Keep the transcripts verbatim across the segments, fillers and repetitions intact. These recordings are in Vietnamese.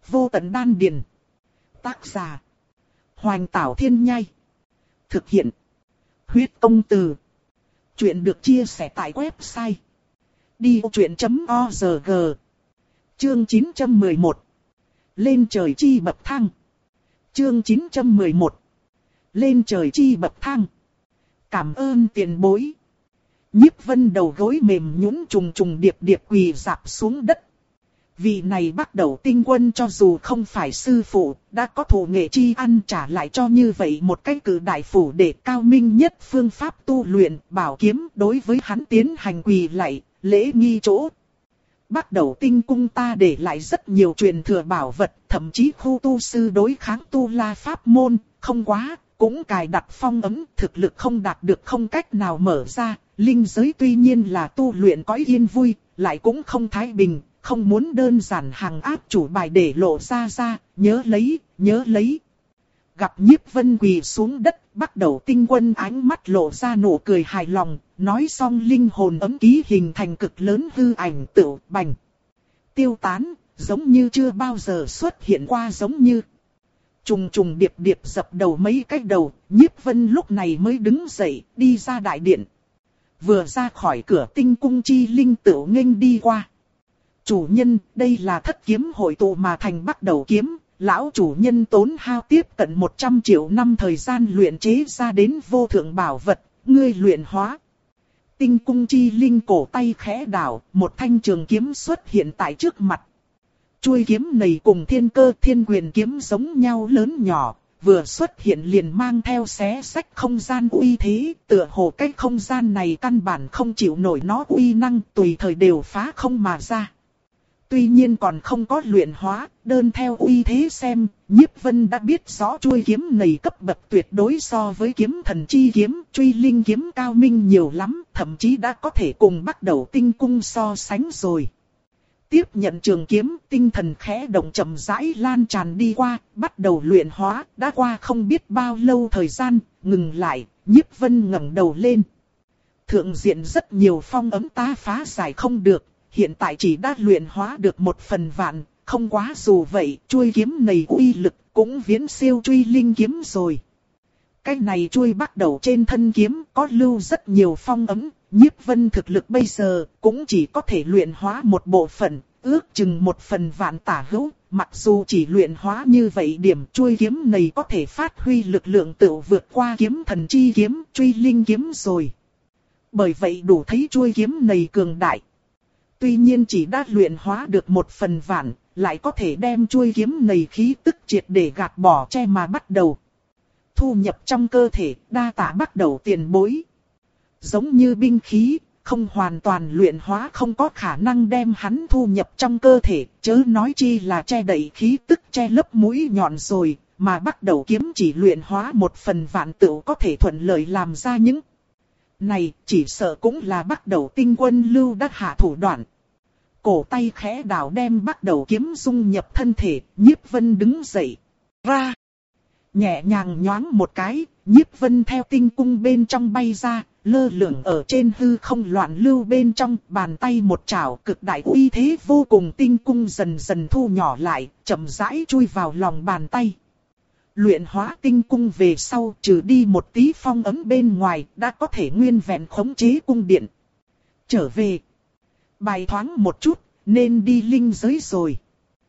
Vô tận đan điền. Tác giả. Hoành Tảo Thiên Nhai. Thực hiện. Huyết Công Từ. Chuyện được chia sẻ tại website đi vô chuyện chấm org. Chương chín trăm mười một. Lên trời chi bậc thang. Chương chín trăm mười một. Lên trời chi bậc thang. Cảm ơn tiền bối. Nhiếp Vân đầu gối mềm nhũn trùng trùng điệp điệp quỳ rạp xuống đất. Vị này bắt đầu tinh quân cho dù không phải sư phụ, đã có thủ nghệ chi ăn trả lại cho như vậy một cái cử đại phủ để cao minh nhất phương pháp tu luyện, bảo kiếm đối với hắn tiến hành quỳ lạy, lễ nghi chỗ. Bắt đầu tinh cung ta để lại rất nhiều truyền thừa bảo vật, thậm chí khu tu sư đối kháng tu la pháp môn, không quá, cũng cài đặt phong ấm, thực lực không đạt được không cách nào mở ra, linh giới tuy nhiên là tu luyện có yên vui, lại cũng không thái bình. Không muốn đơn giản hàng áp chủ bài để lộ ra ra, nhớ lấy, nhớ lấy. Gặp Nhiếp Vân quỳ xuống đất, bắt đầu tinh quân ánh mắt lộ ra nụ cười hài lòng, nói xong linh hồn ấm ký hình thành cực lớn hư ảnh tựu bành. Tiêu tán, giống như chưa bao giờ xuất hiện qua giống như. Trùng trùng điệp điệp dập đầu mấy cái đầu, Nhiếp Vân lúc này mới đứng dậy, đi ra đại điện. Vừa ra khỏi cửa tinh cung chi linh tựu nghênh đi qua. Chủ nhân, đây là thất kiếm hội tụ mà thành bắt đầu kiếm, lão chủ nhân tốn hao tiếp cận một trăm triệu năm thời gian luyện chế ra đến vô thượng bảo vật, ngươi luyện hóa. Tinh cung chi linh cổ tay khẽ đảo, một thanh trường kiếm xuất hiện tại trước mặt. Chuôi kiếm này cùng thiên cơ thiên quyền kiếm giống nhau lớn nhỏ, vừa xuất hiện liền mang theo xé sách không gian uy thế, tựa hồ cái không gian này căn bản không chịu nổi nó uy năng, tùy thời đều phá không mà ra. Tuy nhiên còn không có luyện hóa, đơn theo uy thế xem, Nhiếp Vân đã biết rõ chuôi kiếm này cấp bậc tuyệt đối so với kiếm thần chi kiếm, truy linh kiếm cao minh nhiều lắm, thậm chí đã có thể cùng bắt đầu tinh cung so sánh rồi. Tiếp nhận trường kiếm, tinh thần khẽ động chậm rãi lan tràn đi qua, bắt đầu luyện hóa, đã qua không biết bao lâu thời gian, ngừng lại, Nhiếp Vân ngẩng đầu lên. Thượng diện rất nhiều phong ấm ta phá giải không được. Hiện tại chỉ đã luyện hóa được một phần vạn, không quá dù vậy, chuôi kiếm này uy lực cũng viễn siêu truy linh kiếm rồi. Cái này chuôi bắt đầu trên thân kiếm có lưu rất nhiều phong ấm, Nhiếp Vân thực lực bây giờ cũng chỉ có thể luyện hóa một bộ phận, ước chừng một phần vạn tả hữu, mặc dù chỉ luyện hóa như vậy điểm chuôi kiếm này có thể phát huy lực lượng tự vượt qua kiếm thần chi kiếm, truy linh kiếm rồi. Bởi vậy đủ thấy chuôi kiếm này cường đại. Tuy nhiên chỉ đã luyện hóa được một phần vạn, lại có thể đem chuôi kiếm này khí tức triệt để gạt bỏ che mà bắt đầu. Thu nhập trong cơ thể, đa tạ bắt đầu tiền bối. Giống như binh khí, không hoàn toàn luyện hóa không có khả năng đem hắn thu nhập trong cơ thể, chớ nói chi là che đậy khí tức che lấp mũi nhọn rồi, mà bắt đầu kiếm chỉ luyện hóa một phần vạn tựu có thể thuận lợi làm ra những này, chỉ sợ cũng là bắt đầu tinh quân lưu đắc hạ thủ đoạn. Cổ tay khẽ đảo đem bắt đầu kiếm dung nhập thân thể, Nhiếp Vân đứng dậy. Ra. Nhẹ nhàng nhoáng một cái, Nhiếp Vân theo tinh cung bên trong bay ra, lơ lửng ở trên hư không loạn lưu bên trong, bàn tay một chảo cực đại uy thế vô cùng, tinh cung dần dần thu nhỏ lại, chậm rãi chui vào lòng bàn tay. Luyện hóa tinh cung về sau, trừ đi một tí phong ấm bên ngoài, đã có thể nguyên vẹn khống chế cung điện. Trở về. Bài thoáng một chút, nên đi linh giới rồi.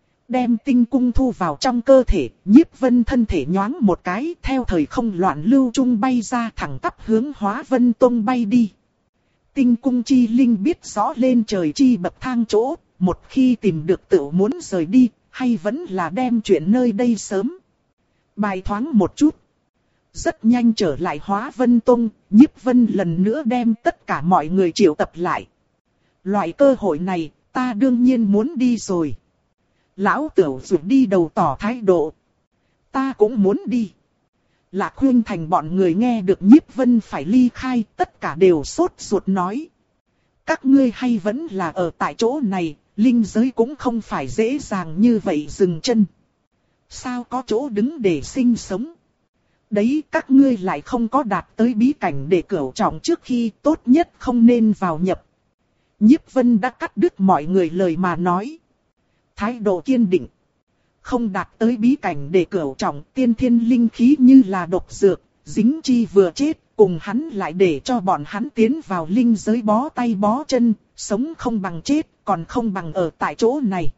Đem tinh cung thu vào trong cơ thể, Nhiếp Vân thân thể nhoáng một cái, theo thời không loạn lưu trung bay ra thẳng tắp hướng Hóa Vân Tông bay đi. Tinh cung chi linh biết rõ lên trời chi bậc thang chỗ, một khi tìm được tự muốn rời đi, hay vẫn là đem chuyện nơi đây sớm. Bài thoáng một chút. Rất nhanh trở lại Hóa Vân Tông, Nhiếp Vân lần nữa đem tất cả mọi người triệu tập lại. Loại cơ hội này, ta đương nhiên muốn đi rồi. Lão Tửu rụt đi đầu tỏ thái độ. Ta cũng muốn đi. Lạc Khuynh Thành bọn người nghe được Nhiếp Vân phải ly khai, tất cả đều sốt ruột nói. Các ngươi hay vẫn là ở tại chỗ này, linh giới cũng không phải dễ dàng như vậy dừng chân. Sao có chỗ đứng để sinh sống? Đấy, các ngươi lại không có đạt tới bí cảnh để cửu trọng trước khi, tốt nhất không nên vào nhập. Nhiếp Vân đã cắt đứt mọi người lời mà nói. Thái độ kiên định. không đạt tới bí cảnh để cửu trọng, tiên thiên linh khí như là độc dược, dính chi vừa chết, cùng hắn lại để cho bọn hắn tiến vào linh giới bó tay bó chân, sống không bằng chết, còn không bằng ở tại chỗ này.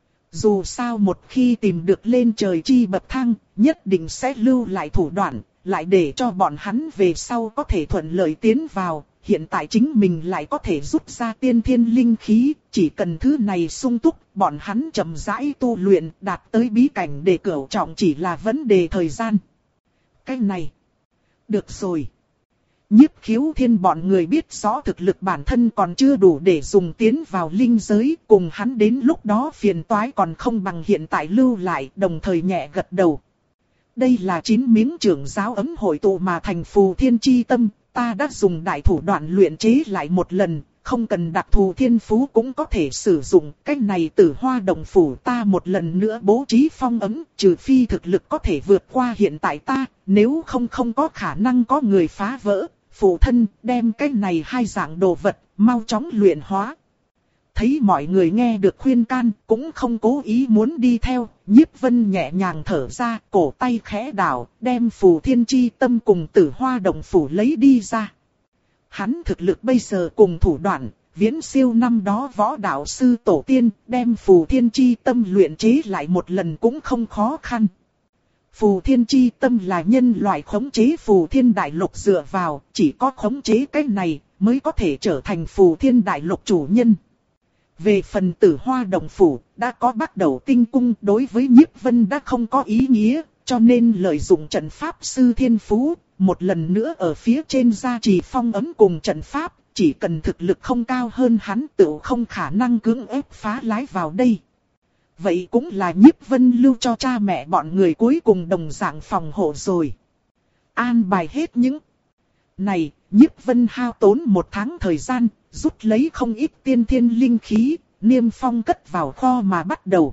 Dù sao một khi tìm được lên trời chi bậc thang, nhất định sẽ lưu lại thủ đoạn, lại để cho bọn hắn về sau có thể thuận lợi tiến vào. Hiện tại chính mình lại có thể rút ra tiên thiên linh khí, chỉ cần thứ này sung túc, bọn hắn chậm rãi tu luyện, đạt tới bí cảnh để cửu trọng chỉ là vấn đề thời gian. Cái này, được rồi. Nhiếp Khiếu Thiên bọn người biết rõ thực lực bản thân còn chưa đủ để dùng tiến vào linh giới, cùng hắn đến lúc đó phiền toái còn không bằng hiện tại lưu lại, đồng thời nhẹ gật đầu. Đây là chín miếng trưởng giáo ấm hội tụ mà thành phù thiên chi tâm, ta đã dùng đại thủ đoạn luyện chế lại một lần, không cần đặc thù thiên phú cũng có thể sử dụng. Cách này Tử Hoa Đồng Phủ ta một lần nữa bố trí phong ấm, trừ phi thực lực có thể vượt qua hiện tại ta, nếu không không có khả năng có người phá vỡ. Phụ thân, đem cái này hai dạng đồ vật, mau chóng luyện hóa. Thấy mọi người nghe được khuyên can, cũng không cố ý muốn đi theo, Nhiếp Vân nhẹ nhàng thở ra, cổ tay khẽ đảo, đem phù thiên chi tâm cùng Tử Hoa Đồng Phủ lấy đi ra. Hắn thực lực bây giờ cùng thủ đoạn, viễn siêu năm đó võ đạo sư tổ tiên, đem phù thiên chi tâm luyện chế lại một lần cũng không khó khăn. Phù thiên chi tâm là nhân loại khống chế phù thiên đại lục dựa vào, chỉ có khống chế cái này mới có thể trở thành phù thiên đại lục chủ nhân. Về phần Tử Hoa Đồng Phủ, đã có bắt đầu tinh cung, đối với Nhiếp Vân đã không có ý nghĩa, cho nên lợi dụng trận pháp sư thiên phú, một lần nữa ở phía trên gia trì phong ấn cùng trận pháp, chỉ cần thực lực không cao hơn hắn tự không khả năng cưỡng ép phá lái vào đây. Vậy cũng là Nhiếp Vân lưu cho cha mẹ bọn người cuối cùng đồng dạng phòng hộ rồi. An bài hết những này, Nhiếp Vân hao tốn một tháng thời gian, rút lấy không ít tiên thiên linh khí, niêm phong cất vào kho mà bắt đầu.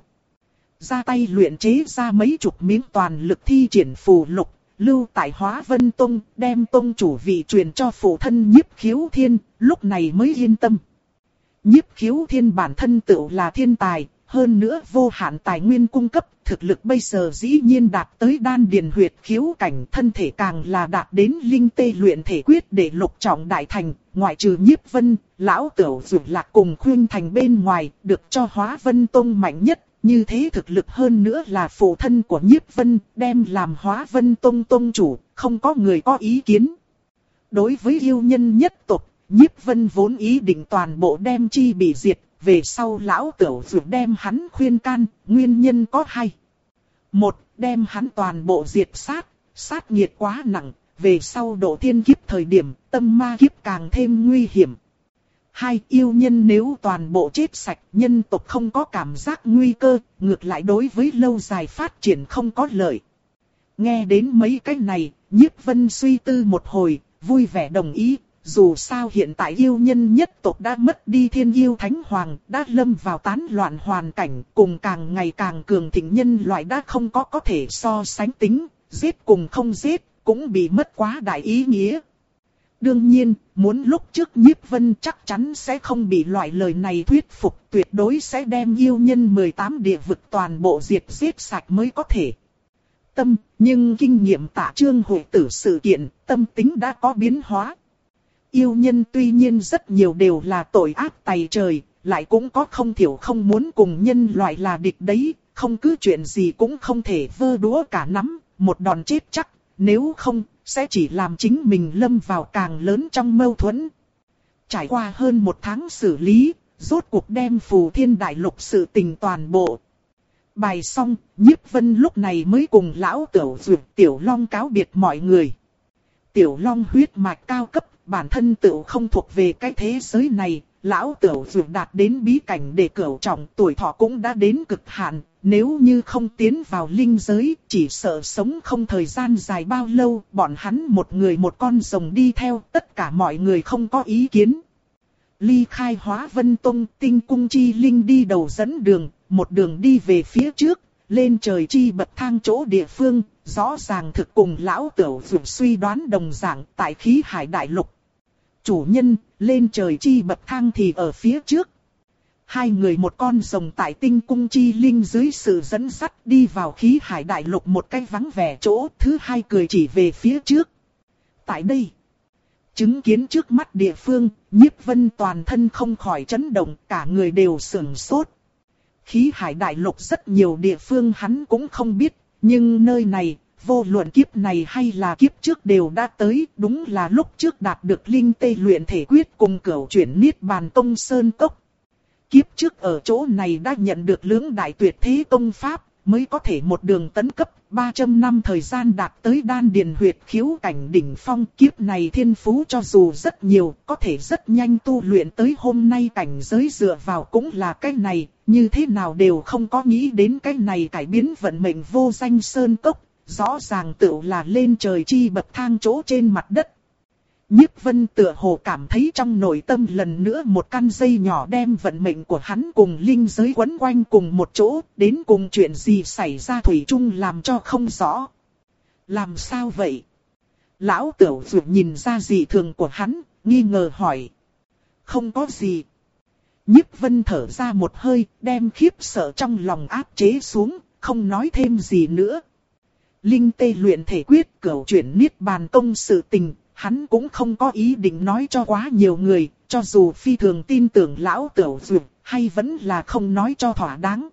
Ra tay luyện chế ra mấy chục miếng toàn lực thi triển phù lục, lưu tại Hóa Vân Tông, đem tông chủ vị truyền cho phụ thân Nhiếp Khiếu Thiên, lúc này mới yên tâm. Nhiếp Khiếu Thiên bản thân tự là thiên tài, hơn nữa vô hạn tài nguyên cung cấp, thực lực bây giờ dĩ nhiên đạt tới đan điền huyệt khiếu cảnh, thân thể càng là đạt đến linh tê luyện thể quyết để lục trọng đại thành, ngoại trừ Nhiếp Vân, lão Tửu Dụ Lạc cùng Khuyên Thành bên ngoài, được cho Hóa Vân Tông mạnh nhất, như thế thực lực hơn nữa là phụ thân của Nhiếp Vân, đem làm Hóa Vân Tông tông chủ, không có người có ý kiến. Đối với yêu nhân nhất tộc, Nhiếp Vân vốn ý định toàn bộ đem chi bị diệt. Về sau lão Tửu Dụ đem hắn khuyên can, nguyên nhân có hai. Một, đem hắn toàn bộ diệt sát, sát nghiệt quá nặng, về sau độ thiên kiếp thời điểm, tâm ma kiếp càng thêm nguy hiểm. Hai, yêu nhân nếu toàn bộ chết sạch, nhân tộc không có cảm giác nguy cơ, ngược lại đối với lâu dài phát triển không có lợi. Nghe đến mấy cái này, Nhiếp Vân suy tư một hồi, vui vẻ đồng ý. Dù sao hiện tại yêu nhân nhất tộc đã mất đi thiên yêu thánh hoàng, đã lâm vào tán loạn hoàn cảnh, cùng càng ngày càng cường thịnh nhân loại đã không có có thể so sánh tính, giết cùng không giết, cũng bị mất quá đại ý nghĩa. Đương nhiên, muốn lúc trước Nhiếp Vân chắc chắn sẽ không bị loại lời này thuyết phục, tuyệt đối sẽ đem yêu nhân mười tám địa vực toàn bộ diệt giết sạch mới có thể. Tâm, nhưng kinh nghiệm Tạ Trương hội tử sự kiện, tâm tính đã có biến hóa. Yêu nhân tuy nhiên rất nhiều đều là tội ác tày trời, lại cũng có không thiểu không muốn cùng nhân loại là địch đấy, không cứ chuyện gì cũng không thể vơ đũa cả nắm, một đòn chết chắc, nếu không, sẽ chỉ làm chính mình lâm vào càng lớn trong mâu thuẫn. Trải qua hơn một tháng xử lý, rốt cuộc đem phù thiên đại lục sự tình toàn bộ. Bài xong, Nhiếp Vân lúc này mới cùng lão Tửu Dụ Tiểu Long cáo biệt mọi người. Tiểu Long huyết mạch cao cấp, bản thân tự không thuộc về cái thế giới này, lão Tửu Dụ đạt đến bí cảnh để cửu trọng, tuổi thọ cũng đã đến cực hạn, nếu như không tiến vào linh giới, chỉ sợ sống không thời gian dài bao lâu, bọn hắn một người một con rồng đi theo, tất cả mọi người không có ý kiến. Ly khai Hóa Vân Tông, tinh cung chi linh đi đầu dẫn đường, một đường đi về phía trước, lên trời chi bậc thang chỗ địa phương, rõ ràng thực cùng lão Tửu Dụ suy đoán đồng dạng tại khí hải đại lục. Chủ nhân, lên trời chi bậc thang thì ở phía trước. hai người một con rồng tại tinh cung chi linh dưới sự dẫn dắt đi vào khí hải đại lục một cái vắng vẻ chỗ, thứ hai cười chỉ về phía trước. Tại đây, chứng kiến trước mắt địa phương, Nhiếp Vân toàn thân không khỏi chấn động, cả người đều sửng sốt. Khí hải đại lục rất nhiều địa phương hắn cũng không biết, nhưng nơi này, vô luận kiếp này hay là kiếp trước đều đã tới, đúng là lúc trước đạt được linh tê luyện thể quyết cùng cửu chuyển niết bàn tông sơn cốc. Kiếp trước ở chỗ này đã nhận được lưỡng đại tuyệt thế công pháp, mới có thể một đường tấn cấp, ba trăm năm thời gian đạt tới đan điền huyệt khiếu cảnh đỉnh phong. Kiếp này thiên phú cho dù rất nhiều, có thể rất nhanh tu luyện tới hôm nay cảnh giới dựa vào cũng là cái này, như thế nào đều không có nghĩ đến cái này cải biến vận mệnh vô danh sơn cốc, rõ ràng tựu là lên trời chi bậc thang chỗ trên mặt đất. Nhiếp Vân tựa hồ cảm thấy trong nội tâm lần nữa một căn dây nhỏ đem vận mệnh của hắn cùng linh giới quấn quanh cùng một chỗ, đến cùng chuyện gì xảy ra thủy chung làm cho không rõ. Làm sao vậy? Lão Tửu Dụ nhìn ra dị thường của hắn, nghi ngờ hỏi. Không có gì. Nhiếp Vân thở ra một hơi, đem khiếp sợ trong lòng áp chế xuống, không nói thêm gì nữa. Linh tê luyện thể quyết cửu chuyển niết bàn công sự tình, hắn cũng không có ý định nói cho quá nhiều người, cho dù phi thường tin tưởng lão Tửu Dụ, hay vẫn là không nói cho thỏa đáng.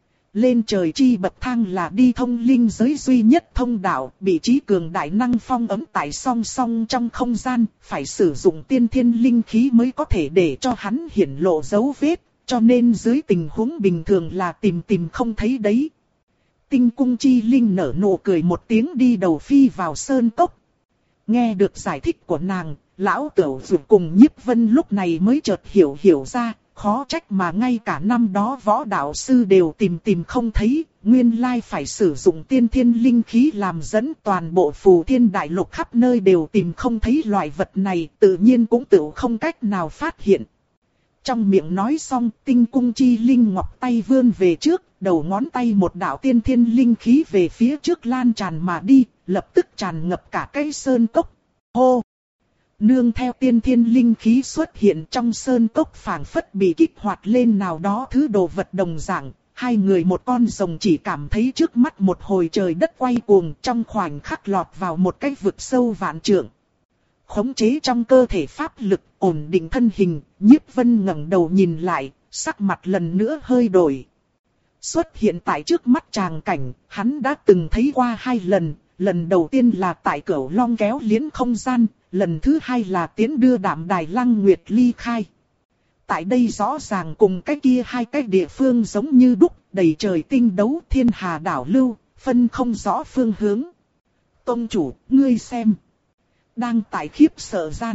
Lên trời chi bậc thang là đi thông linh giới duy nhất thông đạo, bị trí cường đại năng phong ấm tại song song trong không gian, phải sử dụng tiên thiên linh khí mới có thể để cho hắn hiển lộ dấu vết, cho nên dưới tình huống bình thường là tìm tìm không thấy đấy. Tinh cung chi linh nở nụ cười một tiếng đi đầu phi vào sơn cốc. Nghe được giải thích của nàng, lão Tửu Dụ cùng Nhiếp Vân lúc này mới chợt hiểu hiểu ra, khó trách mà ngay cả năm đó võ đạo sư đều tìm tìm không thấy, nguyên lai phải sử dụng tiên thiên linh khí làm dẫn, toàn bộ phù thiên đại lục khắp nơi đều tìm không thấy loại vật này, tự nhiên cũng tự không cách nào phát hiện. Trong miệng nói xong, tinh cung chi linh ngọc tay vươn về trước, đầu ngón tay một đạo tiên thiên linh khí về phía trước lan tràn mà đi, lập tức tràn ngập cả cây sơn cốc. Hô! Nương theo tiên thiên linh khí xuất hiện trong sơn cốc phảng phất bị kích hoạt lên nào đó thứ đồ vật đồng dạng, hai người một con rồng chỉ cảm thấy trước mắt một hồi trời đất quay cuồng, trong khoảnh khắc lọt vào một cái vực sâu vạn trượng. Khống chế trong cơ thể pháp lực, ổn định thân hình, Nhiếp Vân ngẩng đầu nhìn lại, sắc mặt lần nữa hơi đổi. Xuất hiện tại trước mắt tràng cảnh, hắn đã từng thấy qua hai lần, lần đầu tiên là tại Cửu Long kéo liễn không gian, lần thứ hai là tiến đưa Đạm Đài Lăng Nguyệt ly khai. Tại đây rõ ràng cùng cái kia hai cái địa phương giống như đúc, đầy trời tinh đấu thiên hà đảo lưu, phân không rõ phương hướng. Tông chủ, ngươi xem. Đang tại khiếp sợ gian.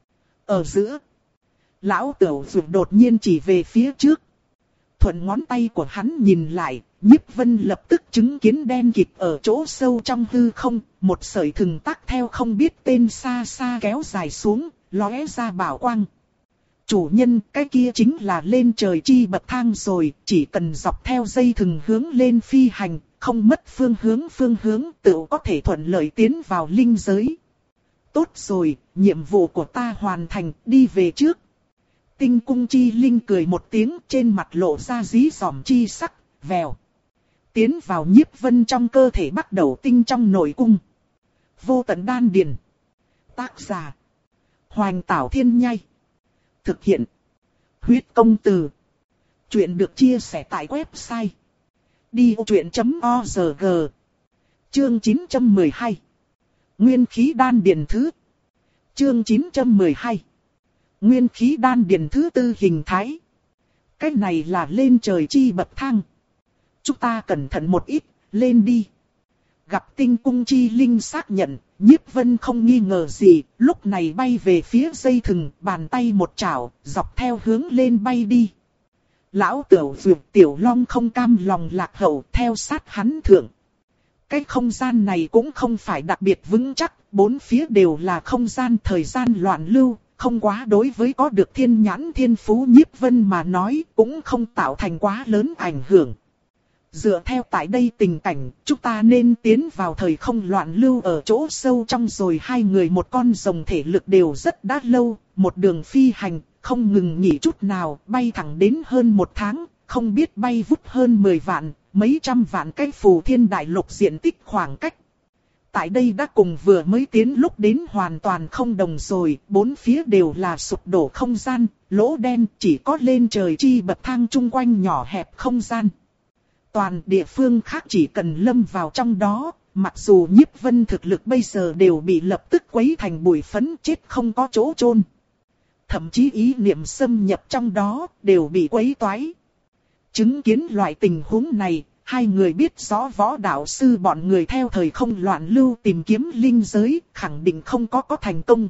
Ở giữa, lão Tửu Dụ đột nhiên chỉ về phía trước. Thuận ngón tay của hắn nhìn lại, Nhiếp Vân lập tức chứng kiến đen kịt ở chỗ sâu trong hư không, một sợi thừng tắc theo không biết tên xa xa kéo dài xuống, lóe ra bảo quang. Chủ nhân, cái kia chính là lên trời chi bậc thang rồi, chỉ cần dọc theo dây thừng hướng lên phi hành, không mất phương hướng phương hướng tự có thể thuận lợi tiến vào linh giới. Tốt rồi, nhiệm vụ của ta hoàn thành, đi về trước. Tinh cung chi linh cười một tiếng, trên mặt lộ ra dí dỏm chi sắc, vèo. Tiến vào Nhiếp Vân trong cơ thể bắt đầu tinh trong nội cung. Vô tận đan điền. Tác giả: Hoành Tảo Thiên Nhai. Thực hiện: Huyết Công Từ. Chuyện được chia sẻ tại website đi ô chuyện chấm org. Chương chín trăm mười hai. Nguyên khí đan điền thứ. Chương chín trăm mười hai. Nguyên khí đan điền thứ tư hình thái. Cái này là lên trời chi bậc thang. Chúng ta cẩn thận một ít, lên đi. Gặp tinh cung chi linh xác nhận, Nhiếp Vân không nghi ngờ gì, lúc này bay về phía dây thừng, bàn tay một chảo, dọc theo hướng lên bay đi. Lão Tửu Dụ Tiểu Long không cam lòng lạc hậu, theo sát hắn thượng. Cái không gian này cũng không phải đặc biệt vững chắc, bốn phía đều là không gian thời gian loạn lưu, không quá đối với có được thiên nhãn thiên phú Nhiếp Vân mà nói, cũng không tạo thành quá lớn ảnh hưởng. Dựa theo tại đây tình cảnh, chúng ta nên tiến vào thời không loạn lưu ở chỗ sâu trong rồi. Hai người một con rồng thể lực đều rất đã lâu, một đường phi hành, không ngừng nghỉ chút nào, bay thẳng đến hơn một tháng, không biết bay vút hơn mười vạn, mấy trăm vạn cái phù thiên đại lục diện tích khoảng cách. Tại đây đã cùng vừa mới tiến lúc đến hoàn toàn không đồng rồi, bốn phía đều là sụp đổ không gian, lỗ đen, chỉ có lên trời chi bậc thang chung quanh nhỏ hẹp không gian. Toàn địa phương khác chỉ cần lâm vào trong đó, mặc dù Nhiếp Vân thực lực bây giờ đều bị lập tức quấy thành bụi phấn chết không có chỗ chôn. Thậm chí ý niệm xâm nhập trong đó đều bị quấy toái. Chứng kiến loại tình huống này, hai người biết rõ võ đạo sư bọn người theo thời không loạn lưu tìm kiếm linh giới, khẳng định không có có thành công.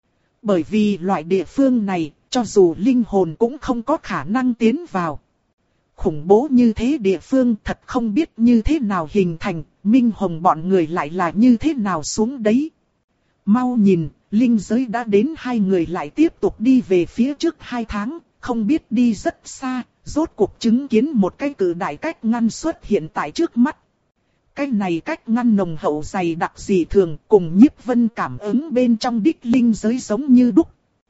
Bởi vì loại địa phương này, cho dù linh hồn cũng không có khả năng tiến vào. Khủng bố như thế địa phương thật không biết như thế nào hình thành, Minh Hồng bọn người lại là như thế nào xuống đấy. Mau nhìn, linh giới đã đến, hai người lại tiếp tục đi về phía trước hai tháng, không biết đi rất xa, rốt cuộc chứng kiến một cái cự đại cách ngăn xuất hiện tại trước mắt. Cái này cách ngăn nồng hậu dày đặc dị thường, cùng Nhiếp Vân cảm ứng bên trong đích linh giới giống như đúc.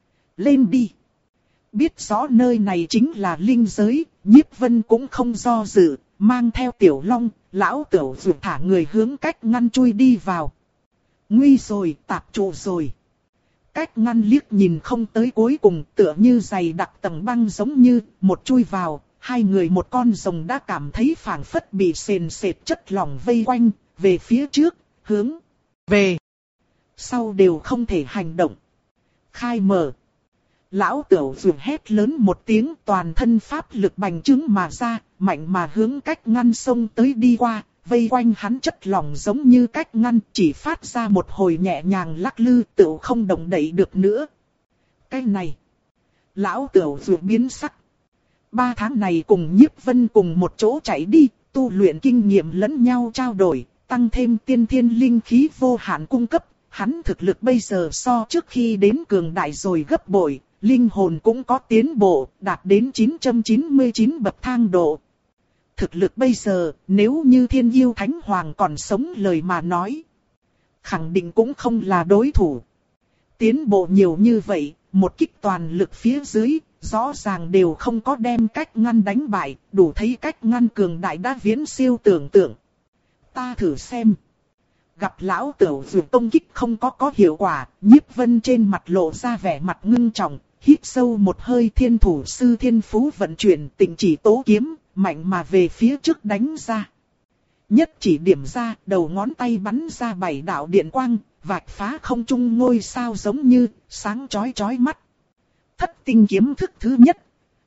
Lên đi! Biết rõ nơi này chính là linh giới, Nhiếp Vân cũng không do dự, mang theo Tiểu Long, lão Tiểu Dược thả người hướng cách ngăn chui đi vào. Nguy rồi, tạp trụ rồi. Cách ngăn liếc nhìn không tới cuối cùng, tựa như dày đặc tầng băng giống như, một chui vào, hai người một con rồng đã cảm thấy phảng phất bị sền sệt chất lỏng vây quanh, về phía trước, hướng về sau đều không thể hành động. Khai mở. Lão Tiểu Dược hét lớn một tiếng, toàn thân pháp lực bành trướng mà ra, mạnh mà hướng cách ngăn sông tới đi qua, vây quanh hắn chất lỏng giống như cách ngăn, chỉ phát ra một hồi nhẹ nhàng lắc lư, tựu không động đậy được nữa. Cái này, Lão Tiểu Dược biến sắc. Ba tháng này cùng Nhiếp Vân cùng một chỗ chạy đi, tu luyện kinh nghiệm lẫn nhau trao đổi, tăng thêm tiên thiên linh khí vô hạn cung cấp, hắn thực lực bây giờ so trước khi đến cường đại rồi gấp bội. Linh hồn cũng có tiến bộ, đạt đến chín trăm chín mươi chín bậc thang độ. Thực lực bây giờ, nếu như Thiên Yêu Thánh Hoàng còn sống lời mà nói, khẳng định cũng không là đối thủ. Tiến bộ nhiều như vậy, một kích toàn lực phía dưới, rõ ràng đều không có đem cách ngăn đánh bại, đủ thấy cách ngăn cường đại đã viễn siêu tưởng tượng. Ta thử xem. Gặp lão Tiểu Dược công kích không có có hiệu quả, Nhiếp Vân trên mặt lộ ra vẻ mặt ngưng trọng. Hít sâu một hơi, thiên thủ sư thiên phú vận chuyển, tịnh chỉ tố kiếm, mạnh mà về phía trước đánh ra. Nhất chỉ điểm ra, đầu ngón tay bắn ra bảy đạo điện quang, vạch phá không trung ngôi sao giống như, sáng chói chói mắt. Thất tinh kiếm thức thứ nhất.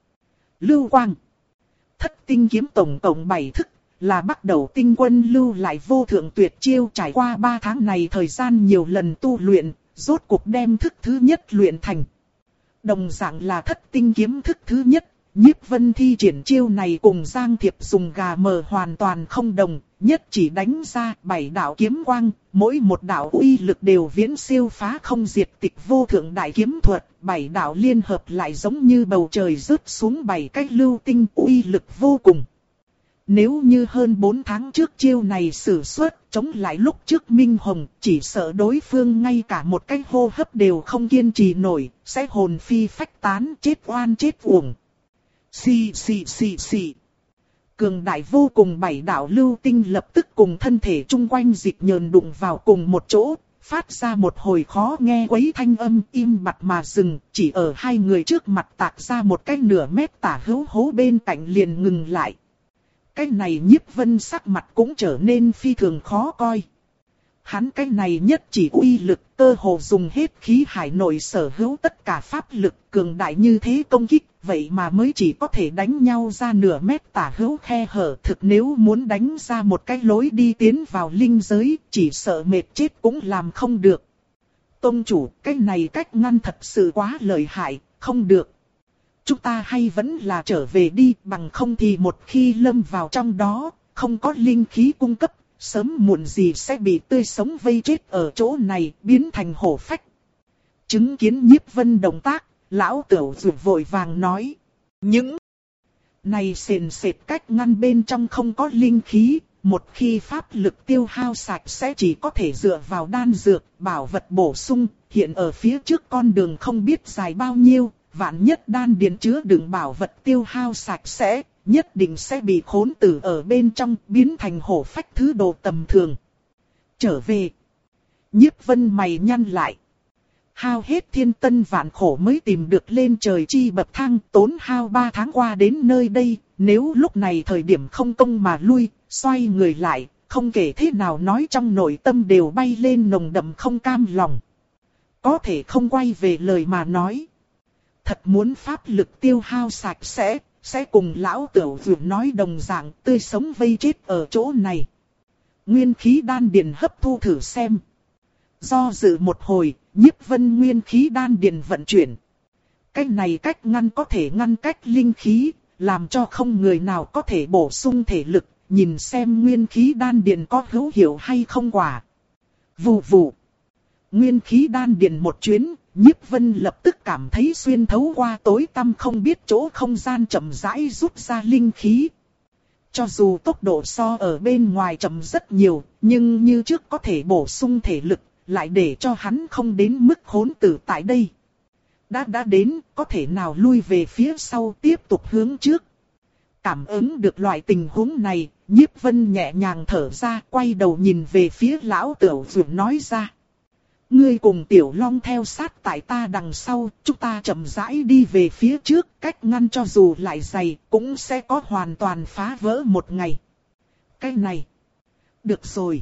Lưu quang. Thất tinh kiếm tổng cộng bảy thức, là bắt đầu tinh quân lưu lại vô thượng tuyệt chiêu, trải qua ba tháng này thời gian nhiều lần tu luyện, rốt cuộc đem thức thứ nhất luyện thành. Đồng dạng là thất tinh kiếm thức thứ nhất, Nhiếp Vân thi triển chiêu này cùng Giang Thiệp dùng gà mờ hoàn toàn không đồng, nhất chỉ đánh ra bảy đạo kiếm quang, mỗi một đạo uy lực đều viễn siêu phá không diệt tịch vô thượng đại kiếm thuật, bảy đạo liên hợp lại giống như bầu trời rớt xuống bảy cái lưu tinh, uy lực vô cùng. Nếu như hơn bốn tháng trước chiêu này sử xuất, chống lại lúc trước Minh Hồng, chỉ sợ đối phương ngay cả một cái hô hấp đều không kiên trì nổi, sẽ hồn phi phách tán, chết oan chết uổng. Xì xì xì xì. Cường đại vô cùng bảy đạo lưu tinh lập tức cùng thân thể chung quanh dịch nhờn đụng vào cùng một chỗ, phát ra một hồi khó nghe quấy thanh âm, im bặt mà dừng, chỉ ở hai người trước mặt tạc ra một cái nửa mét tả hữu hố bên cạnh liền ngừng lại. Cái này Nhiếp Vân sắc mặt cũng trở nên phi thường khó coi. Hắn cái này nhất chỉ uy lực, cơ hồ dùng hết khí hải nội sở hữu tất cả pháp lực cường đại như thế công kích, vậy mà mới chỉ có thể đánh nhau ra nửa mét tả hữu khe hở. Thực nếu muốn đánh ra một cái lối đi tiến vào linh giới, chỉ sợ mệt chết cũng làm không được. Tông chủ, cái này cách ngăn thật sự quá lợi hại, không được. Chúng ta hay vẫn là trở về đi, bằng không thì một khi lâm vào trong đó, không có linh khí cung cấp, sớm muộn gì sẽ bị tươi sống vây chết ở chỗ này, biến thành hổ phách. Chứng kiến Nhiếp Vân động tác, lão Tiểu Dược vội vàng nói. Những này sền sệt cách ngăn bên trong không có linh khí, một khi pháp lực tiêu hao sạch sẽ chỉ có thể dựa vào đan dược, bảo vật bổ sung, hiện ở phía trước con đường không biết dài bao nhiêu. vạn nhất đan điền chứa đựng bảo vật tiêu hao sạch sẽ, nhất định sẽ bị khốn tử ở bên trong, biến thành hổ phách thứ đồ tầm thường. Trở về. Nhiếp Vân mày nhăn lại. Hao hết thiên tân vạn khổ mới tìm được lên trời chi bậc thang, tốn hao ba tháng qua đến nơi đây, nếu lúc này thời điểm không công mà lui, xoay người lại, không kể thế nào nói trong nội tâm đều bay lên nồng đậm không cam lòng. Có thể không quay về lời mà nói. Thật muốn pháp lực tiêu hao sạch sẽ, sẽ cùng lão tiểu vừa nói đồng dạng tươi sống vây chết ở chỗ này. Nguyên khí đan điền hấp thu thử xem. Do dự một hồi, Nhiếp Vân nguyên khí đan điền vận chuyển. Cách này cách ngăn có thể ngăn cách linh khí, làm cho không người nào có thể bổ sung thể lực, nhìn xem nguyên khí đan điền có hữu hiệu hay không quả. Vù vù. Nguyên khí đan điền một chuyến, Nhiếp Vân lập tức cảm thấy xuyên thấu qua tối tăm không biết chỗ không gian chậm rãi rút ra linh khí. Cho dù tốc độ so ở bên ngoài chậm rất nhiều, nhưng như trước có thể bổ sung thể lực, lại để cho hắn không đến mức khốn tử tại đây. Đã đã đến, có thể nào lui về phía sau tiếp tục hướng trước. Cảm ứng được loại tình huống này, Nhiếp Vân nhẹ nhàng thở ra, quay đầu nhìn về phía lão tiểu dược nói ra. Ngươi cùng Tiểu Long theo sát tại ta đằng sau, chúng ta chậm rãi đi về phía trước, cách ngăn cho dù lại dày, cũng sẽ có hoàn toàn phá vỡ một ngày. Cái này, được rồi.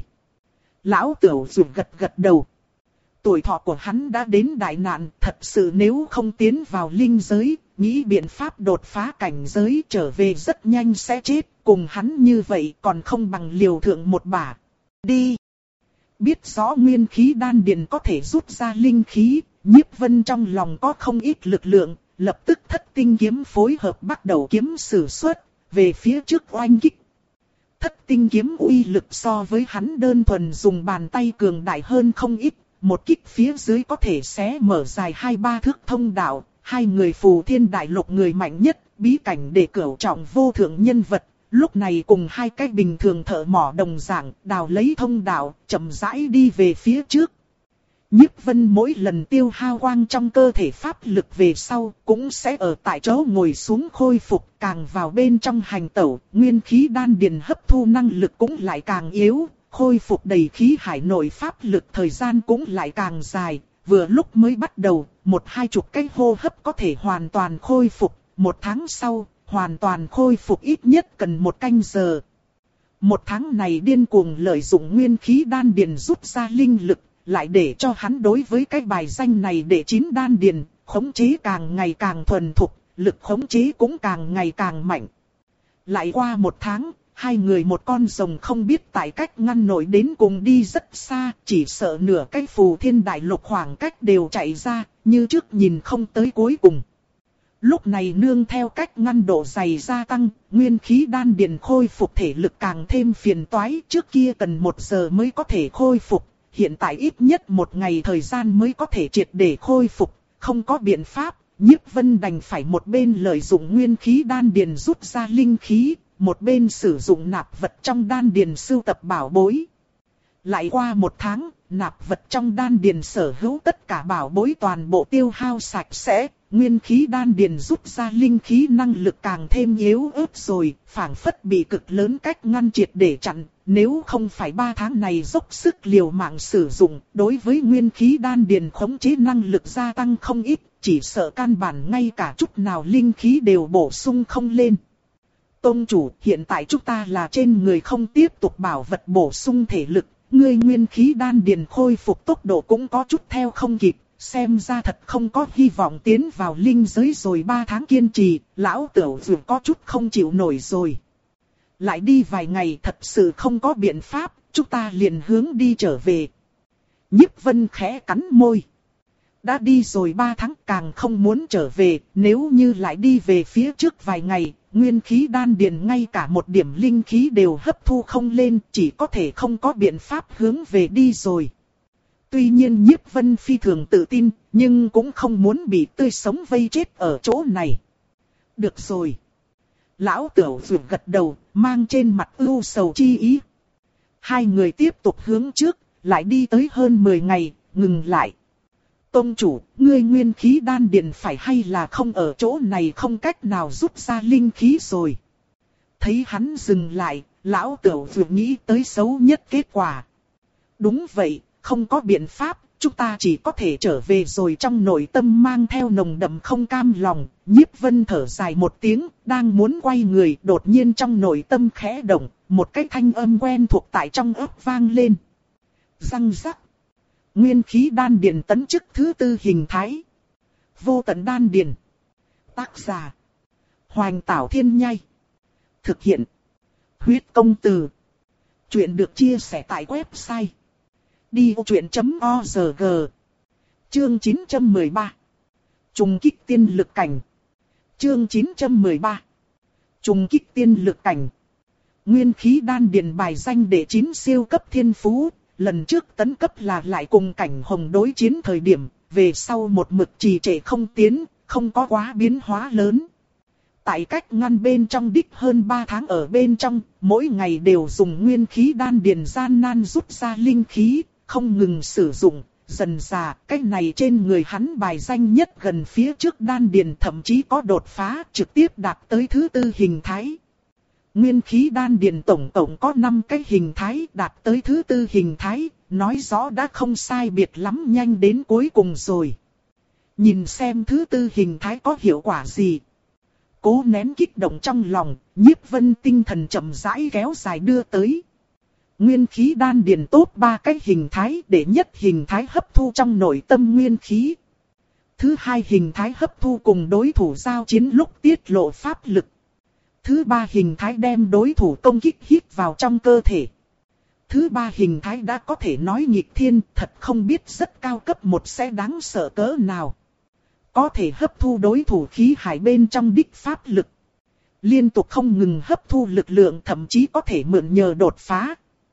Lão tiểu dược gật gật đầu. Tuổi thọ của hắn đã đến đại nạn, thật sự nếu không tiến vào linh giới, nghĩ biện pháp đột phá cảnh giới trở về rất nhanh sẽ chết, cùng hắn như vậy còn không bằng liều thượng một bả. Đi! Biết rõ nguyên khí đan điền có thể rút ra linh khí, Nhiếp Vân trong lòng có không ít lực lượng, lập tức thất tinh kiếm phối hợp bắt đầu kiếm sử xuất, về phía trước oanh kích. Thất tinh kiếm uy lực so với hắn đơn thuần dùng bàn tay cường đại hơn không ít, một kích phía dưới có thể xé mở dài hai ba thước thông đạo, hai người phù thiên đại lục người mạnh nhất, bí cảnh để cửu trọng vô thượng nhân vật. Lúc này cùng hai cái bình thường thợ mỏ đồng dạng, đào lấy thông đạo, chậm rãi đi về phía trước. Nhiếp Vân mỗi lần tiêu hao quang trong cơ thể pháp lực về sau, cũng sẽ ở tại chỗ ngồi xuống khôi phục, càng vào bên trong hành tẩu, nguyên khí đan điền hấp thu năng lực cũng lại càng yếu, khôi phục đầy khí hải nội pháp lực thời gian cũng lại càng dài, vừa lúc mới bắt đầu, một hai chục cái hô hấp có thể hoàn toàn khôi phục, một tháng sau, hoàn toàn khôi phục ít nhất cần một canh giờ. Một tháng này điên cuồng lợi dụng nguyên khí đan điền rút ra linh lực, lại để cho hắn đối với cái bài danh này để chín đan điền, khống chế càng ngày càng thuần thục, lực khống chế cũng càng ngày càng mạnh. Lại qua một tháng, hai người một con rồng không biết tại cách ngăn nổi đến cùng đi rất xa, chỉ sợ nửa cái phù thiên đại lục khoảng cách đều chạy ra, như trước nhìn không tới cuối cùng. Lúc này nương theo cách ngăn độ dày gia tăng, nguyên khí đan điền khôi phục thể lực càng thêm phiền toái, trước kia cần một giờ mới có thể khôi phục, hiện tại ít nhất một ngày thời gian mới có thể triệt để khôi phục, không có biện pháp, Nhiếp Vân đành phải một bên lợi dụng nguyên khí đan điền rút ra linh khí, một bên sử dụng nạp vật trong đan điền sưu tập bảo bối. Lại qua một tháng, nạp vật trong đan điền sở hữu tất cả bảo bối toàn bộ tiêu hao sạch sẽ, nguyên khí đan điền rút ra linh khí năng lực càng thêm yếu ớt rồi, phảng phất bị cực lớn cách ngăn triệt để chặn, nếu không phải ba tháng này dốc sức liều mạng sử dụng, đối với nguyên khí đan điền khống chế năng lực gia tăng không ít, chỉ sợ căn bản ngay cả chút nào linh khí đều bổ sung không lên. Tông chủ, hiện tại chúng ta là trên người không tiếp tục bảo vật bổ sung thể lực, ngươi nguyên khí đan điền khôi phục tốc độ cũng có chút theo không kịp, xem ra thật không có hy vọng tiến vào linh giới rồi. Ba tháng kiên trì, lão tiểu dường có chút không chịu nổi rồi. Lại đi vài ngày thật sự không có biện pháp, chúng ta liền hướng đi trở về. Nhiếp Vân khẽ cắn môi. Đã đi rồi ba tháng càng không muốn trở về, nếu như lại đi về phía trước vài ngày, nguyên khí đan điền ngay cả một điểm linh khí đều hấp thu không lên, chỉ có thể không có biện pháp hướng về đi rồi. Tuy nhiên Nhiếp Vân phi thường tự tin, nhưng cũng không muốn bị tươi sống vây chết ở chỗ này. Được rồi. Lão tiểu dược gật đầu, mang trên mặt ưu sầu chi ý. Hai người tiếp tục hướng trước, lại đi tới hơn mười ngày, ngừng lại. tông chủ, ngươi nguyên khí đan điền phải hay là không ở chỗ này không cách nào rút ra linh khí rồi. Thấy hắn dừng lại, lão tửu vừa nghĩ tới xấu nhất kết quả. Đúng vậy, không có biện pháp, chúng ta chỉ có thể trở về rồi. Trong nội tâm mang theo nồng đậm không cam lòng, Nhiếp Vân thở dài một tiếng, đang muốn quay người, đột nhiên trong nội tâm khẽ động, một cái thanh âm quen thuộc tại trong óc vang lên. Răng rắc. Nguyên khí đan điền tấn chức thứ tư hình thái. Vô tận đan điền. Tác giả: Hoành Tảo Thiên Nhai. Thực hiện: Huyết Công Từ. Chuyện được chia sẻ tại website đi vô chuyện chấm org. Chương chín trăm mười ba. Trùng kích tiên lực cảnh. Chương chín trăm mười ba. Trùng kích tiên lực cảnh. Nguyên khí đan điền bài danh đệ chín siêu cấp thiên phú. Lần trước tấn cấp là lại cùng cảnh hồng đối chiến thời điểm, về sau một mực trì trệ không tiến, không có quá biến hóa lớn. Tại cách ngăn bên trong đích hơn ba tháng ở bên trong, mỗi ngày đều dùng nguyên khí đan điền gian nan rút ra linh khí, không ngừng sử dụng, dần dà, cái này trên người hắn bài danh nhất gần phía trước đan điền thậm chí có đột phá, trực tiếp đạt tới thứ tư hình thái. Nguyên khí đan điền tổng tổng có năm cái hình thái, đạt tới thứ tư hình thái, nói rõ đã không sai biệt lắm, nhanh đến cuối cùng rồi. Nhìn xem thứ tư hình thái có hiệu quả gì. Cố nén kích động trong lòng, Nhiếp Vân tinh thần chậm rãi kéo dài đưa tới. Nguyên khí đan điền tốt ba cái hình thái, để nhất hình thái hấp thu trong nội tâm nguyên khí. Thứ hai hình thái hấp thu cùng đối thủ giao chiến lúc tiết lộ pháp lực. Thứ ba hình thái đem đối thủ công kích hít vào trong cơ thể. Thứ ba hình thái đã có thể nói nghịch thiên, thật không biết rất cao cấp một sẽ đáng sợ cỡ nào. Có thể hấp thu đối thủ khí hải bên trong đích pháp lực. Liên tục không ngừng hấp thu lực lượng, thậm chí có thể mượn nhờ đột phá.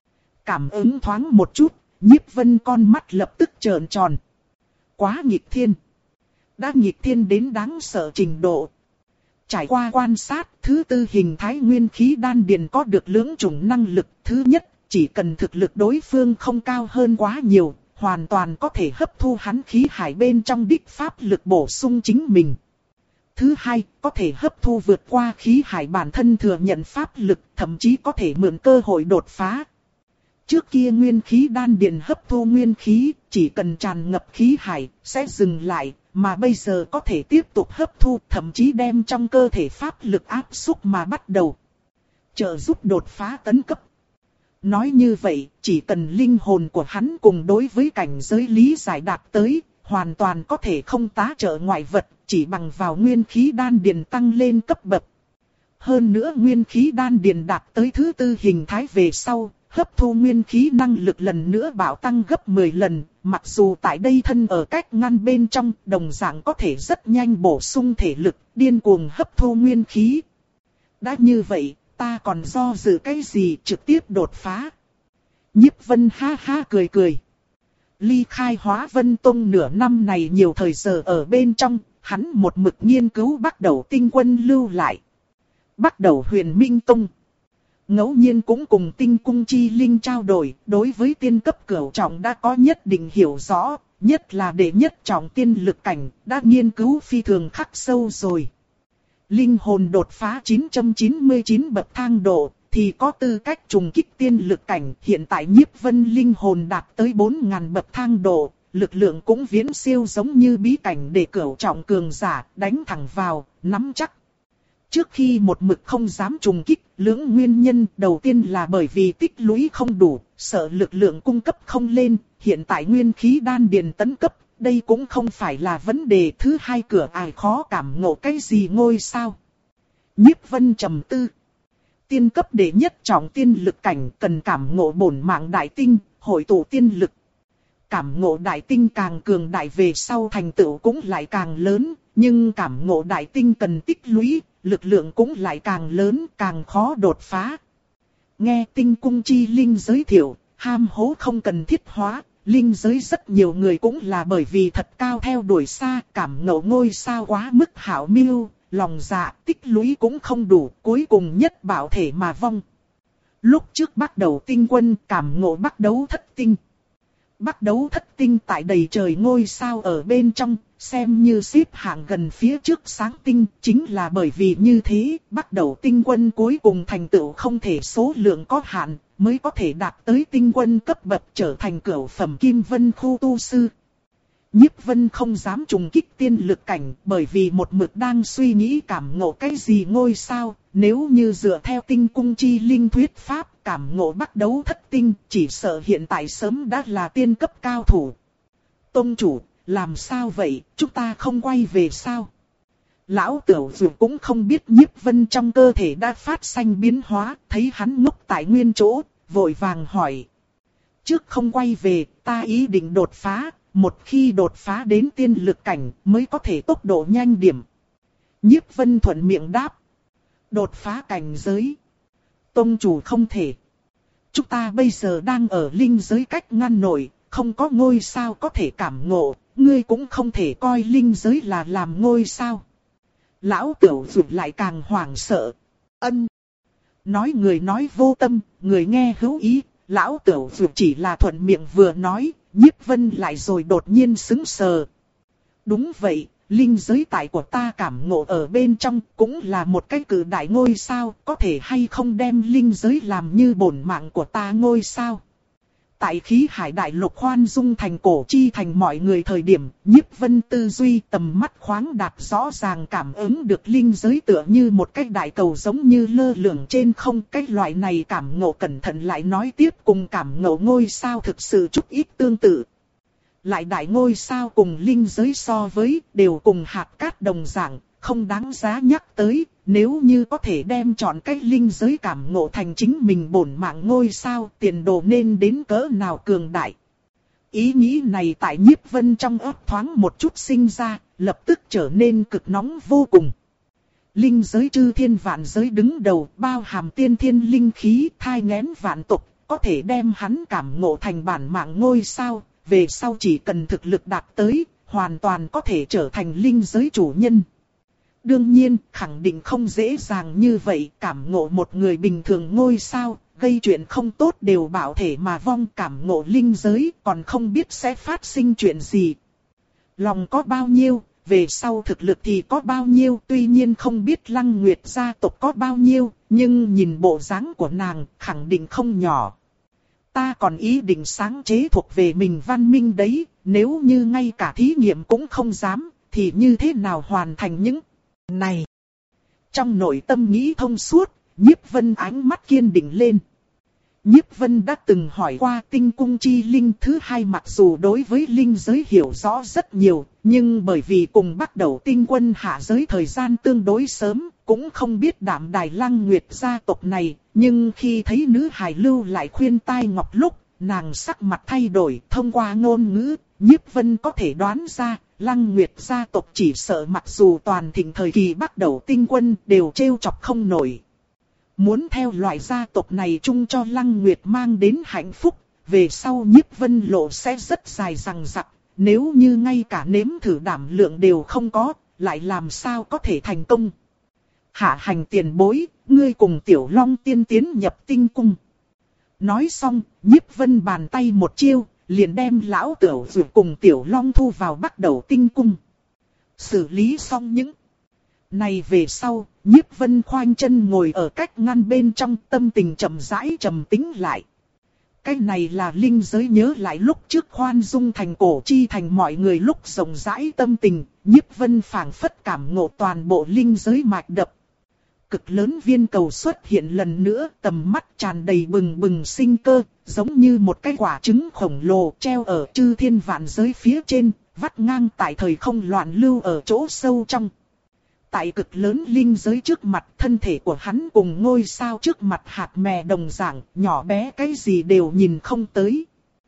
Cảm ứng thoáng một chút, Nhiếp Vân con mắt lập tức trợn tròn. Quá nghịch thiên. Đã nghịch thiên đến đáng sợ trình độ. Trải qua quan sát, thứ tư hình thái nguyên khí đan điền có được lưỡng chủng năng lực. Thứ nhất, chỉ cần thực lực đối phương không cao hơn quá nhiều, hoàn toàn có thể hấp thu hắn khí hải bên trong đích pháp lực bổ sung chính mình. Thứ hai, có thể hấp thu vượt qua khí hải bản thân thừa nhận pháp lực, thậm chí có thể mượn cơ hội đột phá. Trước kia nguyên khí đan điền hấp thu nguyên khí, chỉ cần tràn ngập khí hải, sẽ dừng lại, mà bây giờ có thể tiếp tục hấp thu, thậm chí đem trong cơ thể pháp lực áp xúc mà bắt đầu trợ giúp đột phá tấn cấp. Nói như vậy, chỉ cần linh hồn của hắn cùng đối với cảnh giới lý giải đạt tới, hoàn toàn có thể không tá trợ ngoại vật, chỉ bằng vào nguyên khí đan điền tăng lên cấp bậc. Hơn nữa nguyên khí đan điền đạt tới thứ tư hình thái về sau, hấp thu nguyên khí năng lực lần nữa bạo tăng gấp mười lần, mặc dù tại đây thân ở cách ngăn bên trong, đồng dạng có thể rất nhanh bổ sung thể lực, điên cuồng hấp thu nguyên khí. Đã như vậy, ta còn do dự cái gì, trực tiếp đột phá. Nhiếp Vân ha ha cười cười. Ly khai Hóa Vân Tông nửa năm này nhiều thời giờ ở bên trong, hắn một mực nghiên cứu bắt đầu tinh quân lưu lại. Bắt đầu Huyền Minh Tông. Ngẫu nhiên cũng cùng Tinh Cung Chi Linh trao đổi, đối với tiên cấp cửu trọng đã có nhất định hiểu rõ, nhất là đệ nhất trọng tiên lực cảnh, đã nghiên cứu phi thường khắc sâu rồi. Linh hồn đột phá chín trăm chín mươi chín bậc thang độ, thì có tư cách trùng kích tiên lực cảnh. Hiện tại Nhiếp Vân linh hồn đạt tới bốn nghìn bậc thang độ, lực lượng cũng viễn siêu giống như bí cảnh để cửu trọng cường giả, đánh thẳng vào, nắm chắc. Trước khi một mực không dám trùng kích, lưỡng nguyên nhân đầu tiên là bởi vì tích lũy không đủ, sợ lực lượng cung cấp không lên, hiện tại nguyên khí đan điền tấn cấp, đây cũng không phải là vấn đề. Thứ hai, cửa ải khó cảm ngộ cái gì ngôi sao. Nhiếp Vân trầm tư. Tiên cấp đệ nhất trọng tiên lực cảnh cần cảm ngộ bổn mạng đại tinh, hội tụ tiên lực. Cảm ngộ đại tinh càng cường đại về sau thành tựu cũng lại càng lớn, nhưng cảm ngộ đại tinh cần tích lũy, lực lượng cũng lại càng lớn, càng khó đột phá. Nghe Tinh Cung Chi Linh giới thiệu, ham hố không cần thiết hóa, linh giới rất nhiều người cũng là bởi vì thật cao theo đuổi xa, cảm ngộ ngôi sao quá mức hảo miêu, lòng dạ tích lũy cũng không đủ, cuối cùng nhất bảo thể mà vong. Lúc trước bắt đầu tinh quân cảm ngộ bắt đấu thất tinh. Bắc Đấu Thất Tinh tại đầy trời ngôi sao ở bên trong, xem như xếp hạng gần phía trước sáng tinh, chính là bởi vì như thế, Bắc Đấu tinh quân cuối cùng thành tựu không thể số lượng có hạn, mới có thể đạt tới tinh quân cấp bậc trở thành cửu phẩm Kim Vân khu tu sư. Nhiếp Vân không dám trùng kích tiên lực cảnh, bởi vì một mực đang suy nghĩ cảm ngộ cái gì ngôi sao, nếu như dựa theo tinh cung chi linh thuyết pháp, cảm ngộ Bắc Đấu Thất Tinh, chỉ sợ hiện tại sớm đã là tiên cấp cao thủ. Tông chủ, làm sao vậy, chúng ta không quay về sao? Lão Tiểu Dụ cũng không biết Nhiếp Vân trong cơ thể đã phát sinh biến hóa, thấy hắn ngốc tại nguyên chỗ, vội vàng hỏi. Trước không quay về, ta ý định đột phá, một khi đột phá đến tiên lực cảnh mới có thể tốc độ nhanh điểm. Nhiếp Vân thuận miệng đáp. Đột phá cảnh giới. Tông chủ không thể. Chúng ta bây giờ đang ở linh giới cách ngăn nổi, không có ngôi sao có thể cảm ngộ, ngươi cũng không thể coi linh giới là làm ngôi sao. Lão Tiểu Dụ lại càng hoảng sợ. Ân. Nói người nói vô tâm, người nghe hữu ý, Lão Tiểu Dụ chỉ là thuận miệng vừa nói, Nhiếp Vân lại rồi đột nhiên sững sờ. Đúng vậy, linh giới tại của ta cảm ngộ ở bên trong cũng là một cái cử đại ngôi sao, có thể hay không đem linh giới làm như bổn mạng của ta ngôi sao. Tại khí hải đại lục khoan dung thành cổ chi thành mọi người thời điểm, Nhiếp Vân tư duy tầm mắt khoáng đạt rõ ràng cảm ứng được linh giới tựa như một cái đại cầu giống như lơ lửng trên không. Cái loại này cảm ngộ cẩn thận lại nói tiếp cùng cảm ngộ ngôi sao thực sự chút ít tương tự. Lại đại ngôi sao cùng linh giới so với đều cùng hạt cát đồng dạng, không đáng giá nhắc tới. Nếu như có thể đem chọn cách linh giới cảm ngộ thành chính mình bổn mạng ngôi sao, tiền đồ nên đến cỡ nào cường đại. Ý nghĩ này tại Nhiếp Vân trong óc thoáng một chút sinh ra, lập tức trở nên cực nóng vô cùng. Linh giới chư thiên vạn giới đứng đầu, bao hàm tiên thiên linh khí, thai nghén vạn tộc, có thể đem hắn cảm ngộ thành bản mạng ngôi sao, về sau chỉ cần thực lực đạt tới, hoàn toàn có thể trở thành linh giới chủ nhân. Đương nhiên, khẳng định không dễ dàng như vậy, cảm ngộ một người bình thường ngôi sao, gây chuyện không tốt đều bảo thể mà vong, cảm ngộ linh giới, còn không biết sẽ phát sinh chuyện gì. Lòng có bao nhiêu, về sau thực lực thì có bao nhiêu, tuy nhiên không biết Lăng Nguyệt gia tộc có bao nhiêu, nhưng nhìn bộ dáng của nàng, khẳng định không nhỏ. Ta còn ý định sáng chế thuộc về mình văn minh đấy, nếu như ngay cả thí nghiệm cũng không dám, thì như thế nào hoàn thành những này. Trong nội tâm nghĩ thông suốt, Nhiếp Vân ánh mắt kiên định lên. Nhiếp Vân đã từng hỏi qua tinh cung chi linh thứ hai, mặc dù đối với linh giới hiểu rõ rất nhiều, nhưng bởi vì cùng bắt đầu tinh quân hạ giới thời gian tương đối sớm, cũng không biết Đạm Đài Lăng Nguyệt gia tộc này, nhưng khi thấy nữ hài lưu lại khuyên tai ngọc lúc, nàng sắc mặt thay đổi, thông qua ngôn ngữ, Nhiếp Vân có thể đoán ra, Lăng Nguyệt gia tộc chỉ sợ mặc dù toàn thịnh thời kỳ bắt đầu tinh quân đều trêu chọc không nổi. Muốn theo loại gia tộc này chung cho Lăng Nguyệt mang đến hạnh phúc, về sau Nhiếp Vân lộ sẽ rất dài dằng dặc, nếu như ngay cả nếm thử đảm lượng đều không có, lại làm sao có thể thành công. Hạ hành tiền bối, ngươi cùng Tiểu Long tiên tiến nhập tinh cung. Nói xong, Nhiếp Vân bàn tay một chiêu, liền đem lão Tiểu Dụ cùng Tiểu Long thu vào bắt đầu tinh cung. Xử lý xong những này về sau, Nhiếp Vân khoanh chân ngồi ở cách ngăn bên trong, tâm tình chậm rãi trầm tĩnh lại. Cái này là linh giới nhớ lại lúc trước khoan dung thành cổ chi thành mọi người lúc rộng rãi tâm tình, Nhiếp Vân phảng phất cảm ngộ toàn bộ linh giới mạch đập. Cực lớn viên cầu xuất hiện lần nữa, tầm mắt tràn đầy bừng bừng sinh cơ, giống như một cái quả trứng khổng lồ treo ở chư thiên vạn giới phía trên, vắt ngang tại thời không loạn lưu ở chỗ sâu trong. Tại cực lớn linh giới trước mặt, thân thể của hắn cùng ngôi sao trước mặt hạt mè đồng dạng, nhỏ bé cái gì đều nhìn không tới.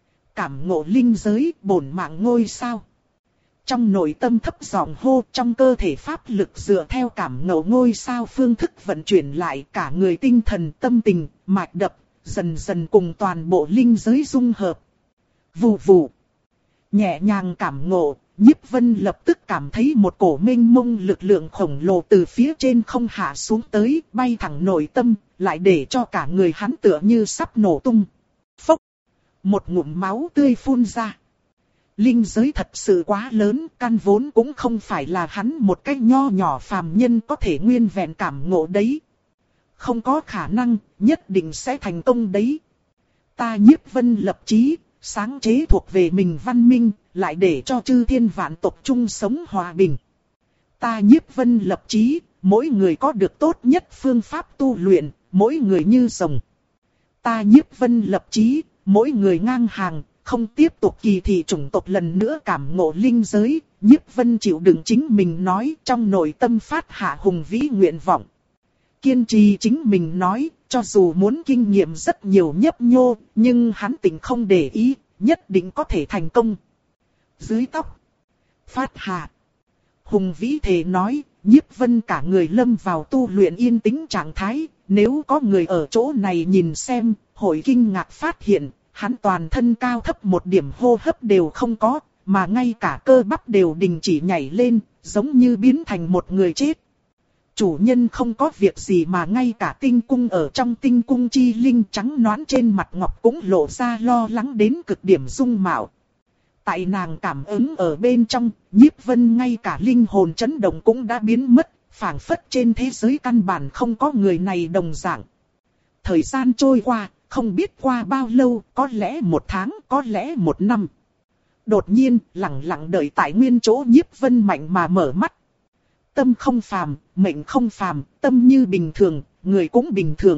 Cảm ngộ linh giới, bổn mạng ngôi sao. Trong nội tâm thấp giọng hô, trong cơ thể pháp lực dựa theo cảm ngộ ngôi sao phương thức vận chuyển lại, cả người tinh thần, tâm tình, mạch đập, dần dần cùng toàn bộ linh giới dung hợp. Vù vù. Nhẹ nhàng cảm ngộ, Nhiếp Vân lập tức cảm thấy một cổ mênh mông lực lượng khổng lồ từ phía trên không hạ xuống tới, bay thẳng nội tâm, lại để cho cả người hắn tựa như sắp nổ tung. Phốc. Một ngụm máu tươi phun ra. Linh giới thật sự quá lớn, căn vốn cũng không phải là hắn một cái nho nhỏ phàm nhân có thể nguyên vẹn cảm ngộ đấy. Không có khả năng, nhất định sẽ thành công đấy. Ta Nhiếp Vân lập chí, sáng chế thuộc về mình văn minh, lại để cho chư thiên vạn tộc chung sống hòa bình. Ta Nhiếp Vân lập chí, mỗi người có được tốt nhất phương pháp tu luyện, mỗi người như rồng. Ta Nhiếp Vân lập chí, mỗi người ngang hàng, không tiếp tục kỳ thị chủng tộc lần nữa cảm ngộ linh giới. Nhiếp Vân chịu đựng chính mình nói, trong nội tâm phát hạ hùng vĩ nguyện vọng. Kiên trì chính mình nói, cho dù muốn kinh nghiệm rất nhiều nhấp nhô, nhưng hắn tỉnh không để ý, nhất định có thể thành công. Dưới tóc, phát hạ, hùng vĩ thề nói, Nhiếp Vân cả người lâm vào tu luyện yên tĩnh trạng thái. Nếu có người ở chỗ này nhìn xem, hội kinh ngạc phát hiện, hắn toàn thân cao thấp một điểm hô hấp đều không có, mà ngay cả cơ bắp đều đình chỉ nhảy lên, giống như biến thành một người chết. Chủ nhân không có việc gì mà ngay cả tinh cung ở trong tinh cung chi linh trắng nõn trên mặt ngọc cũng lộ ra lo lắng đến cực điểm dung mạo. Tại nàng cảm ứng ở bên trong, Nhiếp Vân ngay cả linh hồn chấn động cũng đã biến mất, phảng phất trên thế giới căn bản không có người này đồng dạng. Thời gian trôi qua, không biết qua bao lâu, có lẽ một tháng, có lẽ một năm. Đột nhiên, lặng lặng đợi tại nguyên chỗ Nhiếp Vân mạnh mà mở mắt. Tâm không phàm, mệnh không phàm, tâm như bình thường, người cũng bình thường.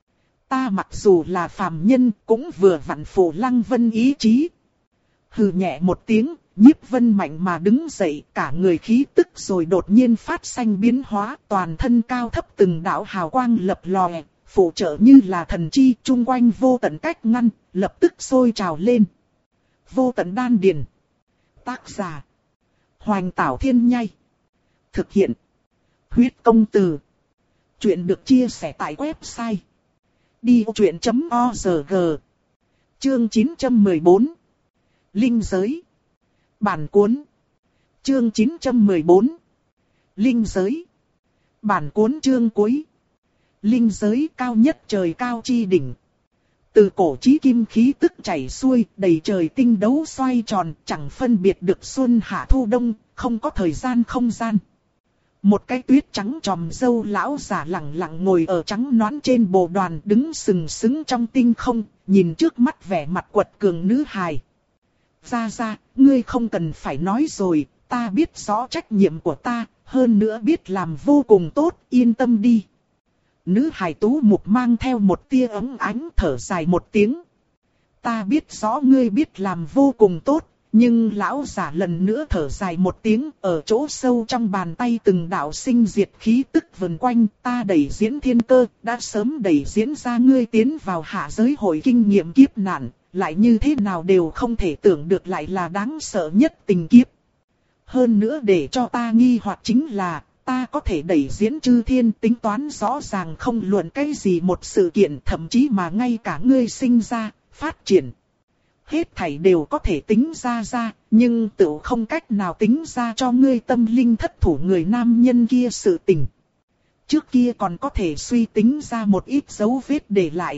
Ta mặc dù là phàm nhân, cũng vừa vặn phù Lăng Vân ý chí. Hừ nhẹ một tiếng, Nhiếp Vân mạnh mà đứng dậy, cả người khí tức rồi đột nhiên phát xanh biến hóa, toàn thân cao thấp từng đạo hào quang lập lòe, phụ trợ như là thần chi, chung quanh vô tận cách ngăn, lập tức sôi trào lên. Vô tận đan điền. Tác giả: Hoành Tảo Thiên Nhai. Thực hiện: Huyết Công Từ. Chuyện được chia sẻ tại website đi vô chuyện chấm org. Chương chín trăm mười bốn. Linh giới. Bản cuốn. Chương chín trăm mười bốn. Linh giới. Bản cuốn chương cuối. Linh giới cao nhất trời cao chi đỉnh. Từ cổ chí kim khí tức chảy xuôi, đầy trời tinh đấu xoay tròn, chẳng phân biệt được xuân hạ thu đông, không có thời gian không gian. Một cái tuyết trắng tròm râu lão giả lẳng lặng ngồi ở trắng nõn trên bồ đoàn, đứng sừng sững trong tinh không, nhìn trước mắt vẻ mặt quật cường nữ hài. Ra ra, ngươi không cần phải nói rồi, ta biết rõ trách nhiệm của ta, hơn nữa biết làm vô cùng tốt, yên tâm đi. Nữ hài tú mục mang theo một tia ấm ánh thở dài một tiếng. Ta biết rõ ngươi biết làm vô cùng tốt, nhưng lão giả lần nữa thở dài một tiếng, ở chỗ sâu trong bàn tay từng đạo sinh diệt khí tức vần quanh, ta đẩy diễn thiên cơ, đã sớm đẩy diễn ra ngươi tiến vào hạ giới hội kinh nghiệm kiếp nạn, lại như thế nào đều không thể tưởng được lại là đáng sợ nhất tình kiếp. Hơn nữa để cho ta nghi hoặc chính là, ta có thể đẩy diễn chư thiên tính toán rõ ràng không luận cái gì một sự kiện, thậm chí mà ngay cả ngươi sinh ra, phát triển. Hết thảy đều có thể tính ra ra, nhưng tự không cách nào tính ra cho ngươi tâm linh thất thủ người nam nhân kia sự tình. Trước kia còn có thể suy tính ra một ít dấu vết để lại.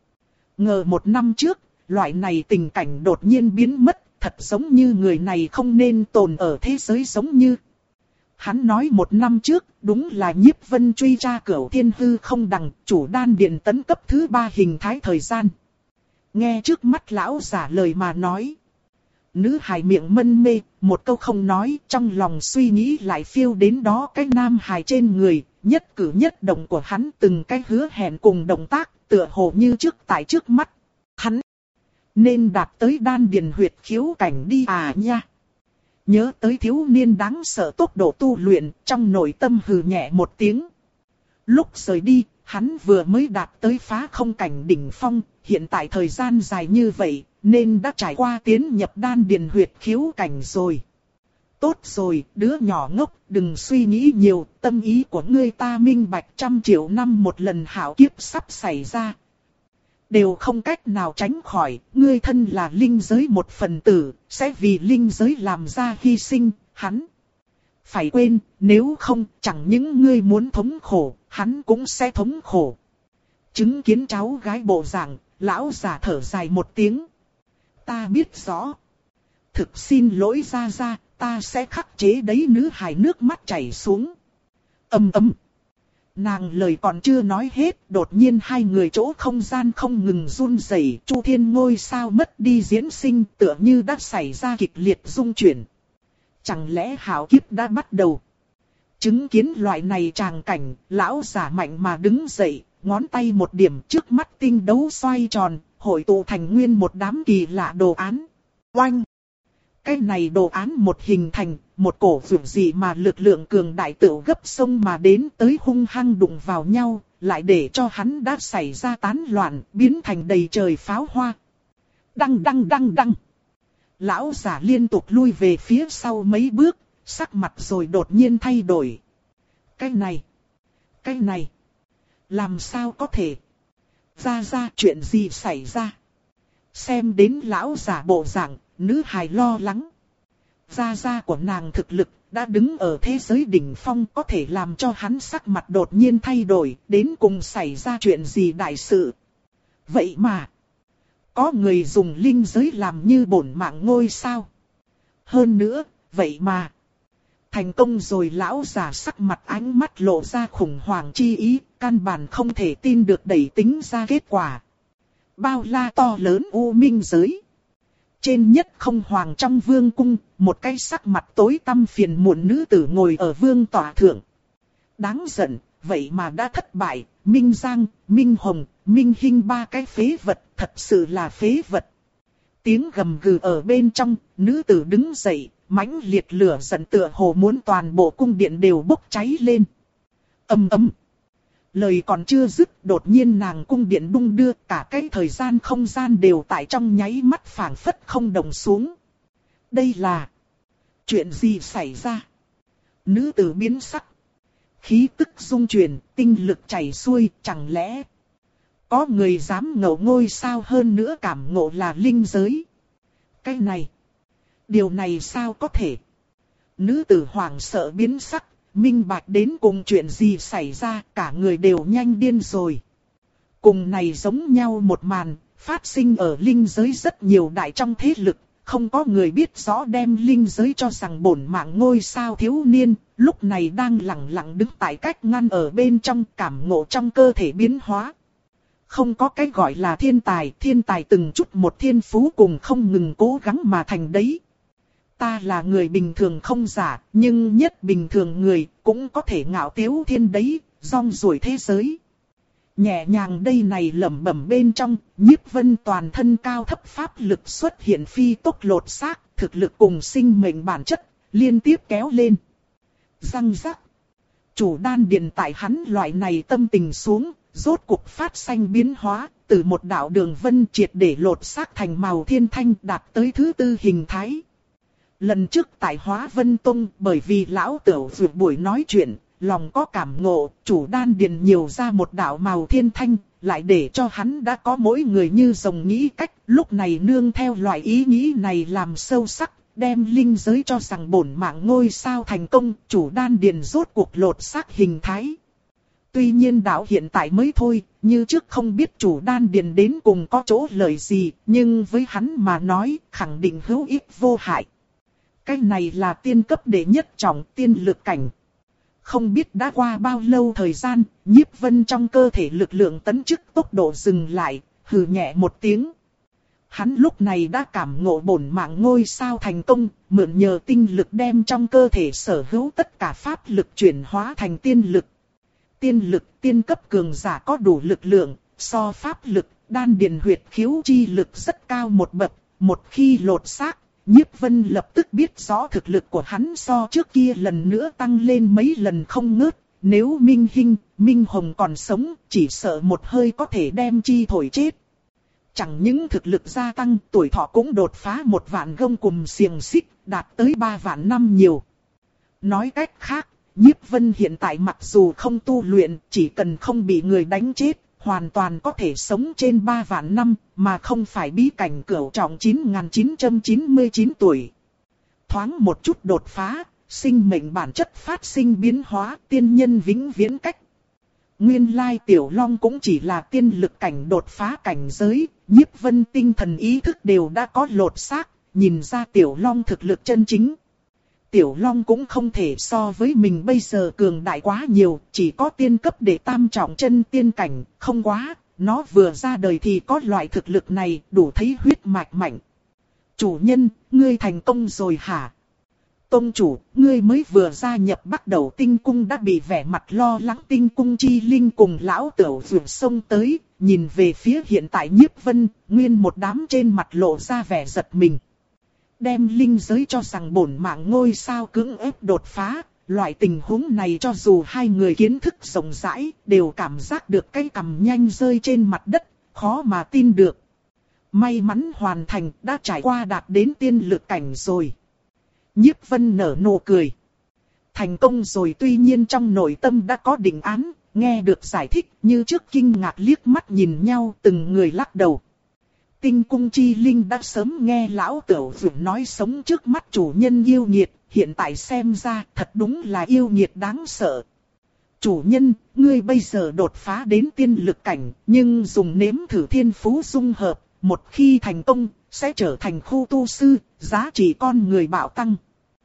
Ngờ một năm trước, loại này tình cảnh đột nhiên biến mất, thật giống như người này không nên tồn ở thế giới giống như. Hắn nói một năm trước, đúng là Nhiếp Vân truy tra cửu thiên hư không đằng, chủ đan điện tấn cấp thứ ba hình thái thời gian. Nghe trước mắt lão giả lời mà nói. Nữ hài miệng mân mê, một câu không nói, trong lòng suy nghĩ lại phiêu đến đó cái nam hài trên người, nhất cử nhất động của hắn từng cái hứa hẹn cùng động tác, tựa hồ như trước tại trước mắt. Hắn nên đạt tới đan điền huyệt khiếu cảnh đi à nha. Nhớ tới thiếu niên đáng sợ tốc độ tu luyện, trong nội tâm hừ nhẹ một tiếng. Lúc rời đi, hắn vừa mới đạt tới phá không cảnh đỉnh phong, hiện tại thời gian dài như vậy, nên đã trải qua tiến nhập đan điền huyệt khiếu cảnh rồi. Tốt rồi, đứa nhỏ ngốc, đừng suy nghĩ nhiều, tâm ý của ngươi ta minh bạch, trăm triệu năm một lần hảo kiếp sắp xảy ra. Đều không cách nào tránh khỏi, ngươi thân là linh giới một phần tử, sẽ vì linh giới làm ra hy sinh, hắn. Phải quên, nếu không, chẳng những ngươi muốn thống khổ, hắn cũng sẽ thống khổ. Chứng kiến cháu gái bộ dạng, lão già thở dài một tiếng. Ta biết rõ. Thực xin lỗi Gia Gia, ta sẽ khắc chế đấy. Nữ hài nước mắt chảy xuống. Ầm ầm. Nàng lời còn chưa nói hết, đột nhiên hai người chỗ không gian không ngừng run rẩy. Chu Thiên ngôi sao mất đi diễn sinh, tựa như đã xảy ra kịch liệt rung chuyển. Chẳng lẽ hạo kiếp đã bắt đầu? Chứng kiến loại này tràng cảnh, lão giả mạnh mà đứng dậy, ngón tay một điểm, trước mắt tinh đấu xoay tròn, hội tụ thành nguyên một đám kỳ lạ đồ án. Oanh! Cái này đồ án một hình thành, một cổ vượt gì mà lực lượng cường đại tựu gấp sông mà đến tới hung hăng đụng vào nhau, lại để cho hắn đã xảy ra tán loạn, biến thành đầy trời pháo hoa. Đăng đăng đăng đăng! Lão giả liên tục lui về phía sau mấy bước, sắc mặt rồi đột nhiên thay đổi. Cái này! Cái này! Làm sao có thể? Ra ra chuyện gì xảy ra? Xem đến lão giả bộ dạng, nữ hài lo lắng. Gia gia của nàng thực lực đã đứng ở thế giới đỉnh phong, có thể làm cho hắn sắc mặt đột nhiên thay đổi, đến cùng xảy ra chuyện gì đại sự. Vậy mà, có người dùng linh giới làm như bổn mạng ngôi sao. Hơn nữa, vậy mà, thành công rồi. Lão giả sắc mặt ánh mắt lộ ra khủng hoảng chi ý, căn bản không thể tin được đẩy tính ra kết quả. Bao la to lớn u minh giới. Trên nhất không hoàng trong vương cung, một cái sắc mặt tối tăm phiền muộn nữ tử ngồi ở vương tọa thượng. Đáng giận, vậy mà đã thất bại. Minh Giang, Minh Hồng, Minh Hinh ba cái phế vật, thật sự là phế vật. Tiếng gầm gừ ở bên trong, nữ tử đứng dậy, mãnh liệt lửa giận tựa hồ muốn toàn bộ cung điện đều bốc cháy lên. Ầm ầm. Lời còn chưa dứt, đột nhiên nàng cung điện đung đưa, cả cái thời gian không gian đều tại trong nháy mắt phảng phất không đồng xuống. Đây là chuyện gì xảy ra? Nữ tử biến sắc. Khí tức dung chuyển, tinh lực chảy xuôi, chẳng lẽ có người dám ngộ ngôi sao, hơn nữa cảm ngộ là linh giới? Cái này, điều này sao có thể? Nữ tử hoảng sợ biến sắc. Minh bạch đến cùng chuyện gì xảy ra, cả người đều nhanh điên rồi. Cùng này giống nhau một màn, phát sinh ở linh giới rất nhiều đại trong thế lực, không có người biết rõ đem linh giới cho rằng bổn mạng ngôi sao thiếu niên, lúc này đang lặng lặng đứng tại cách ngăn ở bên trong, cảm ngộ trong cơ thể biến hóa. Không có cái gọi là thiên tài, thiên tài từng chút một thiên phú cùng không ngừng cố gắng mà thành đấy. Ta là người bình thường không giả, nhưng nhất bình thường người cũng có thể ngạo tiếu thiên đấy, rong ruổi thế giới. Nhẹ nhàng đây này lẩm bẩm bên trong, Nhiếp Vân toàn thân cao thấp pháp lực xuất hiện phi tốc lột xác, thực lực cùng sinh mệnh bản chất, liên tiếp kéo lên. Răng rắc. Chủ đan điện tại hắn loại này tâm tình xuống, rốt cuộc phát sinh biến hóa, từ một đạo đường vân triệt để lột xác thành màu thiên thanh đạt tới thứ tư hình thái. Lần trước tại Hóa Vân Tông, bởi vì lão tửu vượt buổi nói chuyện, lòng có cảm ngộ, chủ đan điền nhiều ra một đạo màu thiên thanh, lại để cho hắn đã có mỗi người như rồng nghĩ cách, lúc này nương theo loại ý nghĩ này làm sâu sắc, đem linh giới cho rằng bổn mạng ngôi sao thành công, chủ đan điền rốt cuộc lột xác hình thái. Tuy nhiên đạo hiện tại mới thôi, như trước không biết chủ đan điền đến cùng có chỗ lợi gì, nhưng với hắn mà nói, khẳng định hữu ích vô hại. Cái này là tiên cấp đệ nhất trọng tiên lực cảnh. Không biết đã qua bao lâu thời gian, Nhiếp Vân trong cơ thể lực lượng tấn chức tốc độ dừng lại, hừ nhẹ một tiếng. Hắn lúc này đã cảm ngộ bổn mạng ngôi sao thành công, mượn nhờ tinh lực đem trong cơ thể sở hữu tất cả pháp lực chuyển hóa thành tiên lực. Tiên lực tiên cấp cường giả có đủ lực lượng, so pháp lực, đan điền huyệt khiếu chi lực rất cao một bậc, một khi lột xác. Nhiếp Vân lập tức biết rõ thực lực của hắn so trước kia lần nữa tăng lên mấy lần không ngớt. Nếu Minh Hinh, Minh Hồng còn sống, chỉ sợ một hơi có thể đem chi thổi chết. Chẳng những thực lực gia tăng, tuổi thọ cũng đột phá một vạn gông cùm xiềng xích, đạt tới ba vạn năm nhiều. Nói cách khác, Nhiếp Vân hiện tại mặc dù không tu luyện, chỉ cần không bị người đánh chết, hoàn toàn có thể sống trên ba vạn năm, mà không phải bí cảnh cửu trọng chín nghìn chín trăm chín mươi chín tuổi. Thoáng một chút đột phá, sinh mệnh bản chất phát sinh biến hóa, tiên nhân vĩnh viễn cách. Nguyên lai Tiểu Long cũng chỉ là tiên lực cảnh đột phá cảnh giới, Nhiếp Vân tinh thần ý thức đều đã có lột xác, nhìn ra Tiểu Long thực lực chân chính. Tiểu Long cũng không thể so với mình bây giờ cường đại quá nhiều, chỉ có tiên cấp để tam trọng chân tiên cảnh, không quá, nó vừa ra đời thì có loại thực lực này, đủ thấy huyết mạch mạnh. Chủ nhân, ngươi thành công rồi hả? Tông chủ, ngươi mới vừa gia nhập bắt đầu tinh cung đã bị vẻ mặt lo lắng tinh cung chi linh cùng lão tửu vượt sông tới, nhìn về phía hiện tại Nhiếp Vân, nguyên một đám trên mặt lộ ra vẻ giật mình. Đem linh giới cho rằng bổn mạng ngôi sao cưỡng ép đột phá, loại tình huống này cho dù hai người kiến thức rộng rãi, đều cảm giác được cái cằm nhanh rơi trên mặt đất, khó mà tin được. May mắn hoàn thành, đã trải qua đạt đến tiên lực cảnh rồi. Nhiếp Vân nở nụ cười. Thành công rồi, tuy nhiên trong nội tâm đã có định án, nghe được giải thích như trước kinh ngạc liếc mắt nhìn nhau, từng người lắc đầu. Tinh cung chi linh đã sớm nghe lão tửu vượt nói sống trước mắt chủ nhân yêu nghiệt, hiện tại xem ra thật đúng là yêu nghiệt đáng sợ. Chủ nhân, ngươi bây giờ đột phá đến tiên lực cảnh, nhưng dùng nếm thử thiên phú dung hợp, một khi thành công, sẽ trở thành khu tu sư, giá trị con người bạo tăng.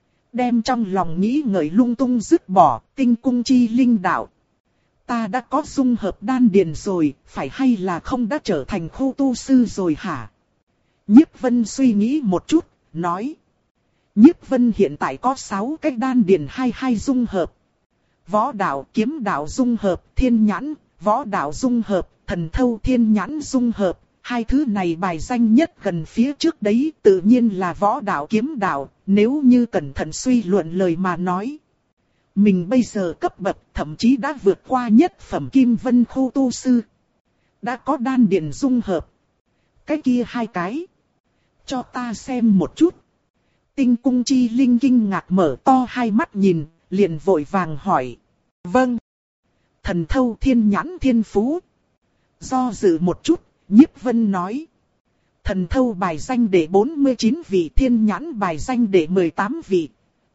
Đem trong lòng nghĩ ngợi lung tung dứt bỏ, tinh cung chi linh đạo. Ta đã có dung hợp đan điền rồi, phải hay là không đã trở thành khu tu sư rồi hả? Nhiếp Vân suy nghĩ một chút, nói. Nhiếp Vân hiện tại có sáu cái đan điền hai hai dung hợp. Võ đạo, kiếm đạo dung hợp, thiên nhãn, võ đạo dung hợp, thần thâu thiên nhãn dung hợp. Hai thứ này bài danh nhất gần phía trước đấy, tự nhiên là võ đạo kiếm đạo, nếu như cẩn thận suy luận lời mà nói. Mình bây giờ cấp bậc thậm chí đã vượt qua nhất phẩm kim vân khu tu sư. Đã có đan điền dung hợp. Cái kia hai cái. Cho ta xem một chút. Tinh cung chi linh kinh ngạc mở to hai mắt nhìn, liền vội vàng hỏi. Vâng. Thần thâu thiên nhãn thiên phú. Do dự một chút, Nhiếp Vân nói. Thần thâu bài danh để bốn mươi chín vị, thiên nhãn bài danh để mười tám vị.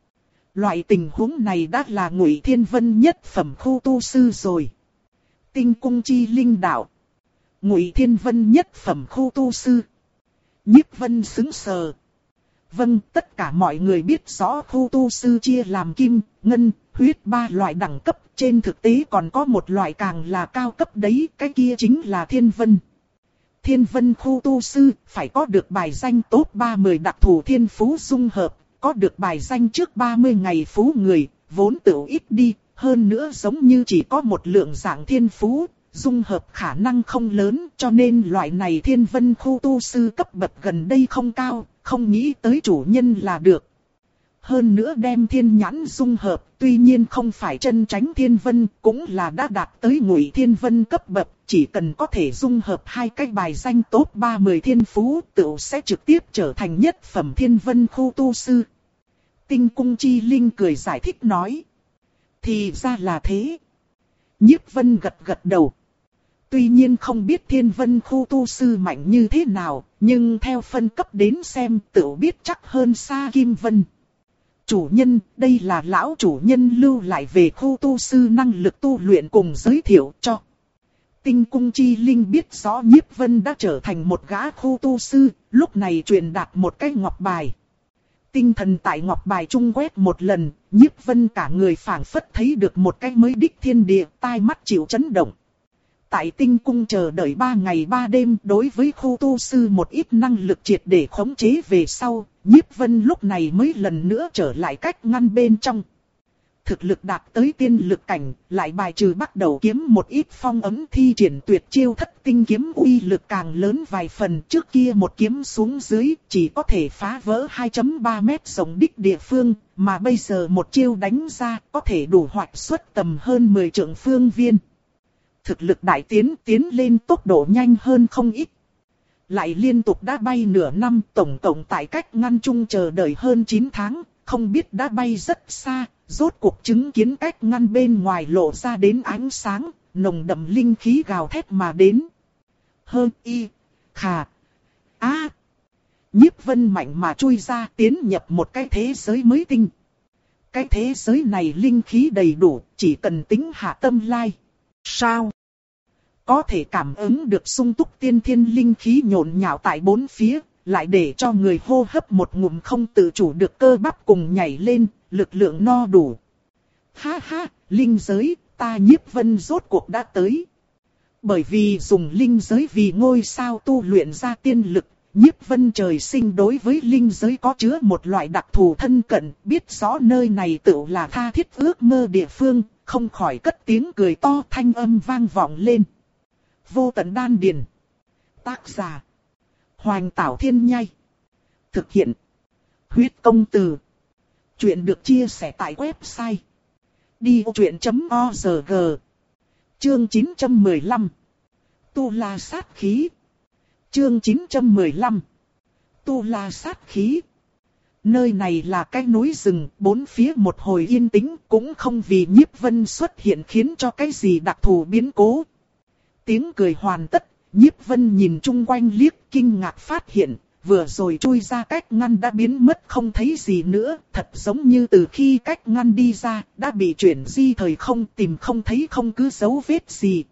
Loại tình huống này đã là Ngụy Thiên Vân nhất phẩm khu tu sư rồi. Tinh cung chi linh đạo. Ngụy Thiên Vân nhất phẩm khu tu sư. Nhiếp Vân sững sờ. Vâng, tất cả mọi người biết rõ khu tu sư chia làm kim, ngân, huyết ba loại đẳng cấp. Trên thực tế còn có một loại càng là cao cấp đấy, cái kia chính là Thiên Vân. Thiên Vân khu tu sư phải có được bài danh top ba mươi đặc thù thiên phú dung hợp. Có được bài danh trước ba mươi ngày phú người, vốn tự ít đi, hơn nữa giống như chỉ có một lượng dạng thiên phú, dung hợp khả năng không lớn, cho nên loại này Thiên Vân khu tu sư cấp bậc gần đây không cao, không nghĩ tới chủ nhân là được. Hơn nữa đem thiên nhãn dung hợp, tuy nhiên không phải chân tránh Thiên Vân, cũng là đã đạt tới Ngụy Thiên Vân cấp bậc, chỉ cần có thể dung hợp hai cái bài danh top ba mươi thiên phú, tự sẽ trực tiếp trở thành nhất phẩm Thiên Vân khu tu sư. Tinh cung chi linh cười giải thích nói. Thì ra là thế. Nhiếp Vân gật gật đầu. Tuy nhiên không biết Thiên Vân khu tu sư mạnh như thế nào, nhưng theo phân cấp đến xem tự biết chắc hơn xa Kim Vân. Chủ nhân, đây là lão chủ nhân lưu lại về khu tu sư năng lực tu luyện cùng giới thiệu cho. Tinh cung chi linh biết rõ Nhiếp Vân đã trở thành một gã khu tu sư, lúc này truyền đạt một cái ngọc bài. Tinh thần tại ngọc bài trung quét một lần, Nhiếp Vân cả người phảng phất thấy được một cái mới đích thiên địa, tai mắt chịu chấn động. Tại tinh cung chờ đợi ba ngày ba đêm, đối với khu tu sư một ít năng lực triệt để khống chế về sau, Nhiếp Vân lúc này mới lần nữa trở lại cách ngăn bên trong. Thực lực đạt tới tiên lực cảnh, lại bài trừ bắt đầu kiếm một ít phong ấm, thi triển tuyệt chiêu thất tinh kiếm uy lực càng lớn vài phần. Trước kia một kiếm xuống dưới chỉ có thể phá vỡ hai phẩy ba mét rộng đích địa phương, mà bây giờ một chiêu đánh ra có thể đủ hoạch xuất tầm hơn mười trượng phương viên. Thực lực đại tiến tiến lên tốc độ nhanh hơn không ít. Lại liên tục đã bay nửa năm, tổng cộng tại cách ngăn chung chờ đợi hơn chín tháng, không biết đã bay rất xa. Rốt cuộc chứng kiến cách ngăn bên ngoài lộ ra đến ánh sáng, nồng đậm linh khí gào thét mà đến. Hơn y, khà, á. Nhiếp Vân mạnh mà chui ra, tiến nhập một cái thế giới mới tinh. Cái thế giới này linh khí đầy đủ, chỉ cần tính hạ tâm lai. Sao? Có thể cảm ứng được sung túc tiên thiên linh khí nhộn nhạo tại bốn phía, lại để cho người hô hấp một ngụm không tự chủ được cơ bắp cùng nhảy lên, lực lượng no đủ. Ha ha, linh giới, ta Nhiếp Vân rốt cuộc đã tới. Bởi vì dùng linh giới vì ngôi sao tu luyện ra tiên lực, Nhiếp Vân trời sinh đối với linh giới có chứa một loại đặc thù thân cận, biết rõ nơi này tựu là tha thiết ước mơ địa phương, không khỏi cất tiếng cười to, thanh âm vang vọng lên. Vô tận đan điền. Tác giả: Hoành Tảo Thiên Nhai. Thực hiện: Huyết Công Từ. Chuyện được chia sẻ tại website đi ô chuyện chấm o rờ giê. Chương chín trăm mười lăm. Tu La Sát Khí. Chương chín trăm mười lăm. Tu La Sát Khí. Nơi này là cái núi rừng, bốn phía một hồi yên tĩnh, cũng không vì Nhiếp Vân xuất hiện khiến cho cái gì đặc thù biến cố. Tiếng cười hoàn tất, Nhiếp Vân nhìn chung quanh liếc, kinh ngạc phát hiện, vừa rồi chui ra cách ngăn đã biến mất không thấy gì nữa, thật giống như từ khi cách ngăn đi ra, đã bị chuyển di thời không, tìm không thấy không cứ dấu vết gì.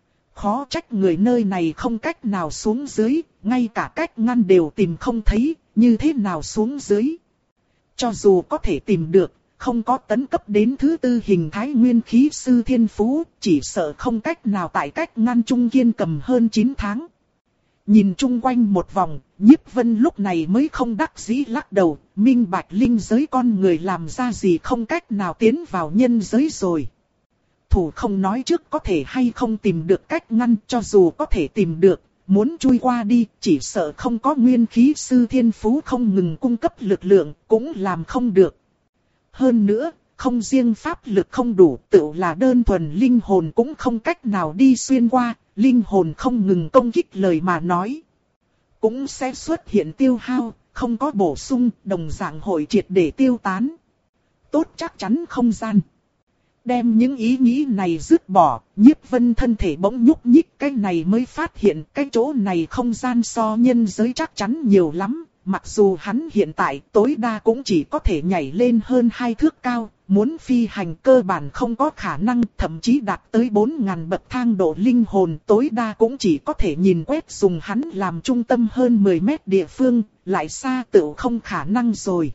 Khó trách người nơi này không cách nào xuống dưới, ngay cả cách ngăn đều tìm không thấy, như thế nào xuống dưới. Cho dù có thể tìm được, không có tấn cấp đến thứ tư hình thái nguyên khí sư thiên phú, chỉ sợ không cách nào tại cách ngăn trung kiên cầm hơn chín tháng. Nhìn chung quanh một vòng, Nhiếp Vân lúc này mới không đắc dĩ lắc đầu, minh bạch linh giới con người làm ra gì không cách nào tiến vào nhân giới rồi. Thủ không nói trước có thể hay không tìm được cách ngăn, cho dù có thể tìm được, muốn chui qua đi, chỉ sợ không có nguyên khí sư thiên phú không ngừng cung cấp lực lượng, cũng làm không được. Hơn nữa, không riêng pháp lực không đủ, tự là đơn thuần linh hồn cũng không cách nào đi xuyên qua, linh hồn không ngừng công kích lời mà nói. Cũng sẽ xuất hiện tiêu hao, không có bổ sung, đồng dạng hội triệt để tiêu tán. Tốt chắc chắn không gian. Đem những ý nghĩ này dứt bỏ, Nhiếp Vân thân thể bỗng nhúc nhích, cái này mới phát hiện cái chỗ này không gian so nhân giới chắc chắn nhiều lắm. Mặc dù hắn hiện tại tối đa cũng chỉ có thể nhảy lên hơn hai thước cao, muốn phi hành cơ bản không có khả năng, thậm chí đạt tới bốn ngàn bậc thang độ linh hồn tối đa cũng chỉ có thể nhìn quét dùng hắn làm trung tâm hơn mười mét địa phương, lại xa tự không khả năng rồi.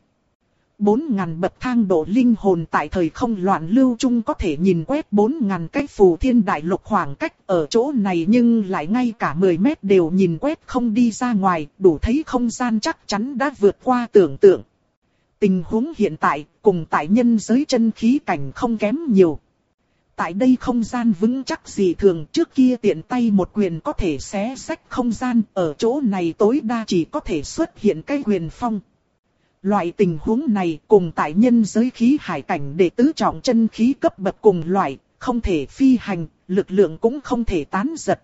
bốn ngàn bậc thang độ linh hồn tại thời không loạn lưu chung có thể nhìn quét bốn ngàn cái phù thiên đại lục khoảng cách ở chỗ này, nhưng lại ngay cả mười mét đều nhìn quét không đi ra ngoài, đủ thấy không gian chắc chắn đã vượt qua tưởng tượng. Tình huống hiện tại cùng tại nhân giới chân khí cảnh không kém nhiều. Tại đây không gian vững chắc dị thường, trước kia tiện tay một quyền có thể xé rách không gian, ở chỗ này tối đa chỉ có thể xuất hiện cái quyền phong. Loại tình huống này cùng tại nhân giới khí hải cảnh để tứ trọng chân khí cấp bậc cùng loại, không thể phi hành, lực lượng cũng không thể tán giật.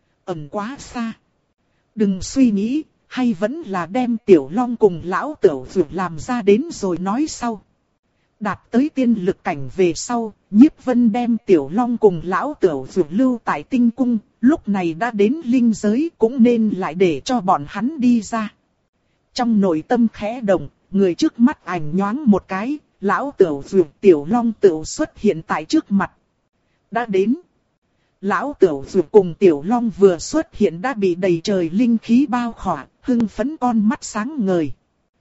Ẩn quá xa. Đừng suy nghĩ, hay vẫn là đem Tiểu Long cùng lão Tiểu Dược làm ra đến rồi nói sau. Đạt tới tiên lực cảnh về sau, Nhiếp Vân đem Tiểu Long cùng lão Tiểu Dược lưu tại tinh cung, lúc này đã đến linh giới cũng nên lại để cho bọn hắn đi ra. Trong nội tâm khẽ động, người trước mắt ảnh nhoáng một cái, lão Tiểu Dược Tiểu Long tự xuất hiện tại trước mặt. Đã đến. Lão Tiểu Dược cùng Tiểu Long vừa xuất hiện đã bị đầy trời linh khí bao khỏa, hưng phấn con mắt sáng ngời.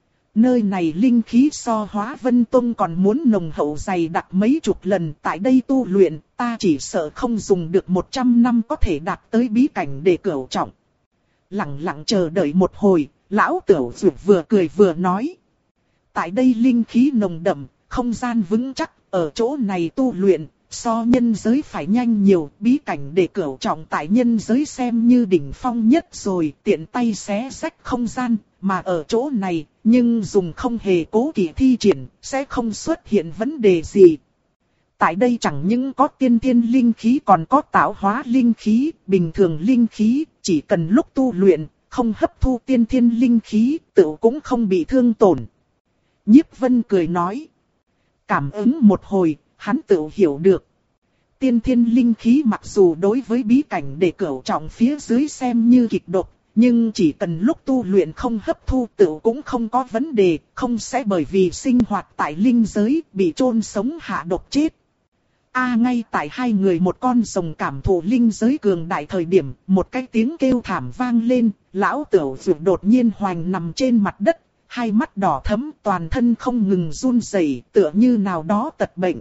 Nơi này linh khí so Hóa Vân Tông còn muốn nồng hậu dày đặc mấy chục lần, tại đây tu luyện, ta chỉ sợ không dùng được một trăm năm có thể đạt tới bí cảnh để cửu trọng. Lặng lặng chờ đợi một hồi, lão Tiểu Dược vừa cười vừa nói. Tại đây linh khí nồng đậm, không gian vững chắc, ở chỗ này tu luyện, so nhân giới phải nhanh nhiều, bí cảnh để cửu trọng tại nhân giới xem như đỉnh phong nhất rồi, tiện tay xé rách không gian, mà ở chỗ này, nhưng dùng không hề cố kỵ thi triển, sẽ không xuất hiện vấn đề gì. Tại đây chẳng những có tiên thiên linh khí còn có tạo hóa linh khí, bình thường linh khí, chỉ cần lúc tu luyện, không hấp thu tiên thiên linh khí, tự cũng không bị thương tổn. Nhiếp Vân cười nói. Cảm ứng một hồi, hắn tự hiểu được. Tiên thiên linh khí mặc dù đối với bí cảnh để cửu trọng phía dưới xem như kịch độc, nhưng chỉ cần lúc tu luyện không hấp thu tự cũng không có vấn đề, không sẽ bởi vì sinh hoạt tại linh giới bị chôn sống hạ độc chết. A ngay tại hai người một con rồng cảm thụ linh giới cường đại thời điểm, một cái tiếng kêu thảm vang lên, lão Tửu Dược đột nhiên hoành nằm trên mặt đất, hai mắt đỏ thẫm, toàn thân không ngừng run rẩy, tựa như nào đó tật bệnh.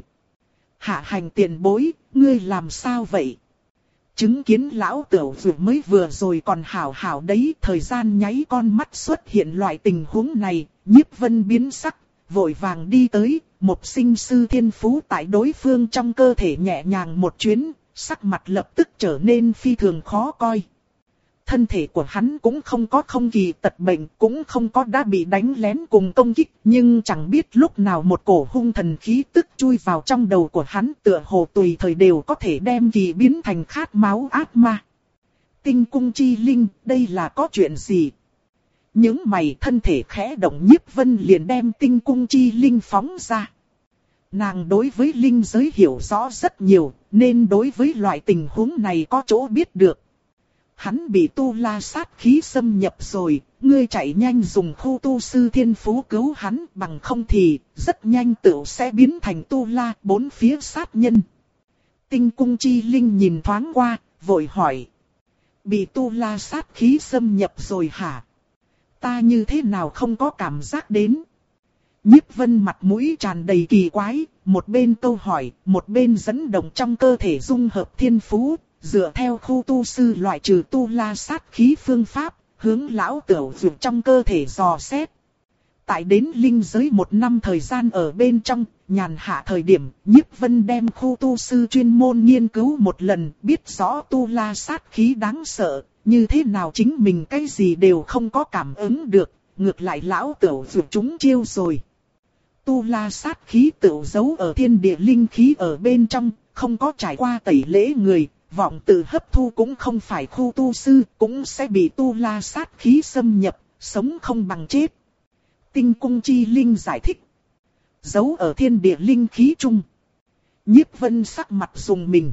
Hạ hành tiền bối, ngươi làm sao vậy? Chứng kiến lão Tửu Dược mới vừa rồi còn hảo hảo đấy, thời gian nháy con mắt xuất hiện loại tình huống này, Nhiếp Vân biến sắc, vội vàng đi tới, một sinh sư thiên phú tại đối phương trong cơ thể nhẹ nhàng một chuyến, sắc mặt lập tức trở nên phi thường khó coi. Thân thể của hắn cũng không có không kỳ tật bệnh, cũng không có đã bị đánh lén cùng công kích, nhưng chẳng biết lúc nào một cổ hung thần khí tức chui vào trong đầu của hắn, tựa hồ tùy thời đều có thể đem kỳ biến thành khát máu ác ma. Tinh cung chi linh, đây là có chuyện gì? Những mày thân thể khẽ động, Nhiếp Vân liền đem tinh cung chi linh phóng ra. Nàng đối với linh giới hiểu rõ rất nhiều, nên đối với loại tình huống này có chỗ biết được. Hắn bị tu la sát khí xâm nhập rồi, ngươi chạy nhanh dùng khu tu sư thiên phú cứu hắn, bằng không thì rất nhanh tựu sẽ biến thành tu la bốn phía sát nhân. Tinh cung chi linh nhìn thoáng qua, vội hỏi. Bị tu la sát khí xâm nhập rồi hả? Ta như thế nào không có cảm giác đến? Nhiếp Vân mặt mũi tràn đầy kỳ quái, một bên câu hỏi, một bên dẫn động trong cơ thể dung hợp thiên phú, dựa theo khu tu sư loại trừ tu la sát khí phương pháp, hướng lão Tửu Dược trong cơ thể dò xét. Tại đến linh giới một năm thời gian ở bên trong, nhàn hạ thời điểm, Nhiếp Vân đem khu tu sư chuyên môn nghiên cứu một lần, biết rõ tu la sát khí đáng sợ, như thế nào chính mình cái gì đều không có cảm ứng được, ngược lại lão Tửu Dược chúng chiêu rồi. Tu la sát khí tựu giấu ở thiên địa linh khí ở bên trong, không có trải qua tẩy lễ người, vọng tự hấp thu cũng không phải khu tu sư, cũng sẽ bị tu la sát khí xâm nhập, sống không bằng chết. Tinh cung chi linh giải thích. Giấu ở thiên địa linh khí chung. Nhiếp Vân sắc mặt dùng mình.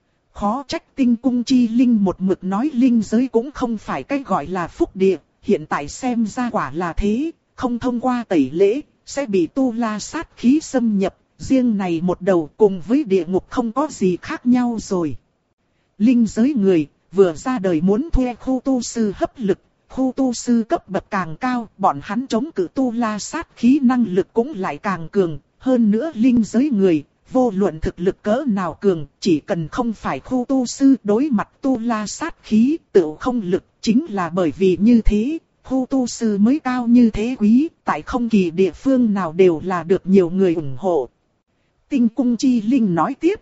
Khó trách tinh cung chi linh một mực nói linh giới cũng không phải cái gọi là phúc địa, hiện tại xem ra quả là thế, không thông qua tẩy lễ, sẽ bị tu la sát khí xâm nhập, riêng này một đầu cùng với địa ngục không có gì khác nhau rồi. Linh giới người, vừa ra đời muốn thuê khu tu sư hấp lực, khu tu sư cấp bậc càng cao, bọn hắn chống cự tu la sát khí năng lực cũng lại càng cường, hơn nữa linh giới người, vô luận thực lực cỡ nào cường, chỉ cần không phải khu tu sư đối mặt tu la sát khí, tự không lực, chính là bởi vì như thế. Khu tu sư mới cao như thế quý, tại không kỳ địa phương nào đều là được nhiều người ủng hộ. Tinh cung chi linh nói tiếp.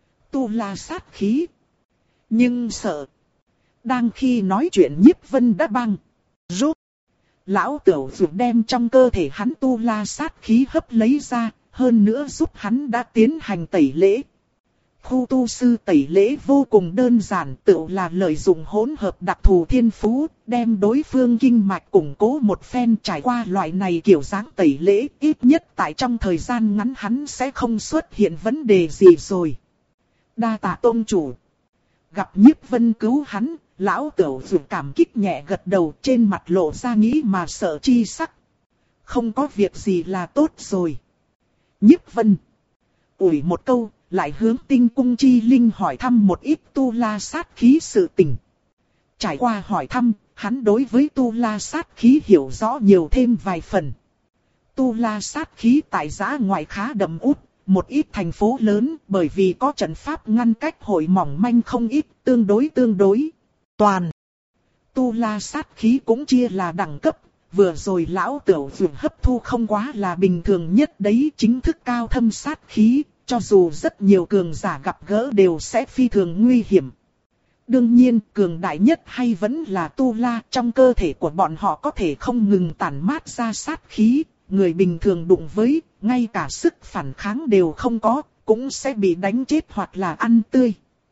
Tu la sát khí. Nhưng sợ. Đang khi nói chuyện Nhiếp Vân đã băng. Rút. Lão Tửu Dược đem trong cơ thể hắn tu la sát khí hấp lấy ra, hơn nữa giúp hắn đã tiến hành tẩy lễ. Khu tu sư tẩy lễ vô cùng đơn giản, tự là lợi dụng hỗn hợp đặc thù thiên phú, đem đối phương kinh mạch củng cố một phen. Trải qua loại này kiểu dáng tẩy lễ, ít nhất tại trong thời gian ngắn hắn sẽ không xuất hiện vấn đề gì rồi. Đa tạ tôn chủ. Gặp Nhiếp Vân cứu hắn, lão Tửu Dược cảm kích nhẹ gật đầu, trên mặt lộ ra nghĩ mà sợ chi sắc. Không có việc gì là tốt rồi. Nhiếp Vân ủi một câu, lại hướng tinh cung chi linh hỏi thăm một ít tu la sát khí sự tình. Trải qua hỏi thăm, hắn đối với tu la sát khí hiểu rõ nhiều thêm vài phần. Tu la sát khí tại giã ngoại khá đậm út, một ít thành phố lớn bởi vì có trận pháp ngăn cách hội mỏng manh không ít, tương đối tương đối. Toàn tu la sát khí cũng chia là đẳng cấp. Vừa rồi lão Tửu Dược hấp thu không quá là bình thường nhất đấy, chính thức cao thâm sát khí, cho dù rất nhiều cường giả gặp gỡ đều sẽ phi thường nguy hiểm. Đương nhiên, cường đại nhất hay vẫn là tu la, trong cơ thể của bọn họ có thể không ngừng tản mát ra sát khí, người bình thường đụng với, ngay cả sức phản kháng đều không có, cũng sẽ bị đánh chết hoặc là ăn tươi.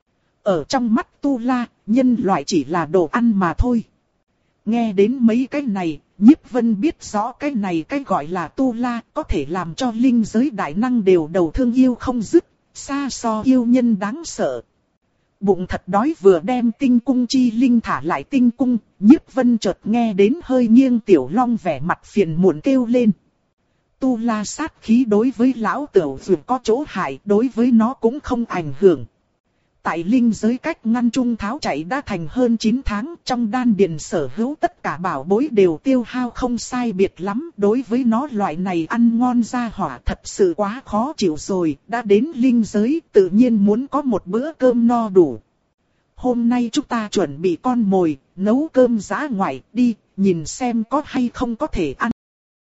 Ở trong mắt tu la, nhân loại chỉ là đồ ăn mà thôi. Nghe đến mấy cái này, Nhiếp Vân biết rõ cái này cái gọi là tu la có thể làm cho linh giới đại năng đều đầu thương yêu không dứt, xa so yêu nhân đáng sợ. Bụng thật đói vừa đem tinh cung chi linh thả lại tinh cung, Nhiếp Vân chợt nghe đến hơi nghiêng Tiểu Long vẻ mặt phiền muộn kêu lên. Tu la sát khí đối với lão tửu dù có chỗ hại, đối với nó cũng không ảnh hưởng. Tại linh giới cách ngăn trung tháo chạy đã thành hơn chín tháng, trong đan điền sở hữu tất cả bảo bối đều tiêu hao không sai biệt lắm. Đối với nó loại này ăn ngon ra hỏa thật sự quá khó chịu rồi, đã đến linh giới tự nhiên muốn có một bữa cơm no đủ. Hôm nay chúng ta chuẩn bị con mồi, nấu cơm dã ngoại đi, nhìn xem có hay không có thể ăn.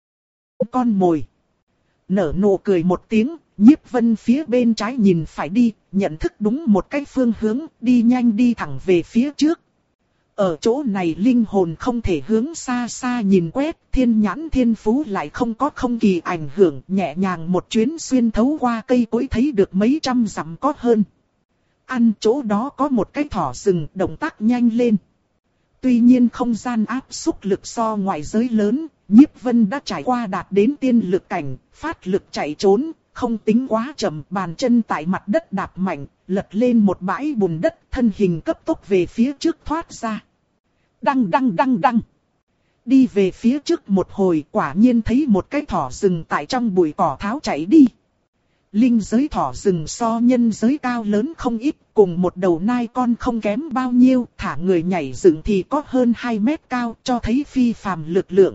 Con mồi. Nở nụ cười một tiếng, Nhiếp Vân phía bên trái nhìn phải đi, nhận thức đúng một cái phương hướng, đi nhanh đi thẳng về phía trước. Ở chỗ này linh hồn không thể hướng xa xa nhìn quét, thiên nhãn thiên phú lại không có không kỳ ảnh hưởng, nhẹ nhàng một chuyến xuyên thấu qua cây cối thấy được mấy trăm dặm có hơn. Ăn chỗ đó có một cái thỏ rừng, động tác nhanh lên. Tuy nhiên không gian áp xúc lực so ngoại giới lớn, Nhiếp Vân đã trải qua đạt đến tiên lực cảnh, phát lực chạy trốn, không tính quá chậm, bàn chân tại mặt đất đạp mạnh, lật lên một bãi bùn đất, thân hình cấp tốc về phía trước thoát ra. Đăng đăng đăng đăng. Đi về phía trước một hồi, quả nhiên thấy một cái thỏ rừng tại trong bụi cỏ tháo chạy đi. Linh giới thỏ rừng so nhân giới cao lớn không ít, cùng một đầu nai con không kém bao nhiêu, thả người nhảy dựng thì có hơn hai mét cao, cho thấy phi phàm lực lượng.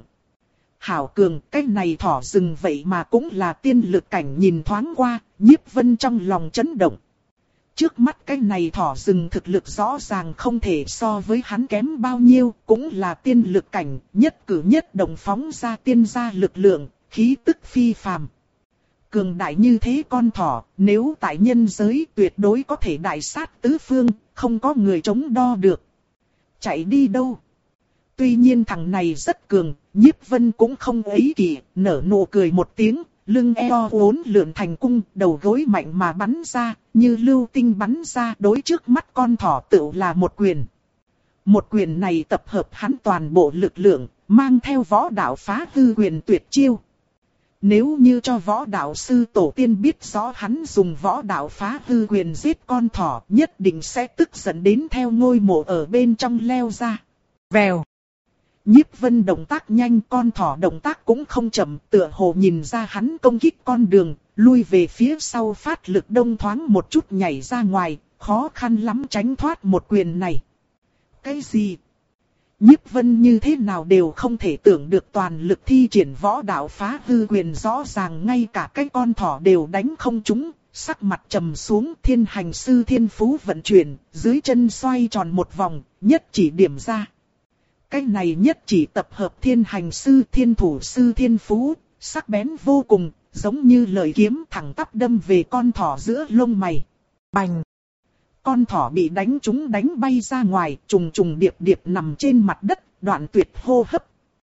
Hảo cường, cái này thỏ rừng vậy mà cũng là tiên lực cảnh, nhìn thoáng qua, Nhiếp Vân trong lòng chấn động. Trước mắt cái này thỏ rừng thực lực rõ ràng không thể so với hắn kém bao nhiêu, cũng là tiên lực cảnh, nhất cử nhất động phóng ra tiên gia lực lượng, khí tức phi phàm. Cường đại như thế con thỏ, nếu tại nhân giới tuyệt đối có thể đại sát tứ phương, không có người chống đo được. Chạy đi đâu? Tuy nhiên thằng này rất cường, Nhiếp Vân cũng không ấy kỳ, nở nụ cười một tiếng, lưng eo uốn lượn thành cung, đầu gối mạnh mà bắn ra, như lưu tinh bắn ra, đối trước mắt con thỏ tựu là một quyền. Một quyền này tập hợp hắn toàn bộ lực lượng, mang theo võ đạo phá hư quyền tuyệt chiêu. Nếu như cho võ đạo sư tổ tiên biết rõ hắn dùng võ đạo phá hư quyền giết con thỏ, nhất định sẽ tức giận đến theo ngôi mộ ở bên trong leo ra. Vèo. Nhiếp Vân động tác nhanh, con thỏ động tác cũng không chậm, tựa hồ nhìn ra hắn công kích con đường, lui về phía sau phát lực đông thoáng một chút nhảy ra ngoài, khó khăn lắm tránh thoát một quyền này. Cái gì? Nhiếp Vân như thế nào đều không thể tưởng được toàn lực thi triển võ đạo phá hư quyền, rõ ràng ngay cả cái con thỏ đều đánh không trúng, sắc mặt trầm xuống, thiên hành sư thiên phú vận chuyển, dưới chân xoay tròn một vòng, nhất chỉ điểm ra. Cái này nhất chỉ tập hợp thiên hành sư thiên thủ sư thiên phú, sắc bén vô cùng, giống như lợi kiếm thẳng tắp đâm về con thỏ giữa lông mày. Bành! Con thỏ bị đánh trúng đánh bay ra ngoài, trùng trùng điệp điệp nằm trên mặt đất, đoạn tuyệt hô hấp.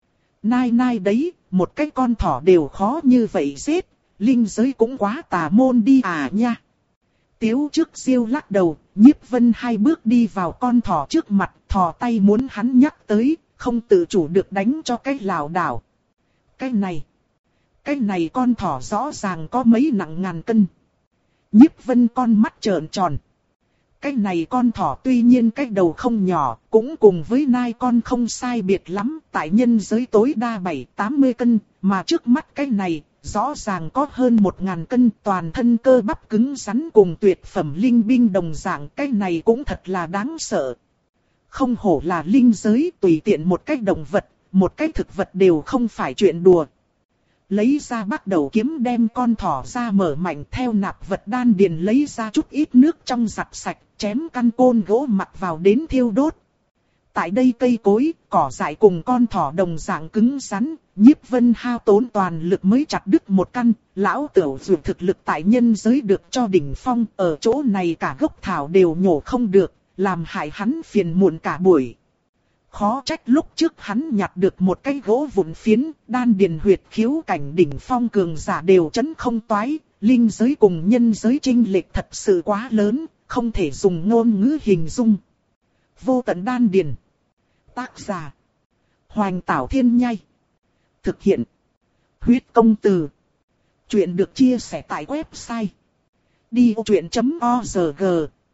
Nai nai đấy, một cái con thỏ đều khó như vậy giết, linh giới cũng quá tà môn đi à nha. Tiếu trước siêu lắc đầu, Nhiếp Vân hai bước đi vào con thỏ trước mặt, thò tay muốn hắn nhắc tới, không tự chủ được đánh cho cái lảo đảo. Cái này, cái này con thỏ rõ ràng có mấy nặng ngàn cân. Nhiếp Vân con mắt trợn tròn. Cái này con thỏ tuy nhiên cái đầu không nhỏ, cũng cùng với nai con không sai biệt lắm, tại nhân giới tối đa bảy tám mươi cân, mà trước mắt cái này, rõ ràng có hơn một ngàn cân, toàn thân cơ bắp cứng rắn cùng tuyệt phẩm linh binh đồng dạng, cái này cũng thật là đáng sợ. Không hổ là linh giới, tùy tiện một cái động vật, một cái thực vật đều không phải chuyện đùa. Lấy ra bắt đầu kiếm đem con thỏ ra mở mạnh, theo nạp vật đan điền lấy ra chút ít nước trong giặt sạch, chém căn côn gỗ mặc vào đến thiêu đốt. Tại đây cây cối, cỏ dại cùng con thỏ đồng dạng cứng rắn, Nhiếp Vân hao tốn toàn lực mới chặt đứt một căn, lão tửu dù thực lực tại nhân giới được cho đỉnh phong, ở chỗ này cả gốc thảo đều nhổ không được, làm hại hắn phiền muộn cả buổi. Khó trách lúc trước hắn nhặt được một cái gỗ vụn phiến, đan điền huyệt khiếu cảnh đỉnh phong cường giả đều chấn không toái, linh giới cùng nhân giới chênh lệch thật sự quá lớn, không thể dùng ngôn ngữ hình dung. Vô tận đan điền. Tác giả: Hoành Tảo Thiên Nhai. Thực hiện: Huyết Công Từ. Chuyện được chia sẻ tại website đi ô chuyện chấm org.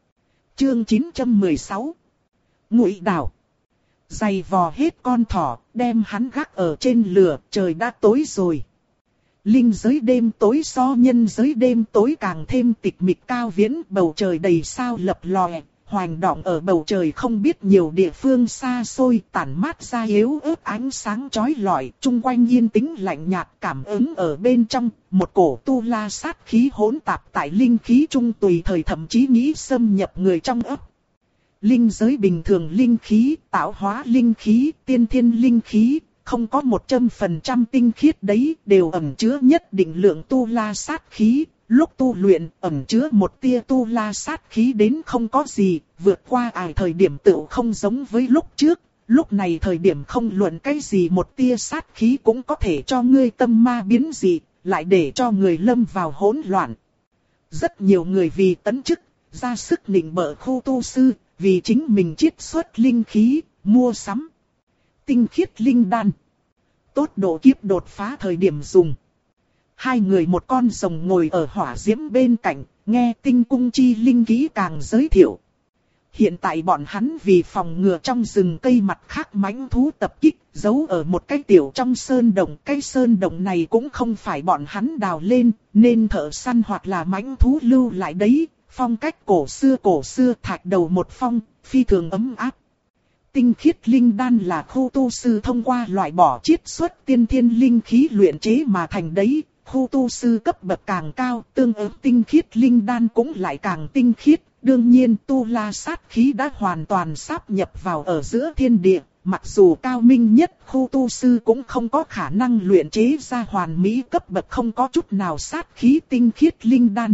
Chương chín trăm mười sáu. Ngụy Đảo. Giày vò hết con thỏ, đem hắn gác ở trên lửa, trời đã tối rồi. Linh giới đêm tối so nhân giới đêm tối càng thêm tịch mịch cao viễn, bầu trời đầy sao lập lòe, hoành đọng ở bầu trời không biết nhiều địa phương xa xôi, tản mát ra yếu ớt ánh sáng chói lọi, chung quanh yên tĩnh lạnh nhạt, cảm ứng ở bên trong, một cổ tu la sát khí hỗn tạp tại linh khí trung tùy thời thậm chí nghĩ xâm nhập người trong ấp. Linh giới bình thường linh khí, tạo hóa linh khí, tiên thiên linh khí, không có một trăm phần trăm tinh khiết đấy, đều ẩn chứa nhất định lượng tu la sát khí. Lúc tu luyện ẩn chứa một tia tu la sát khí đến không có gì, vượt qua ải thời điểm tựu không giống với lúc trước. Lúc này thời điểm không luận cái gì một tia sát khí cũng có thể cho ngươi tâm ma biến dị, lại để cho người lâm vào hỗn loạn. Rất nhiều người vì tấn chức, ra sức nịnh bợ khu tu sư, vì chính mình chiết xuất linh khí, mua sắm tinh khiết linh đan. Tốt độ kiếp đột phá thời điểm dùng. Hai người một con rồng ngồi ở hỏa diễm bên cạnh, nghe tinh cung chi linh kỹ càng giới thiệu. Hiện tại bọn hắn vì phòng ngừa trong rừng cây mặt khác mãnh thú tập kích, giấu ở một cái tiểu trong sơn động. Cái sơn động này cũng không phải bọn hắn đào lên, nên thợ săn hoặc là mãnh thú lưu lại đấy. Phong cách cổ xưa cổ xưa, thạch đầu một phong, phi thường ấm áp. Tinh khiết linh đan là khu tu sư thông qua loại bỏ chiết xuất tiên thiên linh khí luyện chế mà thành đấy. Khu tu sư cấp bậc càng cao, tương ứng tinh khiết linh đan cũng lại càng tinh khiết. Đương nhiên tu la sát khí đã hoàn toàn sáp nhập vào ở giữa thiên địa. Mặc dù cao minh nhất khu tu sư cũng không có khả năng luyện chế ra hoàn mỹ cấp bậc không có chút nào sát khí tinh khiết linh đan.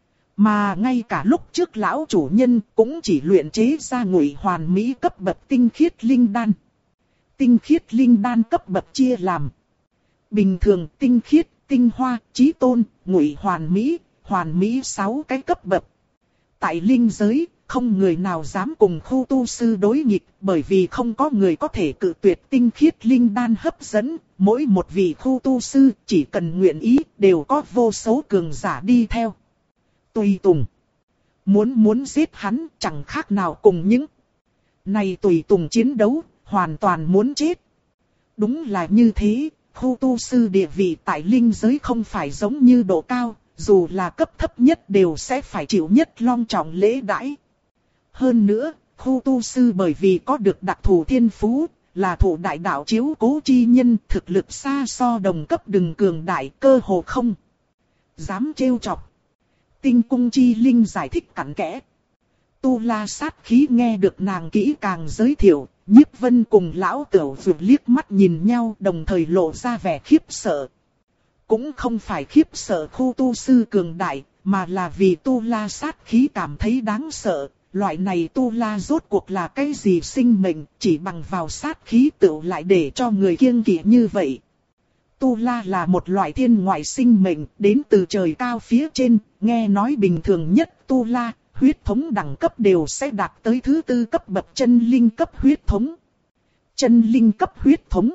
Mà ngay cả lúc trước lão chủ nhân cũng chỉ luyện chế ra ngụy hoàn mỹ cấp bậc tinh khiết linh đan. Tinh khiết linh đan cấp bậc chia làm bình thường, tinh khiết, tinh hoa, chí tôn, ngụy hoàn mỹ, hoàn mỹ sáu cái cấp bậc. Tại linh giới, không người nào dám cùng khu tu sư đối nghịch, bởi vì không có người có thể cự tuyệt tinh khiết linh đan hấp dẫn. Mỗi một vị khu tu sư chỉ cần nguyện ý đều có vô số cường giả đi theo. Tùy tùng. Muốn muốn giết hắn chẳng khác nào cùng những này tùy tùng chiến đấu, hoàn toàn muốn chết. Đúng là như thế, khu tu sư địa vị tại linh giới không phải giống như độ cao, dù là cấp thấp nhất đều sẽ phải chịu nhất long trọng lễ đãi. Hơn nữa, khu tu sư bởi vì có được đặc thù thiên phú, là thụ đại đạo chiếu cố chi nhân, thực lực xa so đồng cấp đừng cường đại, cơ hồ không dám trêu chọc. Tinh cung chi linh giải thích cặn kẽ. Tu la sát khí nghe được nàng kỹ càng giới thiệu, Nhiếp Vân cùng lão Tửu vụt liếc mắt nhìn nhau, đồng thời lộ ra vẻ khiếp sợ. Cũng không phải khiếp sợ khu tu sư cường đại, mà là vì tu la sát khí cảm thấy đáng sợ. Loại này tu la rốt cuộc là cái gì sinh mệnh, chỉ bằng vào sát khí tựu lại để cho người kiêng kỵ như vậy. Tu la là một loại thiên ngoại sinh mệnh, đến từ trời cao phía trên, nghe nói bình thường nhất tu la, huyết thống đẳng cấp đều sẽ đạt tới thứ tư cấp bậc chân linh cấp huyết thống. Chân linh cấp huyết thống.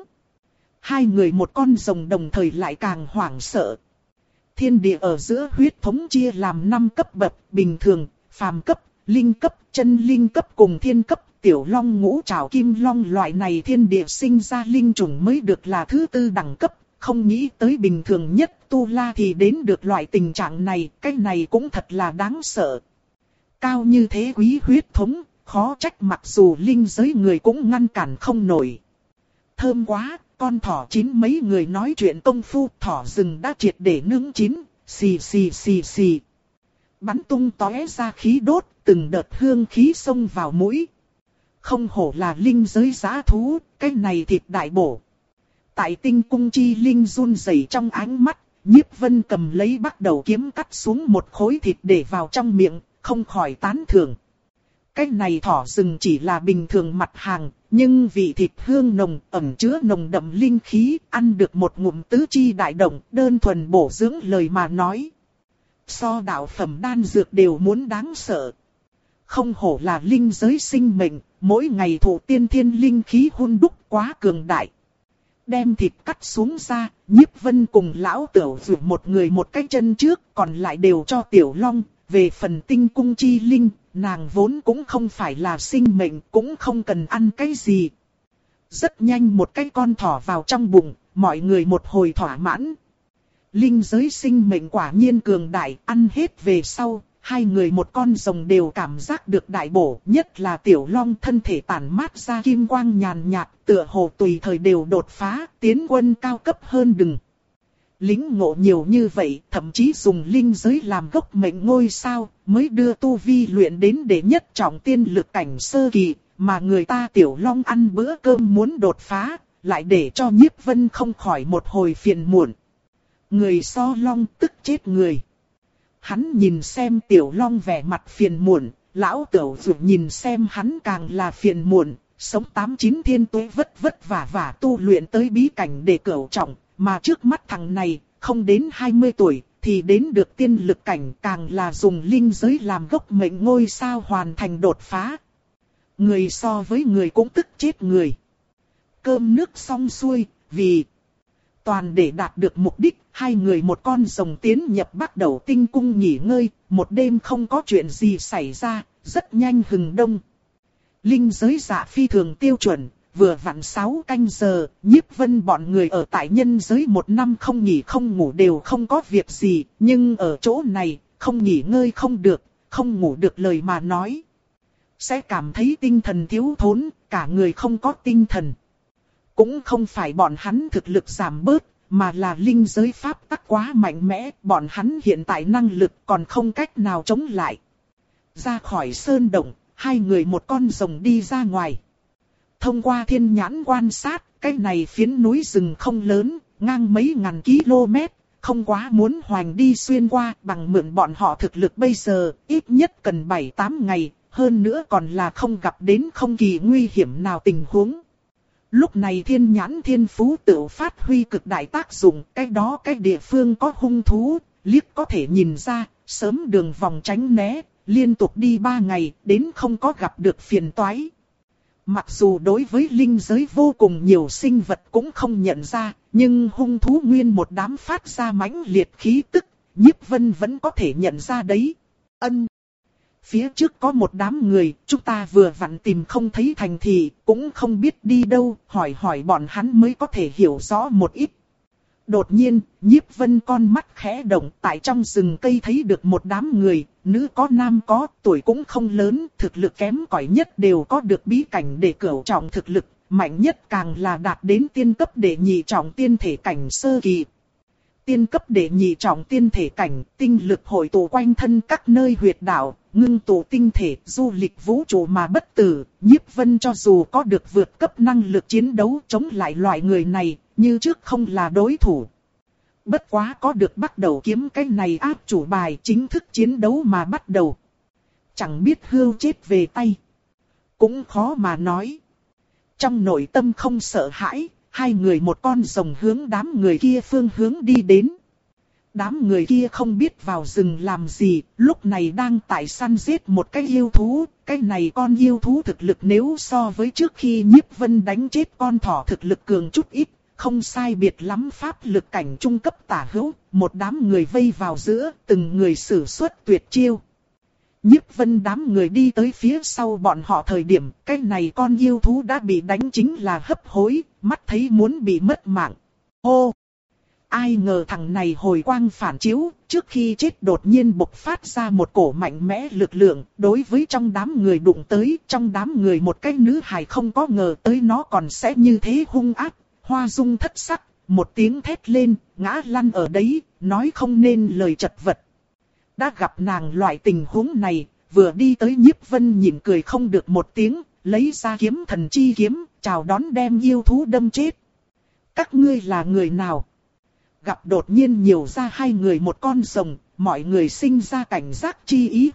Hai người một con rồng đồng thời lại càng hoảng sợ. Thiên địa ở giữa huyết thống chia làm năm cấp bậc, bình thường, phàm cấp, linh cấp, chân linh cấp cùng thiên cấp. Tiểu long ngũ trảo kim long loại này thiên địa sinh ra linh trùng mới được là thứ tư đẳng cấp. Không nghĩ tới bình thường nhất tu la thì đến được loại tình trạng này, cái này cũng thật là đáng sợ. Cao như thế quý huyết thống, khó trách mặc dù linh giới người cũng ngăn cản không nổi. Thơm quá, con thỏ chín mấy người nói chuyện công phu, thỏ rừng đã triệt để nướng chín, xì xì xì xì. Bắn tung tóe ra khí đốt, từng đợt hương khí xông vào mũi. Không hổ là linh giới giá thú, cái này thịt đại bổ. Tại tinh cung chi linh run rẩy trong ánh mắt, Nhiếp Vân cầm lấy bắt đầu kiếm cắt xuống một khối thịt để vào trong miệng, không khỏi tán thưởng. Cái này thỏ rừng chỉ là bình thường mặt hàng, nhưng vị thịt hương nồng, ẩn chứa nồng đậm linh khí, ăn được một ngụm tứ chi đại động, đơn thuần bổ dưỡng lời mà nói. So đạo phẩm đan dược đều muốn đáng sợ. Không hổ là linh giới sinh mệnh, mỗi ngày thụ tiên thiên linh khí hun đúc quá cường đại. Đem thịt cắt xuống ra, Nhiếp Vân cùng lão Tửu vụt một người một cái chân trước, còn lại đều cho Tiểu Long. Về phần tinh cung chi linh, nàng vốn cũng không phải là sinh mệnh, cũng không cần ăn cái gì. Rất nhanh một cái con thỏ vào trong bụng, mọi người một hồi thỏa mãn. Linh giới sinh mệnh quả nhiên cường đại, ăn hết về sau, hai người một con rồng đều cảm giác được đại bổ, nhất là Tiểu Long thân thể tản mát ra kim quang nhàn nhạt, tựa hồ tùy thời đều đột phá, tiến quân cao cấp hơn đừng. Lính ngộ nhiều như vậy, thậm chí dùng linh giới làm gốc mệnh ngôi sao, mới đưa tu vi luyện đến đệ nhất trọng tiên lực cảnh sơ kỳ, mà người ta Tiểu Long ăn bữa cơm muốn đột phá, lại để cho Nhiếp Vân không khỏi một hồi phiền muộn. Người so long tức chết người. Hắn nhìn xem Tiểu Long vẻ mặt phiền muộn, lão Tiểu Dược nhìn xem hắn càng là phiền muộn, sống tám chín thiên tuế vất vất vả vả tu luyện tới bí cảnh để cửu trọng, mà trước mắt thằng này, không đến hai mươi tuổi, thì đến được tiên lực cảnh, càng là dùng linh giới làm gốc mệnh ngôi sao hoàn thành đột phá. Người so với người cũng tức chết người. Cơm nước xong xuôi, vì toàn để đạt được mục đích, hai người một con rồng tiến nhập bắt đầu tinh cung nghỉ ngơi, một đêm không có chuyện gì xảy ra, rất nhanh hừng đông. Linh giới dạ phi thường tiêu chuẩn, vừa vặn sáu canh giờ, Nhiếp Vân bọn người ở tại nhân giới một năm không nghỉ không ngủ đều không có việc gì, nhưng ở chỗ này, không nghỉ ngơi không được, không ngủ được lời mà nói. Sẽ cảm thấy tinh thần thiếu thốn, cả người không có tinh thần. Cũng không phải bọn hắn thực lực giảm bớt, mà là linh giới pháp tắc quá mạnh mẽ, bọn hắn hiện tại năng lực còn không cách nào chống lại. Ra khỏi sơn động, hai người một con rồng đi ra ngoài. Thông qua thiên nhãn quan sát, cái này phiến núi rừng không lớn, ngang mấy ngàn km, không quá muốn hoành đi xuyên qua, bằng mượn bọn họ thực lực bây giờ, ít nhất cần bảy tám ngày, hơn nữa còn là không gặp đến không kỳ nguy hiểm nào tình huống. Lúc này thiên nhãn thiên phú tự phát huy cực đại tác dụng, cái đó cái địa phương có hung thú, liếc có thể nhìn ra, sớm đường vòng tránh né, liên tục đi ba ngày, đến không có gặp được phiền toái. Mặc dù đối với linh giới vô cùng nhiều sinh vật cũng không nhận ra, nhưng hung thú nguyên một đám phát ra mãnh liệt khí tức, Nhiếp Vân vẫn có thể nhận ra đấy. Ân. Phía trước có một đám người, chúng ta vừa vặn tìm không thấy thành thị, cũng không biết đi đâu, hỏi hỏi bọn hắn mới có thể hiểu rõ một ít. Đột nhiên, Nhiếp Vân con mắt khẽ động, tại trong rừng cây thấy được một đám người, nữ có nam có, tuổi cũng không lớn, thực lực kém cỏi nhất đều có được bí cảnh để cửu trọng thực lực, mạnh nhất càng là đạt đến tiên cấp đệ nhị trọng tiên thể cảnh sơ kỳ. Tiên cấp đệ nhị trọng tiên thể cảnh, tinh lực hội tụ quanh thân các nơi huyệt đạo, ngưng tụ tinh thể, du lịch vũ trụ mà bất tử. Nhiếp Vân cho dù có được vượt cấp năng lực chiến đấu chống lại loại người này, như trước không là đối thủ. Bất quá có được bắt đầu kiếm cái này áp chủ bài, chính thức chiến đấu mà bắt đầu. Chẳng biết hưu chết về tay. Cũng khó mà nói. Trong nội tâm không sợ hãi, hai người một con rồng hướng đám người kia phương hướng đi đến. Đám người kia không biết vào rừng làm gì, lúc này đang tại săn giết một cái yêu thú. Cái này con yêu thú thực lực nếu so với trước khi Nhiếp Vân đánh chết con thỏ thực lực cường chút ít, không sai biệt lắm pháp lực cảnh trung cấp tả hữu, một đám người vây vào giữa, từng người sử xuất tuyệt chiêu. Nhiếp Vân đám người đi tới phía sau bọn họ thời điểm, cái này con yêu thú đã bị đánh chính là hấp hối, mắt thấy muốn bị mất mạng. Ô! Ai ngờ thằng này hồi quang phản chiếu, trước khi chết đột nhiên bộc phát ra một cổ mạnh mẽ lực lượng, đối với trong đám người đụng tới, trong đám người một cái nữ hài không có ngờ tới nó còn sẽ như thế hung ác, hoa dung thất sắc, một tiếng thét lên, ngã lăn ở đấy, nói không nên lời chật vật. Đã gặp nàng loại tình huống này, vừa đi tới Nhiếp Vân nhịn cười không được một tiếng, lấy ra kiếm thần chi kiếm, chào đón đem yêu thú đâm chết. Các ngươi là người nào? Gặp đột nhiên nhiều ra hai người một con rồng, mọi người sinh ra cảnh giác chi ý.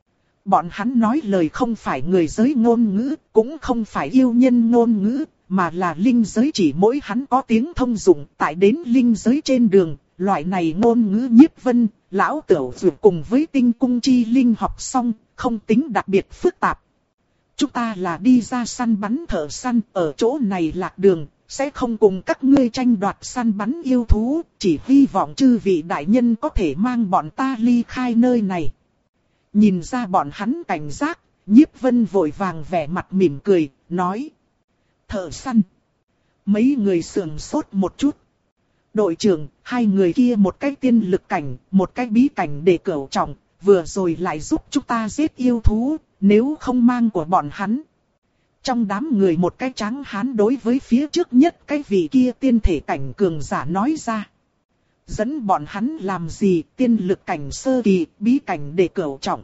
Bọn hắn nói lời không phải người giới ngôn ngữ, cũng không phải yêu nhân ngôn ngữ, mà là linh giới chỉ mỗi hắn có tiếng thông dụng. Tại đến linh giới trên đường, loại này ngôn ngữ Nhiếp Vân, lão Tiểu Dược cùng với tinh cung chi linh học xong, không tính đặc biệt phức tạp. Chúng ta là đi ra săn bắn thợ săn, ở chỗ này lạc đường, sẽ không cùng các ngươi tranh đoạt săn bắn yêu thú, chỉ hy vọng chư vị đại nhân có thể mang bọn ta ly khai nơi này. Nhìn ra bọn hắn cảnh giác, Nhiếp Vân vội vàng vẻ mặt mỉm cười, nói. Thợ săn. Mấy người sườn sốt một chút. Đội trưởng, hai người kia một cái tiên lực cảnh, một cái bí cảnh để cửu trọng, vừa rồi lại giúp chúng ta giết yêu thú, nếu không mang của bọn hắn. Trong đám người một cái trắng hán đối với phía trước nhất cái vị kia tiên thể cảnh cường giả nói ra. Dẫn bọn hắn làm gì, tiên lực cảnh sơ kỳ, bí cảnh để cửu trọng.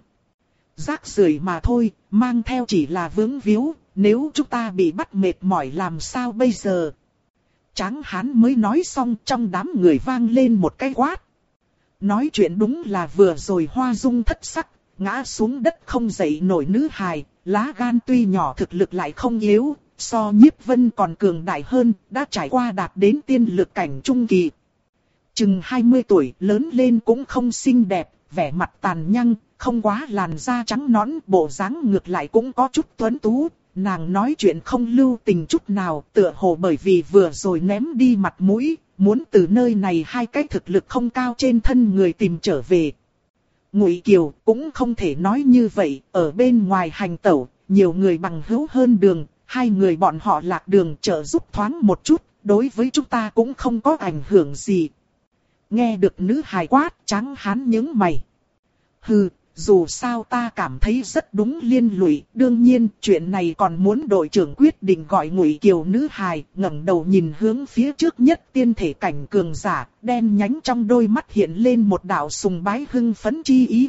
Rác rưởi mà thôi, mang theo chỉ là vướng víu, nếu chúng ta bị bắt mệt mỏi làm sao bây giờ? Tráng hán mới nói xong, trong đám người vang lên một cái quát. Nói chuyện đúng là vừa rồi hoa dung thất sắc, ngã xuống đất không dậy nổi nữ hài, lá gan tuy nhỏ thực lực lại không yếu, so Nhiếp Vân còn cường đại hơn, đã trải qua đạt đến tiên lực cảnh trung kỳ. Chừng hai mươi tuổi, lớn lên cũng không xinh đẹp, vẻ mặt tàn nhang, không quá làn da trắng nõn, bộ dáng ngược lại cũng có chút tuấn tú. Nàng nói chuyện không lưu tình chút nào, tựa hồ bởi vì vừa rồi ném đi mặt mũi, muốn từ nơi này hai cái thực lực không cao trên thân người tìm trở về. Ngụy Kiều cũng không thể nói như vậy, ở bên ngoài hành tẩu, nhiều người bằng hữu hơn đường, hai người bọn họ lạc đường trợ giúp thoáng một chút, đối với chúng ta cũng không có ảnh hưởng gì. Nghe được nữ hài quát, Tráng hán nhướng mày. Hừ. Dù sao ta cảm thấy rất đúng liên lụy, đương nhiên chuyện này còn muốn đội trưởng quyết định gọi Ngụy Kiều nữ hài, ngẩng đầu nhìn hướng phía trước nhất tiên thể cảnh cường giả, đen nhánh trong đôi mắt hiện lên một đạo sùng bái hưng phấn chi ý.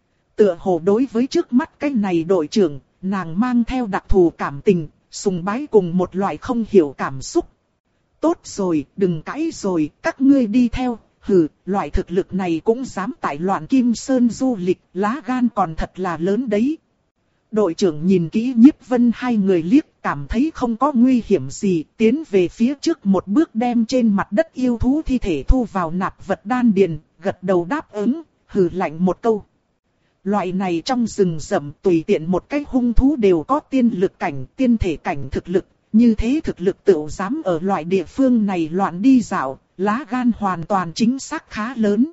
Tựa hồ đối với trước mắt cái này đội trưởng, nàng mang theo đặc thù cảm tình, sùng bái cùng một loại không hiểu cảm xúc. Tốt rồi, đừng cãi rồi, các ngươi đi theo. Hừ, loại thực lực này cũng dám tại Loạn Kim Sơn du lịch, lá gan còn thật là lớn đấy. Đội trưởng nhìn kỹ Nhiếp Vân hai người liếc, cảm thấy không có nguy hiểm gì, tiến về phía trước một bước đem trên mặt đất yêu thú thi thể thu vào nạp vật đan điền, gật đầu đáp ứng, hừ lạnh một câu. Loại này trong rừng rậm tùy tiện một cái hung thú đều có tiên lực cảnh, tiên thể cảnh thực lực, như thế thực lực tựu dám ở loại địa phương này loạn đi dạo. Lá gan hoàn toàn chính xác khá lớn.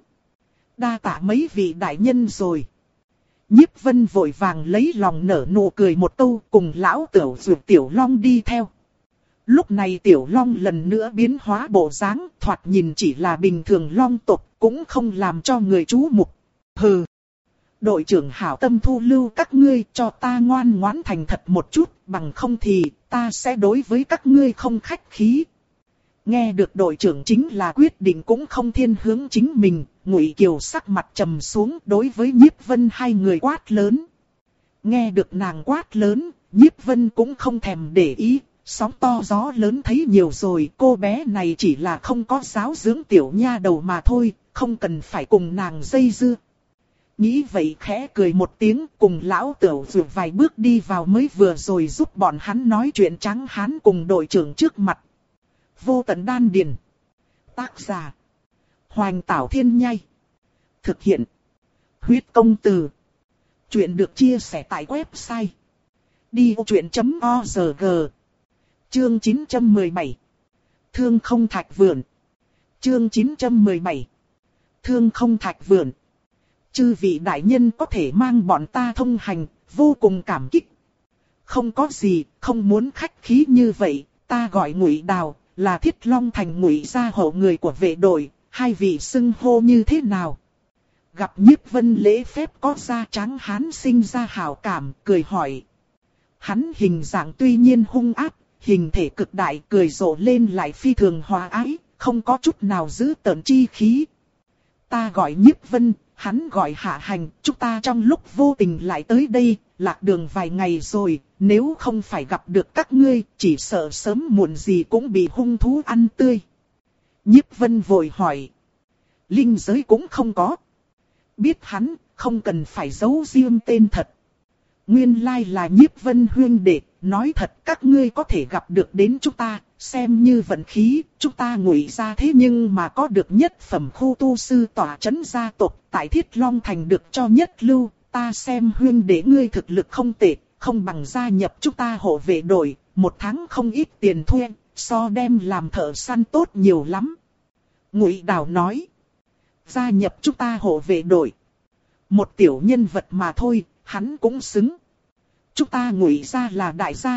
Đa tạ mấy vị đại nhân rồi. Nhiếp Vân vội vàng lấy lòng nở nụ cười một câu cùng lão tiểu dược tiểu long đi theo. Lúc này tiểu long lần nữa biến hóa bộ dáng, thoạt nhìn chỉ là bình thường long tộc, cũng không làm cho người chú mục. Hừ. Đội trưởng hảo tâm thu lưu các ngươi, cho ta ngoan ngoãn thành thật một chút, bằng không thì ta sẽ đối với các ngươi không khách khí. Nghe được đội trưởng chính là quyết định cũng không thiên hướng chính mình, Ngụy Kiều sắc mặt trầm xuống đối với Nhiếp Vân hai người quát lớn. Nghe được nàng quát lớn, Nhiếp Vân cũng không thèm để ý, sóng to gió lớn thấy nhiều rồi, cô bé này chỉ là không có giáo dưỡng tiểu nha đầu mà thôi, không cần phải cùng nàng dây dưa. Nghĩ vậy khẽ cười một tiếng, cùng lão tiểu dược vài bước đi vào mới vừa rồi giúp bọn hắn nói chuyện Tráng hán cùng đội trưởng trước mặt. Vô tận đan điền. Tác giả. Hoành Tảo Thiên Nhai. Thực hiện. Huyết công từ. Chuyện được chia sẻ tại website. đi ô chuyện chấm org. Chương chín trăm mười bảy. Thương không thạch vườn. Chương chín trăm mười bảy. Thương không thạch vườn. Chư vị đại nhân có thể mang bọn ta thông hành, vô cùng cảm kích. Không có gì, không muốn khách khí như vậy, ta gọi Ngụy Đào. Là Thiết Long Thành Ngụy gia hậu người của vệ đội, hai vị xưng hô như thế nào? Gặp Nhiếp Vân lễ phép có ra Tráng hán sinh ra hảo cảm, cười hỏi. Hắn hình dạng tuy nhiên hung ác, hình thể cực đại, cười rộ lên lại phi thường hòa ái, không có chút nào giữ tợn chi khí. Ta gọi Nhiếp Vân, hắn gọi Hạ Hành, chúng ta trong lúc vô tình lại tới đây, lạc đường vài ngày rồi, nếu không phải gặp được các ngươi, chỉ sợ sớm muộn gì cũng bị hung thú ăn tươi. Nhiếp Vân vội hỏi. Linh giới cũng không có. Biết hắn, không cần phải giấu riêng tên thật. Nguyên lai là Nhiếp Vân huyên đệ, nói thật các ngươi có thể gặp được đến chúng ta, xem như vận khí, chúng ta Ngụy gia thế nhưng mà có được nhất phẩm khu tu sư tỏa chấn gia tộc tại Thiết Long Thành được cho nhất lưu, ta xem huyên đệ ngươi thực lực không tệ, không bằng gia nhập chúng ta hộ vệ đội, một tháng không ít tiền thuê, so đem làm thợ săn tốt nhiều lắm. Ngụy Đào nói, gia nhập chúng ta hộ vệ đội. Một tiểu nhân vật mà thôi, hắn cũng xứng. Chúng ta Ngụy gia là đại gia tộc,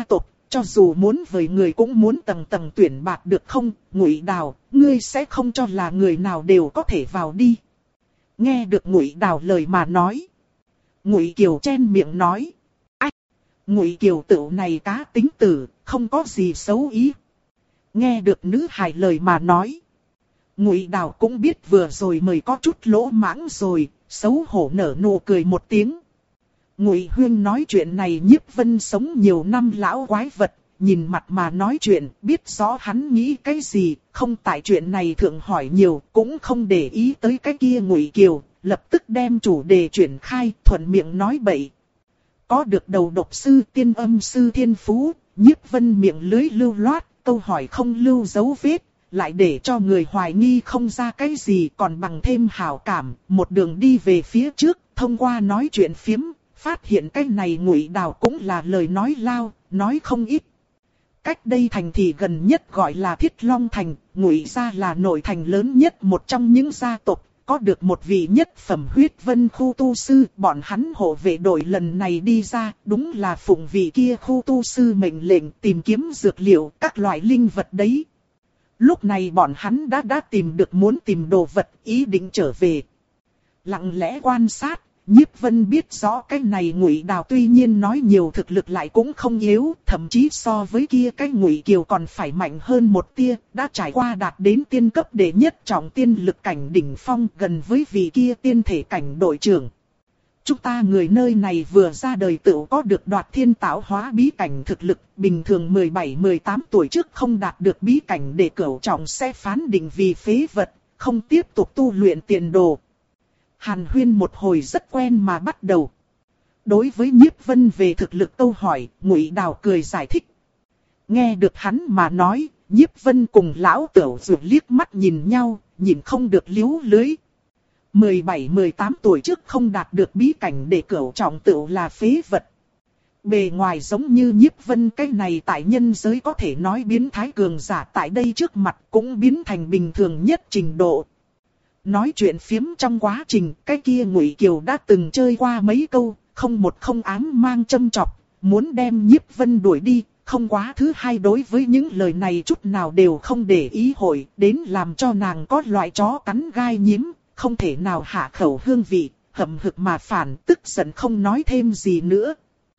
Cho dù muốn với người cũng muốn tầng tầng tuyển bạt được không, Ngụy Đào, ngươi sẽ không cho là người nào đều có thể vào đi. Nghe được Ngụy Đào lời mà nói. Ngụy Kiều chen miệng nói. Ách! Ngụy Kiều tựu này cá tính tử, không có gì xấu ý. Nghe được nữ hài lời mà nói. Ngụy Đào cũng biết vừa rồi mới có chút lỗ mãng rồi, xấu hổ nở nụ cười một tiếng. Ngụy Huyên nói chuyện này Nhiếp Vân sống nhiều năm lão quái vật, nhìn mặt mà nói chuyện, biết rõ hắn nghĩ cái gì, không tại chuyện này thượng hỏi nhiều, cũng không để ý tới cái kia Ngụy Kiều, lập tức đem chủ đề chuyển khai, thuận miệng nói bậy. Có được đầu độc sư tiên âm sư thiên phú, Nhiếp Vân miệng lưới lưu loát, câu hỏi không lưu dấu vết, lại để cho người hoài nghi không ra cái gì, còn bằng thêm hảo cảm, một đường đi về phía trước, thông qua nói chuyện phiếm, phát hiện cái này Ngụy Đào cũng là lời nói lao, nói không ít. Cách đây thành thị gần nhất gọi là Thiết Long Thành, Ngụy gia là nội thành lớn nhất một trong những gia tộc, có được một vị nhất phẩm huyết vân khu tu sư, bọn hắn hộ vệ đội lần này đi ra, đúng là phụng vị kia khu tu sư mệnh lệnh tìm kiếm dược liệu, các loại linh vật đấy. Lúc này bọn hắn đã đã tìm được muốn tìm đồ vật, ý định trở về. Lặng lẽ quan sát, Nhiếp Vân biết rõ cái này Ngụy Đào tuy nhiên nói nhiều thực lực lại cũng không yếu, thậm chí so với kia cái Ngụy Kiều còn phải mạnh hơn một tia, đã trải qua đạt đến tiên cấp đệ nhất trọng tiên lực cảnh đỉnh phong, gần với vị kia tiên thể cảnh đội trưởng. Chúng ta người nơi này vừa ra đời tự có được đoạt thiên tạo hóa bí cảnh thực lực, bình thường mười bảy mười tám tuổi trước không đạt được bí cảnh để cửu trọng sẽ phán định vì phế vật, không tiếp tục tu luyện tiền đồ. Hàn Huyên một hồi rất quen mà bắt đầu. Đối với Nhiếp Vân về thực lực câu hỏi, Ngụy Đào cười giải thích. Nghe được hắn mà nói, Nhiếp Vân cùng lão Tửu Dược liếc mắt nhìn nhau, nhìn không được liếu lưới. mười bảy mười tám tuổi trước không đạt được bí cảnh để cửu trọng tựu là phế vật. Bề ngoài giống như Nhiếp Vân cái này tại nhân giới có thể nói biến thái cường giả tại đây trước mặt cũng biến thành bình thường nhất trình độ. Nói chuyện phiếm trong quá trình, cái kia Ngụy Kiều đã từng chơi qua mấy câu, không một không ám mang châm chọc, muốn đem Nhiếp Vân đuổi đi, không quá thứ hai đối với những lời này chút nào đều không để ý hội, đến làm cho nàng có loại chó cắn gai nhím, không thể nào hạ khẩu hương vị, hậm hực mà phản, tức giận không nói thêm gì nữa.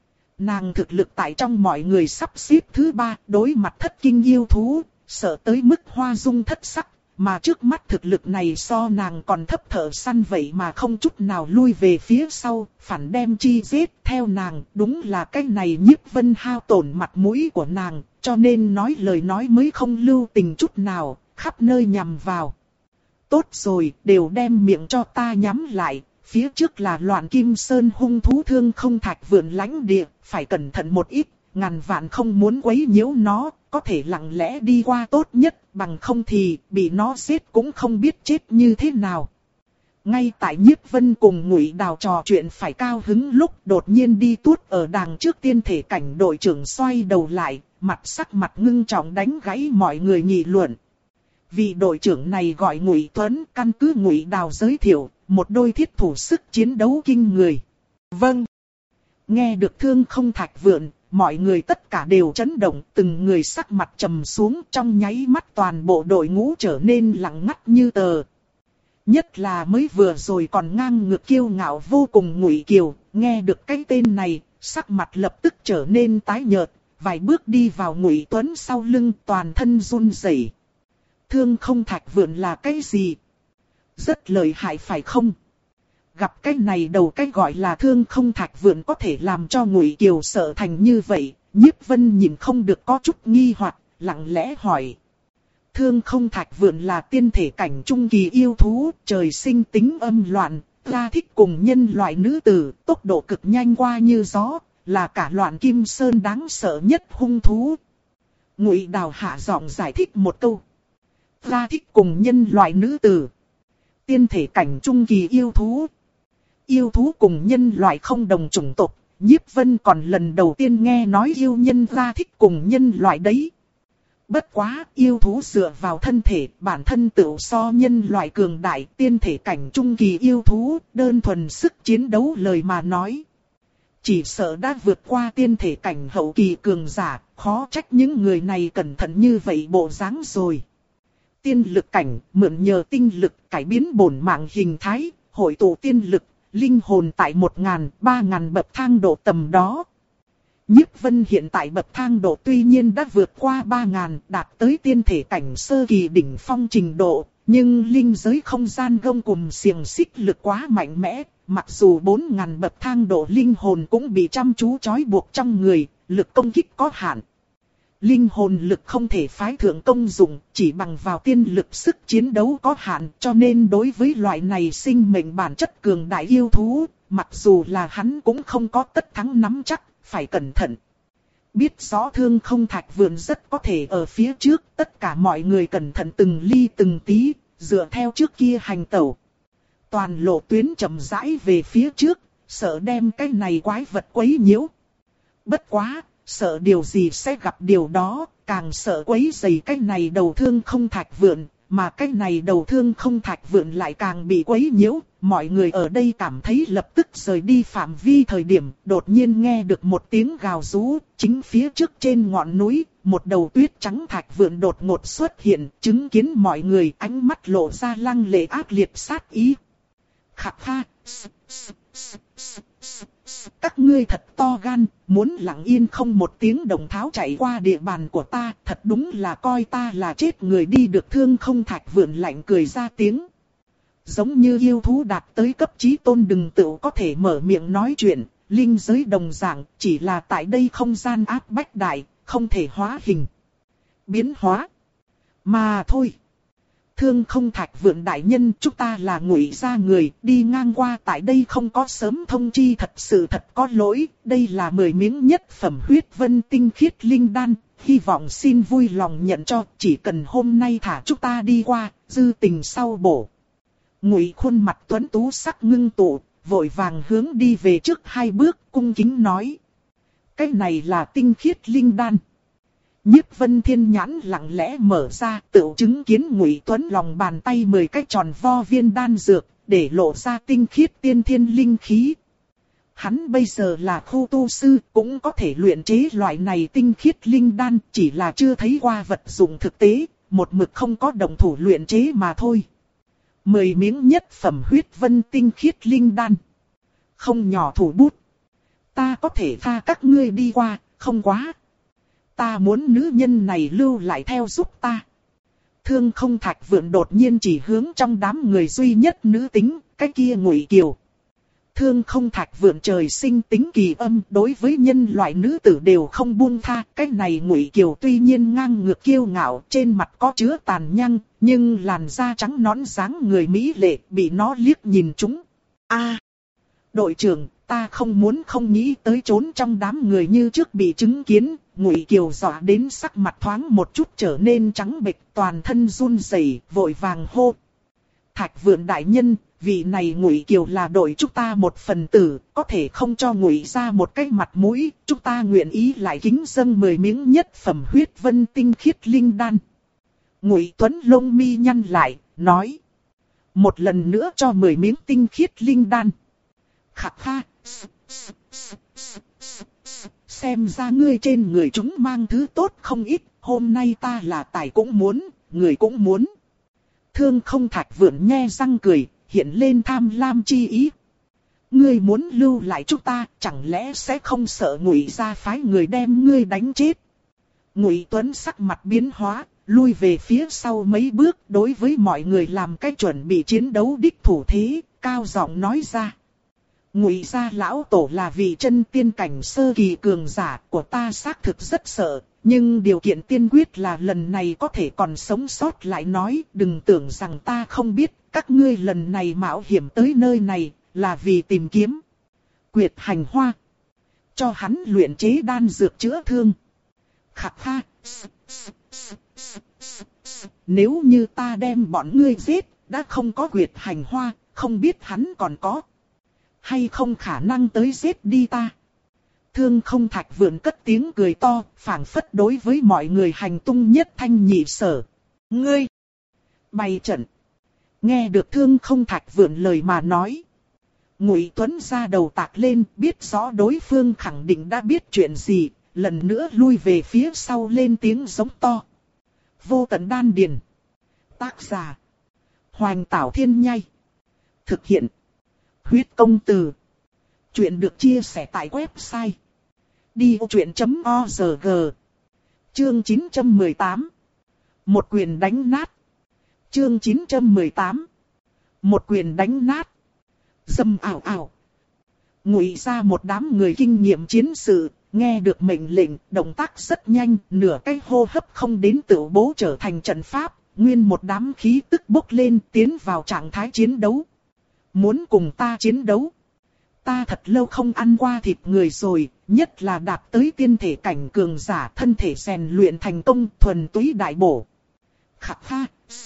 Nàng thực lực tại trong mọi người sắp xếp thứ ba, đối mặt thất kinh yêu thú, sợ tới mức hoa dung thất sắc. Mà trước mắt thực lực này so nàng còn thấp thợ săn vậy mà không chút nào lui về phía sau, phản đem chi giết theo nàng, đúng là cái này Nhiếp Vân hao tổn mặt mũi của nàng, cho nên nói lời nói mới không lưu tình chút nào, khắp nơi nhằm vào. Tốt rồi, đều đem miệng cho ta nhắm lại, phía trước là Loạn Kim Sơn hung thú Thương Không Thạch vượn lãnh địa, phải cẩn thận một ít, ngàn vạn không muốn quấy nhiễu nó, có thể lặng lẽ đi qua tốt nhất, bằng không thì bị nó giết cũng không biết chết như thế nào. Ngay tại Nhiếp Vân cùng Ngụy Đào trò chuyện phải cao hứng lúc đột nhiên đi tuốt ở đằng trước tiên thể cảnh đội trưởng xoay đầu lại, mặt sắc mặt ngưng trọng đánh gãy mọi người nghị luận. Vị đội trưởng này gọi Ngụy Tuấn, căn cứ Ngụy Đào giới thiệu, một đôi thiết thủ sức chiến đấu kinh người. Vâng. Nghe được Thương Không Thạch vượn, mọi người tất cả đều chấn động, từng người sắc mặt trầm xuống, trong nháy mắt toàn bộ đội ngũ trở nên lặng ngắt như tờ. Nhất là mới vừa rồi còn ngang ngược kiêu ngạo vô cùng Ngụy Kiều, nghe được cái tên này, sắc mặt lập tức trở nên tái nhợt, vài bước đi vào Ngụy Tuấn sau lưng, toàn thân run rẩy. Thương Không Thạch vượn là cái gì? Rất lợi hại phải không? Gặp cái này đầu cái gọi là Thương Không Thạch vượn có thể làm cho Ngụy Kiều sợ thành như vậy, Nhiếp Vân nhìn không được có chút nghi hoặc, lặng lẽ hỏi. Thương Không Thạch vượn là tiên thể cảnh trung kỳ yêu thú, trời sinh tính âm loạn, ra thích cùng nhân loại nữ tử, tốc độ cực nhanh qua như gió, là cả Loạn Kim Sơn đáng sợ nhất hung thú. Ngụy Đào hạ giọng giải thích một câu. Ra thích cùng nhân loại nữ tử, tiên thể cảnh trung kỳ yêu thú. Yêu thú cùng nhân loại không đồng chủng tộc, Nhiếp Vân còn lần đầu tiên nghe nói yêu nhân ra thích cùng nhân loại đấy. Bất quá, yêu thú dựa vào thân thể, bản thân tự so nhân loại cường đại, tiên thể cảnh trung kỳ yêu thú, đơn thuần sức chiến đấu lời mà nói. chỉ sợ đã vượt qua tiên thể cảnh hậu kỳ cường giả, khó trách những người này cẩn thận như vậy bộ dáng rồi. Tiên lực cảnh, mượn nhờ tinh lực cải biến bổn mạng hình thái, hội tụ tiên lực, linh hồn tại một ngàn, ba ngàn bậc thang độ tầm đó. Nhiếp Vân hiện tại bậc thang độ tuy nhiên đã vượt qua ba ngàn, đạt tới tiên thể cảnh sơ kỳ đỉnh phong trình độ, nhưng linh giới không gian gông cùm xiềng xích lực quá mạnh mẽ, mặc dù bốn ngàn bậc thang độ linh hồn cũng bị chăm chú trói buộc trong người, lực công kích có hạn. Linh hồn lực không thể phái thượng công dụng, chỉ bằng vào tiên lực sức chiến đấu có hạn, cho nên đối với loại này sinh mệnh bản chất cường đại yêu thú, mặc dù là hắn cũng không có tất thắng nắm chắc, phải cẩn thận. Biết rõ Thương Không Thạch Vượn rất có thể ở phía trước, tất cả mọi người cẩn thận từng ly từng tí, dựa theo trước kia hành tẩu. Toàn lộ tuyến chậm rãi về phía trước, sợ đem cái này quái vật quấy nhiễu. Bất quá, sợ điều gì sẽ gặp điều đó, càng sợ quấy rầy cái này đầu Thương Không Thạch Vượn, mà cái này đầu Thương Không Thạch Vượn lại càng bị quấy nhiễu. Mọi người ở đây cảm thấy lập tức rời đi phạm vi thời điểm, đột nhiên nghe được một tiếng gào rú, chính phía trước trên ngọn núi, một đầu tuyết trắng thạch vượn đột ngột xuất hiện, chứng kiến mọi người ánh mắt lộ ra lăng lệ ác liệt sát ý. Khạc kha, các ngươi thật to gan, muốn lặng yên không một tiếng đồng tháo chạy qua địa bàn của ta, thật đúng là coi ta là chết người đi được. Thương Không Thạch Vượn lạnh cười ra tiếng. Giống như yêu thú đạt tới cấp chí tôn đừng tự có thể mở miệng nói chuyện, linh giới đồng dạng, chỉ là tại đây không gian áp bách đại, không thể hóa hình, biến hóa mà thôi. Thương Không Thạch Vượn đại nhân, chúng ta là Ngụy gia người, đi ngang qua tại đây không có sớm thông chi, thật sự thật có lỗi. Đây là mười miếng nhất phẩm huyết vân tinh khiết linh đan, hy vọng xin vui lòng nhận cho, chỉ cần hôm nay thả chúng ta đi qua, dư tình sau bổ. Ngụy khuôn mặt tuấn tú sắc ngưng tụ, vội vàng hướng đi về trước hai bước, cung kính nói: cái này là tinh khiết linh đan. Nhiếp Vân Thiên nhãn lặng lẽ mở ra, tự chứng kiến Ngụy Tuấn lòng bàn tay mười cái tròn vo viên đan dược, để lộ ra tinh khiết tiên thiên linh khí. Hắn bây giờ là khu tu sư, cũng có thể luyện chế loại này tinh khiết linh đan, chỉ là chưa thấy qua vật dụng thực tế, một mực không có động thủ luyện chế mà thôi. Mười miếng nhất phẩm huyết vân tinh khiết linh đan. Không nhỏ thủ bút. Ta có thể tha các ngươi đi qua, không quá. Ta muốn nữ nhân này lưu lại theo giúp ta. Thương Không Thạch Vượn đột nhiên chỉ hướng trong đám người duy nhất nữ tính, cái kia Ngụy Kiều. Thương Không Thạch Vượn trời sinh tính kỳ âm, đối với nhân loại nữ tử đều không buông tha. Cái này Ngụy Kiều tuy nhiên ngang ngược kiêu ngạo, trên mặt có chứa tàn nhang, nhưng làn da trắng nõn dáng người mỹ lệ, bị nó liếc nhìn trúng. A, đội trưởng, ta không muốn không nghĩ tới trốn trong đám người như trước bị chứng kiến. Ngụy Kiều dọa đến sắc mặt thoáng một chút trở nên trắng bệch, toàn thân run rẩy, vội vàng hô: Thạch Vượn đại nhân, vị này Ngụy Kiều là đội chúng ta một phần tử, có thể không cho Ngụy ra một cái mặt mũi, chúng ta nguyện ý lại kính dâng mười miếng nhất phẩm huyết vân tinh khiết linh đan. Ngụy Tuấn lông mi nhăn lại, nói: một lần nữa cho mười miếng tinh khiết linh đan. Khạc kha, xem ra ngươi trên người chúng mang thứ tốt không ít, hôm nay ta là tài cũng muốn, người cũng muốn. Thương Không Thạch Vượn nhe răng cười, hiện lên tham lam chi ý. Ngươi muốn lưu lại chúng ta, chẳng lẽ sẽ không sợ Ngụy gia phái người đem ngươi đánh chết? Ngụy Tuấn sắc mặt biến hóa, lui về phía sau mấy bước, đối với mọi người làm cái chuẩn bị chiến đấu đích thủ thế, cao giọng nói ra: Ngụy gia lão tổ là vị chân tiên cảnh sơ kỳ cường giả, của ta xác thực rất sợ, nhưng điều kiện tiên quyết là lần này có thể còn sống sót lại nói, đừng tưởng rằng ta không biết, các ngươi lần này mạo hiểm tới nơi này, là vì tìm kiếm Quyệt Hành Hoa, cho hắn luyện chế đan dược chữa thương. Khạc kha, nếu như ta đem bọn ngươi giết, đã không có Quyệt Hành Hoa, không biết hắn còn có hay không khả năng tới giết đi ta. Thương Không Thạch Vượn cất tiếng cười to, phảng phất đối với mọi người hành tung nhất thanh nhị sở. Ngươi bày trận. Nghe được Thương Không Thạch Vượn lời mà nói, Ngụy Tuấn ra đầu tạc lên, biết rõ đối phương khẳng định đã biết chuyện gì, lần nữa lui về phía sau lên tiếng giống to. Vô tận đan điền. Tác giả. Hoành Tảo Thiên Nhai. Thực hiện. Huyết Công Từ. Chuyện được chia sẻ tại website đi vô chuyện chấm org. Chương chín trăm mười tám. Một quyền đánh nát. Chương chín trăm mười tám. Một quyền đánh nát. Dầm ảo ảo. Ngụy ra một đám người kinh nghiệm chiến sự, nghe được mệnh lệnh, động tác rất nhanh, nửa cái hô hấp không đến tự bố trở thành trận pháp, nguyên một đám khí tức bốc lên tiến vào trạng thái chiến đấu. Muốn cùng ta chiến đấu? Ta thật lâu không ăn qua thịt người rồi, nhất là đạt tới tiên thể cảnh cường giả, thân thể rèn luyện thành công, thuần túy đại bổ. Khắc ha!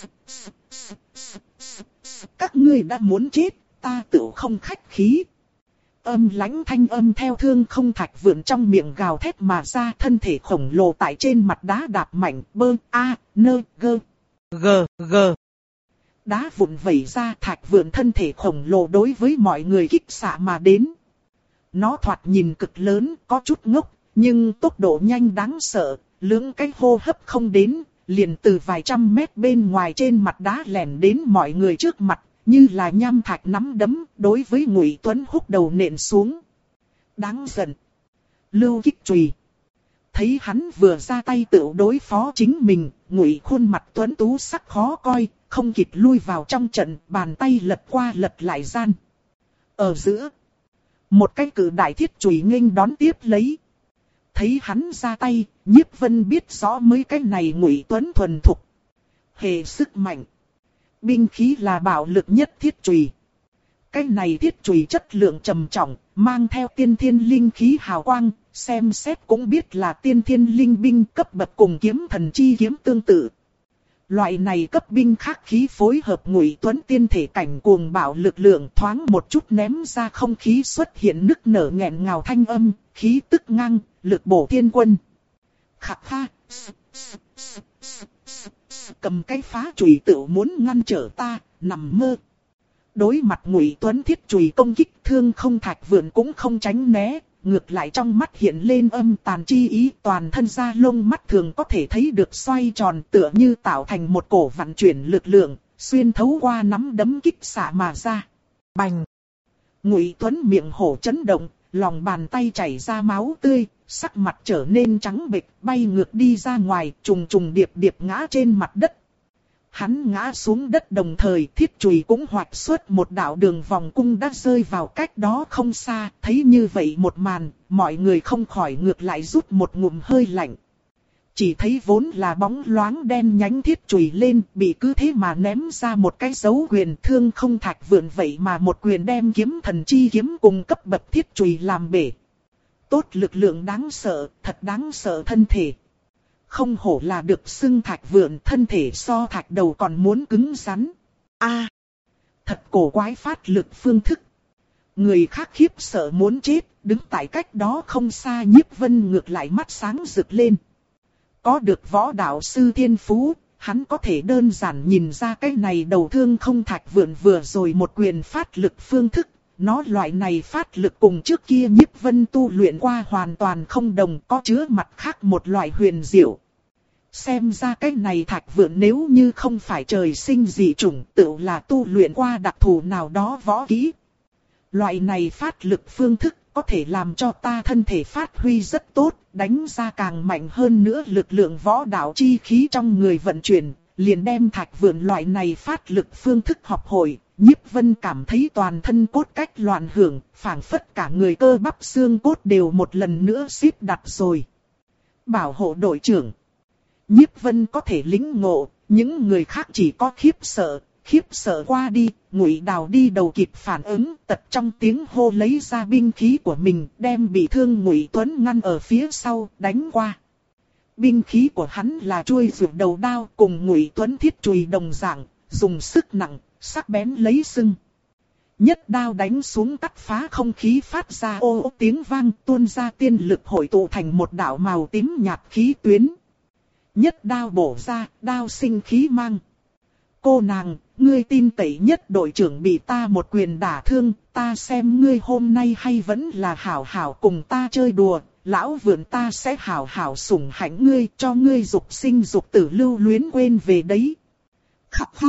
Các ngươi đã muốn chết, ta tự không khách khí. Âm lãnh thanh âm theo Thương Không Thạch Vượn trong miệng gào thét mà ra, thân thể khổng lồ tại trên mặt đá đạp mạnh, bơ, a, nơ, gơ, gờ, gờ. Đá vụn vẩy ra, Thạch Vượn thân thể khổng lồ đối với mọi người kích xạ mà đến. Nó thoạt nhìn cực lớn, có chút ngốc, nhưng tốc độ nhanh đáng sợ, lưỡng cái hô hấp không đến, liền từ vài trăm mét bên ngoài trên mặt đá lẻn đến mọi người trước mặt, như là nham thạch nắm đấm, đối với Ngụy Tuấn húc đầu nện xuống. Đáng giận. Lưu kích chùy. Thấy hắn vừa ra tay tự đối phó chính mình, Ngụy khuôn mặt tuấn tú sắc khó coi, không kịp lui vào trong trận, bàn tay lật qua lật lại gian. Ở giữa, một cái cự đại thiết chùy nghênh đón tiếp lấy. Thấy hắn ra tay, Nhiếp Vân biết rõ mấy cái này Ngụy Tuấn thuần thục. Hề sức mạnh. Binh khí là bạo lực nhất thiết chùy. Cái này thiết chùy chất lượng trầm trọng, mang theo tiên thiên linh khí hào quang, xem xét cũng biết là tiên thiên linh binh cấp bậc cùng kiếm thần chi kiếm tương tự. Loại này cấp binh khắc khí phối hợp Ngụy Tuấn tiên thể cảnh cuồng bạo lực lượng, thoáng một chút ném ra không khí xuất hiện nức nở nghẹn ngào thanh âm, khí tức ngang, lực bổ thiên quân. Khắc ha! Cầm cái phá chùy tự muốn ngăn trở ta, nằm mơ. Đối mặt Ngụy Tuấn thiết chùy công kích, Thương Không Thạch Vượn cũng không tránh né, ngược lại trong mắt hiện lên âm tàn chi ý, toàn thân da lông mắt thường có thể thấy được xoay tròn, tựa như tạo thành một cổ vận chuyển lực lượng, xuyên thấu qua nắm đấm kích xạ mà ra. Bành! Ngụy Tuấn miệng hổ chấn động, lòng bàn tay chảy ra máu tươi, sắc mặt trở nên trắng bệch, bay ngược đi ra ngoài, trùng trùng điệp điệp ngã trên mặt đất. Hắn ngã xuống đất đồng thời, thiết chùy cũng hoạch xuất một đạo đường vòng cung đã rơi vào cách đó không xa. Thấy như vậy một màn, mọi người không khỏi ngược lại rút một ngụm hơi lạnh. Chỉ thấy vốn là bóng loáng đen nhánh thiết chùy lên, bị cứ thế mà ném ra một cái dấu quyền. Thương Không Thạch Vượn vậy mà một quyền đem kiếm thần chi kiếm cùng cấp bậc thiết chùy làm bể. Tốt lực lượng đáng sợ, thật đáng sợ thân thể. Không hổ là được xưng Thạch Vượn, thân thể so thạch đầu còn muốn cứng rắn. A, à, thật cổ quái phát lực phương thức. Người khác khiếp sợ muốn chết, đứng tại cách đó không xa Nhiếp Vân ngược lại mắt sáng rực lên. Có được võ đạo sư thiên phú, hắn có thể đơn giản nhìn ra cái này đầu Thương Không Thạch Vượn vừa rồi một quyền phát lực phương thức. Nó loại này phát lực cùng trước kia Nhiếp Vân tu luyện qua hoàn toàn không đồng, có chứa mặt khác một loại huyền diệu. Xem ra cái này Thạch Vượn nếu như không phải trời sinh dị chủng, tự là tu luyện qua đặc thù nào đó võ kỹ. Loại này phát lực phương thức có thể làm cho ta thân thể phát huy rất tốt, đánh ra càng mạnh hơn nữa lực lượng võ đạo chi khí trong người vận chuyển, liền đem Thạch Vượn loại này phát lực phương thức học hội. Nhiếp Vân cảm thấy toàn thân cốt cách loạn hưởng, phảng phất cả người cơ bắp xương cốt đều một lần nữa xếp đặt rồi. Bảo hộ đội trưởng. Nhiếp Vân có thể lĩnh ngộ, những người khác chỉ có khiếp sợ, khiếp sợ qua đi, Ngụy Đào đi đầu kịp phản ứng, tật trong tiếng hô lấy ra binh khí của mình, đem bị thương Ngụy Tuấn ngăn ở phía sau, đánh qua. Binh khí của hắn là chuôi rượu đầu đao, cùng Ngụy Tuấn thiết chùy đồng dạng, dùng sức nặng, sắc bén lấy sưng. Nhất đao đánh xuống cắt phá không khí phát ra ô ô tiếng vang, tuôn ra tiên lực hội tụ thành một đạo màu tím nhạt khí tuyến. Nhất đao bổ ra, đao sinh khí mang. Cô nàng, ngươi tin cậy nhất đội trưởng bị ta một quyền đả thương, ta xem ngươi hôm nay hay vẫn là hảo hảo cùng ta chơi đùa, lão vượn ta sẽ hảo hảo sủng hạnh ngươi, cho ngươi dục sinh dục tử lưu luyến quên về đấy. Khắc ha.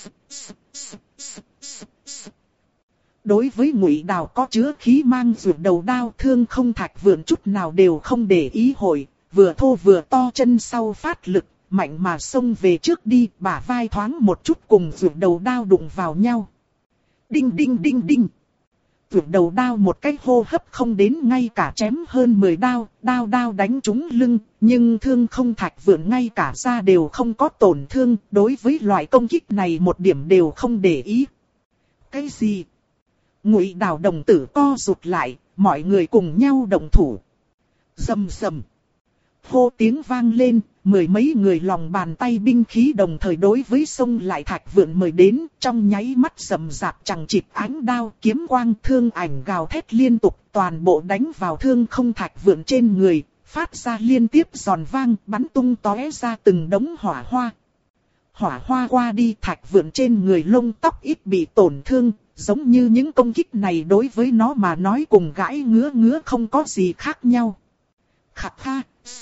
Đối với Ngụy Đào có chứa khí mang rượu đầu đao, Thương Không Thạch Vượn chút nào đều không để ý hội, vừa thô vừa to chân sau phát lực, mạnh mà xông về trước đi, bả vai thoáng một chút cùng rượu đầu đao đụng vào nhau. Đinh đinh đinh đinh. Rượu đầu đao một cái hô hấp không đến ngay cả chém hơn mười đao, đao đao đánh trúng lưng, nhưng Thương Không Thạch Vượn ngay cả da đều không có tổn thương, đối với loại công kích này một điểm đều không để ý. Cái gì? Ngụy Đào đồng tử co rụt lại, mọi người cùng nhau động thủ. Rầm rầm. Hô tiếng vang lên, mười mấy người lòng bàn tay binh khí đồng thời đối với xông lại Thạch Vượn mời đến, trong nháy mắt rầm rạp chẳng chịt ánh đao, kiếm quang, thương ảnh gào thét liên tục, toàn bộ đánh vào Thương Không Thạch Vượn trên người, phát ra liên tiếp giòn vang, bắn tung tóe ra từng đống hỏa hoa. Hỏa hoa qua đi, Thạch Vượn trên người lông tóc ít bị tổn thương, giống như những công kích này đối với nó mà nói cùng gãi ngứa ngứa không có gì khác nhau. Khắc ha.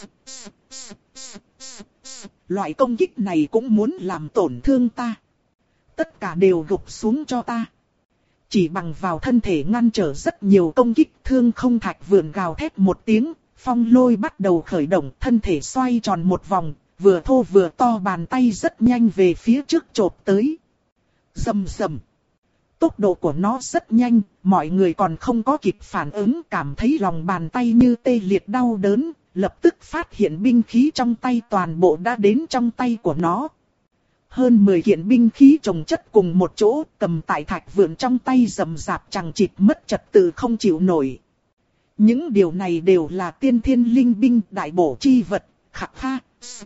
Loại công kích này cũng muốn làm tổn thương ta. Tất cả đều gục xuống cho ta. Chỉ bằng vào thân thể ngăn trở rất nhiều công kích, Thương Không Thạch Vượn gào thét một tiếng, phong lôi bắt đầu khởi động, thân thể xoay tròn một vòng, vừa thô vừa to bàn tay rất nhanh về phía trước chộp tới. Rầm rầm. Tốc độ của nó rất nhanh, mọi người còn không có kịp phản ứng, cảm thấy lòng bàn tay như tê liệt đau đớn, lập tức phát hiện binh khí trong tay toàn bộ đã đến trong tay của nó. Hơn mười kiện binh khí chồng chất cùng một chỗ, cầm tại Thạch Vượn trong tay rầm rạp chẳng chịt mất trật tự không chịu nổi. Những điều này đều là tiên thiên linh binh đại bổ chi vật, khắc ha.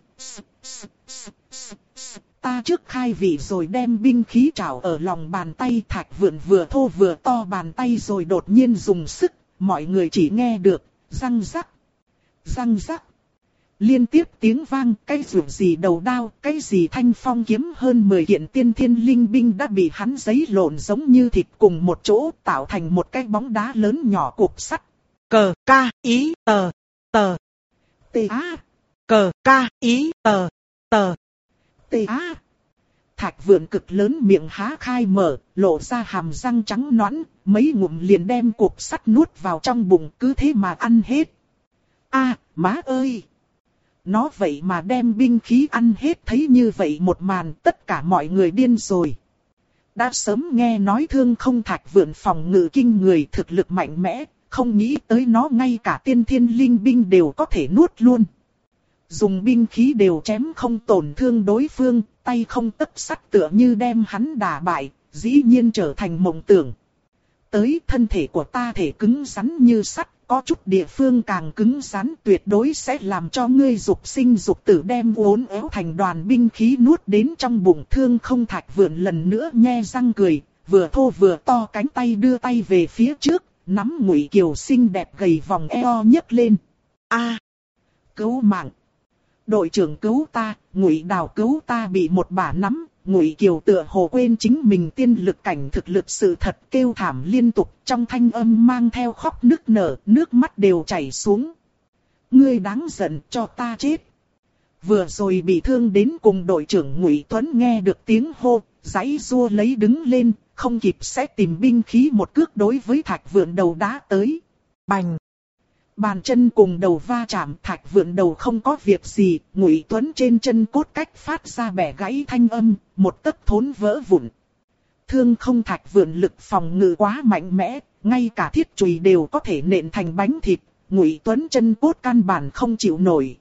Ta trước khai vị rồi đem binh khí trảo ở lòng bàn tay, Thạch Vượn vừa thô vừa to bàn tay rồi đột nhiên dùng sức, mọi người chỉ nghe được, răng rắc, răng rắc. Liên tiếp tiếng vang, cái rượu gì đầu đao, cái gì thanh phong kiếm, hơn mười kiện tiên thiên linh binh đã bị hắn giấy lộn giống như thịt cùng một chỗ, tạo thành một cái bóng đá lớn nhỏ cục sắt. Cờ ca ý tờ tờ tê á. Cờ ca ý tờ tờ tê á. Thạch Vượn cực lớn miệng há khai mở, lộ ra hàm răng trắng nõn, mấy ngụm liền đem cục sắt nuốt vào trong bụng, cứ thế mà ăn hết. A, má ơi! Nó vậy mà đem binh khí ăn hết, thấy như vậy một màn, tất cả mọi người điên rồi. Đã sớm nghe nói Thương Không Thạch Vượn phòng ngự kinh người, thực lực mạnh mẽ, không nghĩ tới nó ngay cả tiên thiên linh binh đều có thể nuốt luôn. Dùng binh khí đều chém không tổn thương đối phương, tay không tấc sắt tựa như đem hắn đả bại, dĩ nhiên trở thành mộng tưởng. Tới thân thể của ta thể cứng rắn như sắt, có chút địa phương càng cứng rắn, tuyệt đối sẽ làm cho ngươi dục sinh dục tử đem uốn éo thành đoàn binh khí nuốt đến trong bụng. Thương Không Thạch Vượn lần nữa nhe răng cười, vừa thô vừa to cánh tay đưa tay về phía trước, nắm Ngụy Kiều xinh đẹp gầy vòng eo nhấc lên. A, cứu mạng! Đội trưởng cứu ta, Ngụy Đào cứu ta, bị một bả nắm. Ngụy Kiều tựa hồ quên chính mình tiên lực cảnh thực lực sự thật, kêu thảm liên tục, trong thanh âm mang theo khóc nức nở, nước mắt đều chảy xuống. Ngươi đáng giận, cho ta chết. Vừa rồi bị thương đến cùng đội trưởng Ngụy Tuấn nghe được tiếng hô, giãy giụa lấy đứng lên, không kịp sẽ tìm binh khí một cước đối với Thạch Vượn đầu đá tới. Bành! Bàn chân cùng đầu va chạm, Thạch Vượn đầu không có việc gì, Ngụy Tuấn trên chân cốt cách phát ra bẻ gãy thanh âm, một tấc thốn vỡ vụn. Thương Không Thạch Vượn lực phòng ngự quá mạnh mẽ, ngay cả thiết chùy đều có thể nện thành bánh thịt, Ngụy Tuấn chân cốt căn bản không chịu nổi.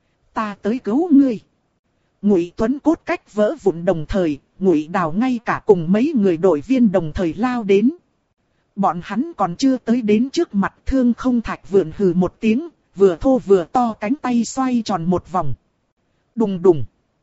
Ta tới cứu ngươi. Ngụy Tuấn cốt cách vỡ vụn đồng thời, Ngụy Đào ngay cả cùng mấy người đội viên đồng thời lao đến. Bọn hắn còn chưa tới đến trước mặt Thương Không Thạch Vượn hừ một tiếng, vừa thô vừa to cánh tay xoay tròn một vòng. Đùng đùng.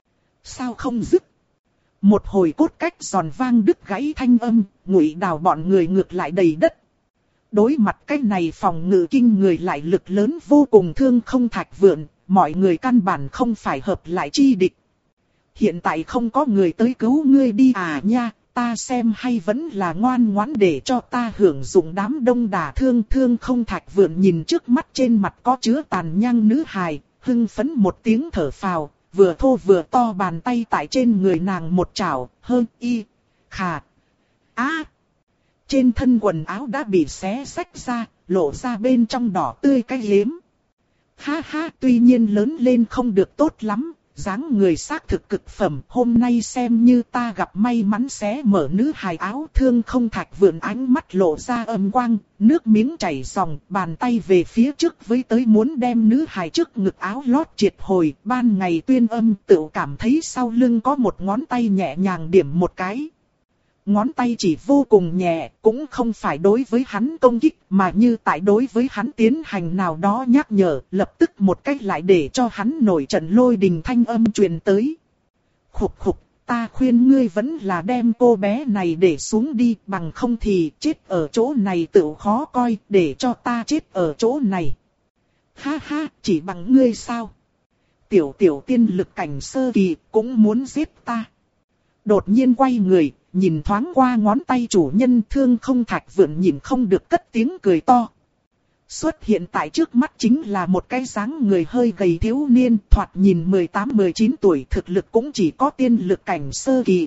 Sao không dứt? Một hồi cốt cách giòn vang đứt gãy thanh âm, Ngụy Đào bọn người ngược lại đầy đất. Đối mặt cái này phòng ngự kinh người lại lực lớn vô cùng Thương Không Thạch Vượn, mọi người căn bản không phải hợp lại chi địch. hiện tại không có người tới cứu ngươi đi à nha, ta xem hay vẫn là ngoan ngoãn để cho ta hưởng dụng đám đông đả thương. Thương Không Thạch Vượng nhìn trước mắt trên mặt có chứa tàn nhang nữ hài, hưng phấn một tiếng thở phào, vừa thô vừa to bàn tay tại trên người nàng một chảo, hơn y, khà, á. Trên thân quần áo đã bị xé xách ra, lộ ra bên trong đỏ tươi cái liếm. Ha ha, tuy nhiên lớn lên không được tốt lắm, dáng người xác thực cực phẩm. Hôm nay xem như ta gặp may mắn xé mở nữ hài áo. Thương Không Thạch Vượng ánh mắt lộ ra âm quang, nước miếng chảy ròng, bàn tay về phía trước với tới muốn đem nữ hài trước ngực áo lót triệt hồi. Ban ngày tuyên âm tự cảm thấy sau lưng có một ngón tay nhẹ nhàng điểm một cái. Ngón tay chỉ vô cùng nhẹ, cũng không phải đối với hắn công kích, mà như tại đối với hắn tiến hành nào đó nhắc nhở, lập tức một cách lại để cho hắn nổi trận lôi đình thanh âm truyền tới. Khục khục, ta khuyên ngươi vẫn là đem cô bé này để xuống đi, bằng không thì chết ở chỗ này tự khó coi, để cho ta chết ở chỗ này. Ha ha, chỉ bằng ngươi sao? Tiểu tiểu tiên lực cảnh sơ kỳ cũng muốn giết ta. Đột nhiên quay người, nhìn thoáng qua ngón tay chủ nhân. Thương Không Thạch Vượng nhìn không được cất tiếng cười to. Xuất hiện tại trước mắt chính là một cái dáng người hơi gầy thiếu niên, thoạt nhìn mười tám mười chín tuổi, thực lực cũng chỉ có tiên lực cảnh sơ kỳ.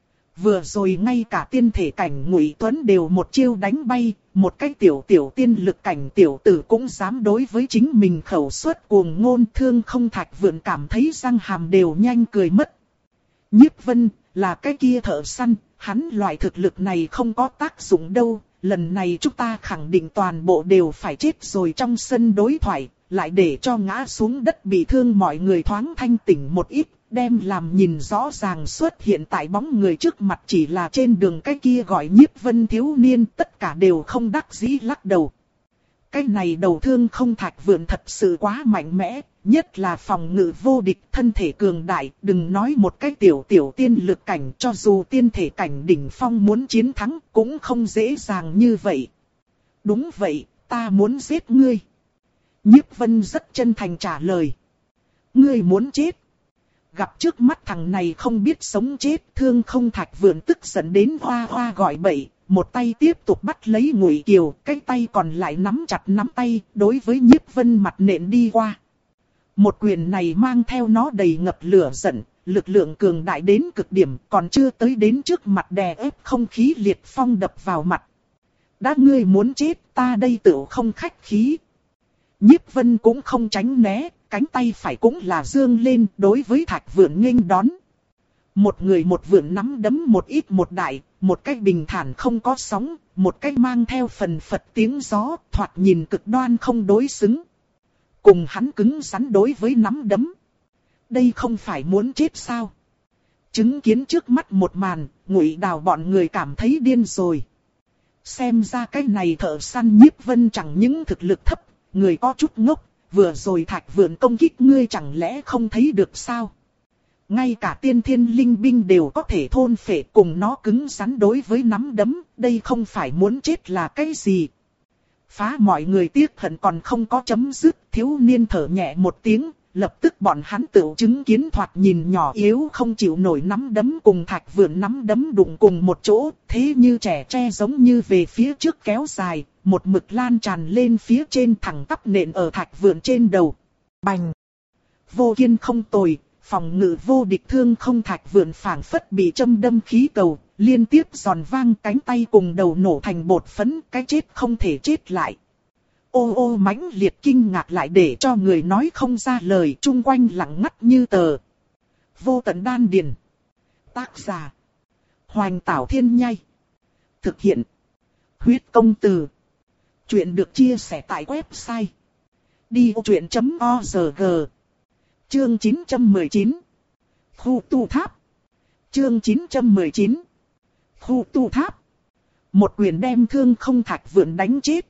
Vừa rồi ngay cả tiên thể cảnh Ngụy Tuấn đều một chiêu đánh bay, một cái tiểu tiểu tiên lực cảnh tiểu tử cũng dám đối với chính mình khẩu suất cuồng ngôn. Thương Không Thạch Vượng cảm thấy răng hàm đều nhanh cười mất. Nhiếp Vân là cái kia thợ săn, hắn loại thực lực này không có tác dụng đâu, lần này chúng ta khẳng định toàn bộ đều phải chết rồi. Trong sân đối thoại, lại để cho ngã xuống đất bị thương mọi người thoáng thanh tỉnh một ít, đem làm nhìn rõ ràng xuất hiện tại bóng người trước mặt chỉ là trên đường cái kia gọi Nhiếp Vân thiếu niên, tất cả đều không đắc dĩ lắc đầu. Cái này đầu Thương Không Thạch Vượng thật sự quá mạnh mẽ, nhất là phòng ngự vô địch, thân thể cường đại, đừng nói một cái tiểu tiểu tiên lực cảnh, cho dù tiên thể cảnh đỉnh phong muốn chiến thắng cũng không dễ dàng như vậy. Đúng vậy, ta muốn giết ngươi. Nhiếp Vân rất chân thành trả lời. Ngươi muốn chết? Gặp trước mắt thằng này không biết sống chết, Thương Không Thạch Vượng tức giận đến hoa hoa gọi bậy. Một tay tiếp tục bắt lấy Ngụy Kiều, cái tay còn lại nắm chặt nắm tay, đối với Nhiếp Vân mặt nện đi qua. Một quyền này mang theo nó đầy ngập lửa giận, lực lượng cường đại đến cực điểm, còn chưa tới đến trước mặt đè ép không khí liệt phong đập vào mặt. Đã ngươi muốn chết, ta đây tự không khách khí. Nhiếp Vân cũng không tránh né, cánh tay phải cũng là dương lên, đối với Thạch Vượng nghênh đón. Một người một vượng nắm đấm một ít một đại, một cách bình thản không có sóng, một cách mang theo phần phật tiếng gió, thoạt nhìn cực đoan không đối xứng. Cùng hắn cứng rắn đối với nắm đấm. Đây không phải muốn chết sao? Chứng kiến trước mắt một màn, Ngụy Đào bọn người cảm thấy điên rồi. Xem ra cái này thợ săn Nhiếp Vân chẳng những thực lực thấp, người có chút ngốc, vừa rồi Thạch Vượng công kích ngươi chẳng lẽ không thấy được sao? Ngay cả tiên thiên linh binh đều có thể thôn phệ, cùng nó cứng rắn đối với nắm đấm, đây không phải muốn chết là cái gì? Phá mọi người tiếc hận còn không có chấm dứt, thiếu niên thở nhẹ một tiếng, lập tức bọn hắn tự chứng kiến thoạt nhìn nhỏ yếu không chịu nổi nắm đấm cùng Thạch Vượng nắm đấm đụng cùng một chỗ, thế như trẻ tre giống như về phía trước kéo dài, một mực lan tràn lên phía trên thẳng tắp nện ở Thạch Vượng trên đầu. Bành! Vô kiên không tồi. Phòng ngự vô địch Thương Không Thạch Vượng phảng phất bị châm đâm khí cầu, liên tiếp giòn vang, cánh tay cùng đầu nổ thành bột phấn, cái chết không thể chết lại. Ô ô mãnh liệt kinh ngạc lại để cho người nói không ra lời, chung quanh lặng ngắt như tờ. Vô tận đan điền. Tác giả: Hoành Tảo Thiên Nhai. Thực hiện: Huyết Công Từ. Chuyện được chia sẻ tại website đi ô truyện chấm org. Chương chín trăm mười chín. Khu tu tháp. Chương chín trăm mười chín. Khu tu tháp. Một quyền đem Thương Không Thạch Vượng đánh chết.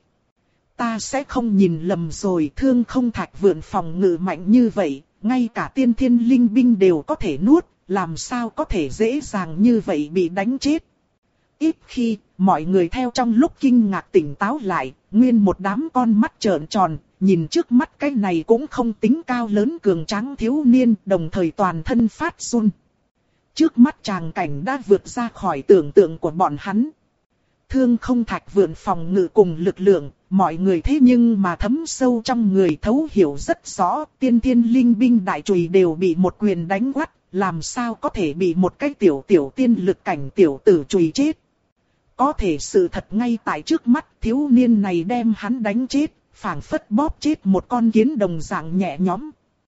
Ta sẽ không nhìn lầm rồi, Thương Không Thạch Vượng phòng ngự mạnh như vậy, ngay cả tiên thiên linh binh đều có thể nuốt, làm sao có thể dễ dàng như vậy bị đánh chết. Ít khi, mọi người theo trong lúc kinh ngạc tỉnh táo lại, nguyên một đám con mắt trợn tròn. Nhìn trước mắt cái này cũng không tính cao lớn cường tráng thiếu niên, đồng thời toàn thân phát run. Trước mắt tràng cảnh đã vượt ra khỏi tưởng tượng của bọn hắn. Thương Không Thạch Vượn phòng ngự cùng lực lượng, mọi người thế nhưng mà thấm sâu trong người thấu hiểu rất rõ, tiên thiên linh binh đại chùy đều bị một quyền đánh quắt, làm sao có thể bị một cái tiểu tiểu tiên lực cảnh tiểu tử chùy chết. Có thể sự thật ngay tại trước mắt, thiếu niên này đem hắn đánh chết, phảng phất bóp chết một con kiến đồng dạng nhẹ nhõm.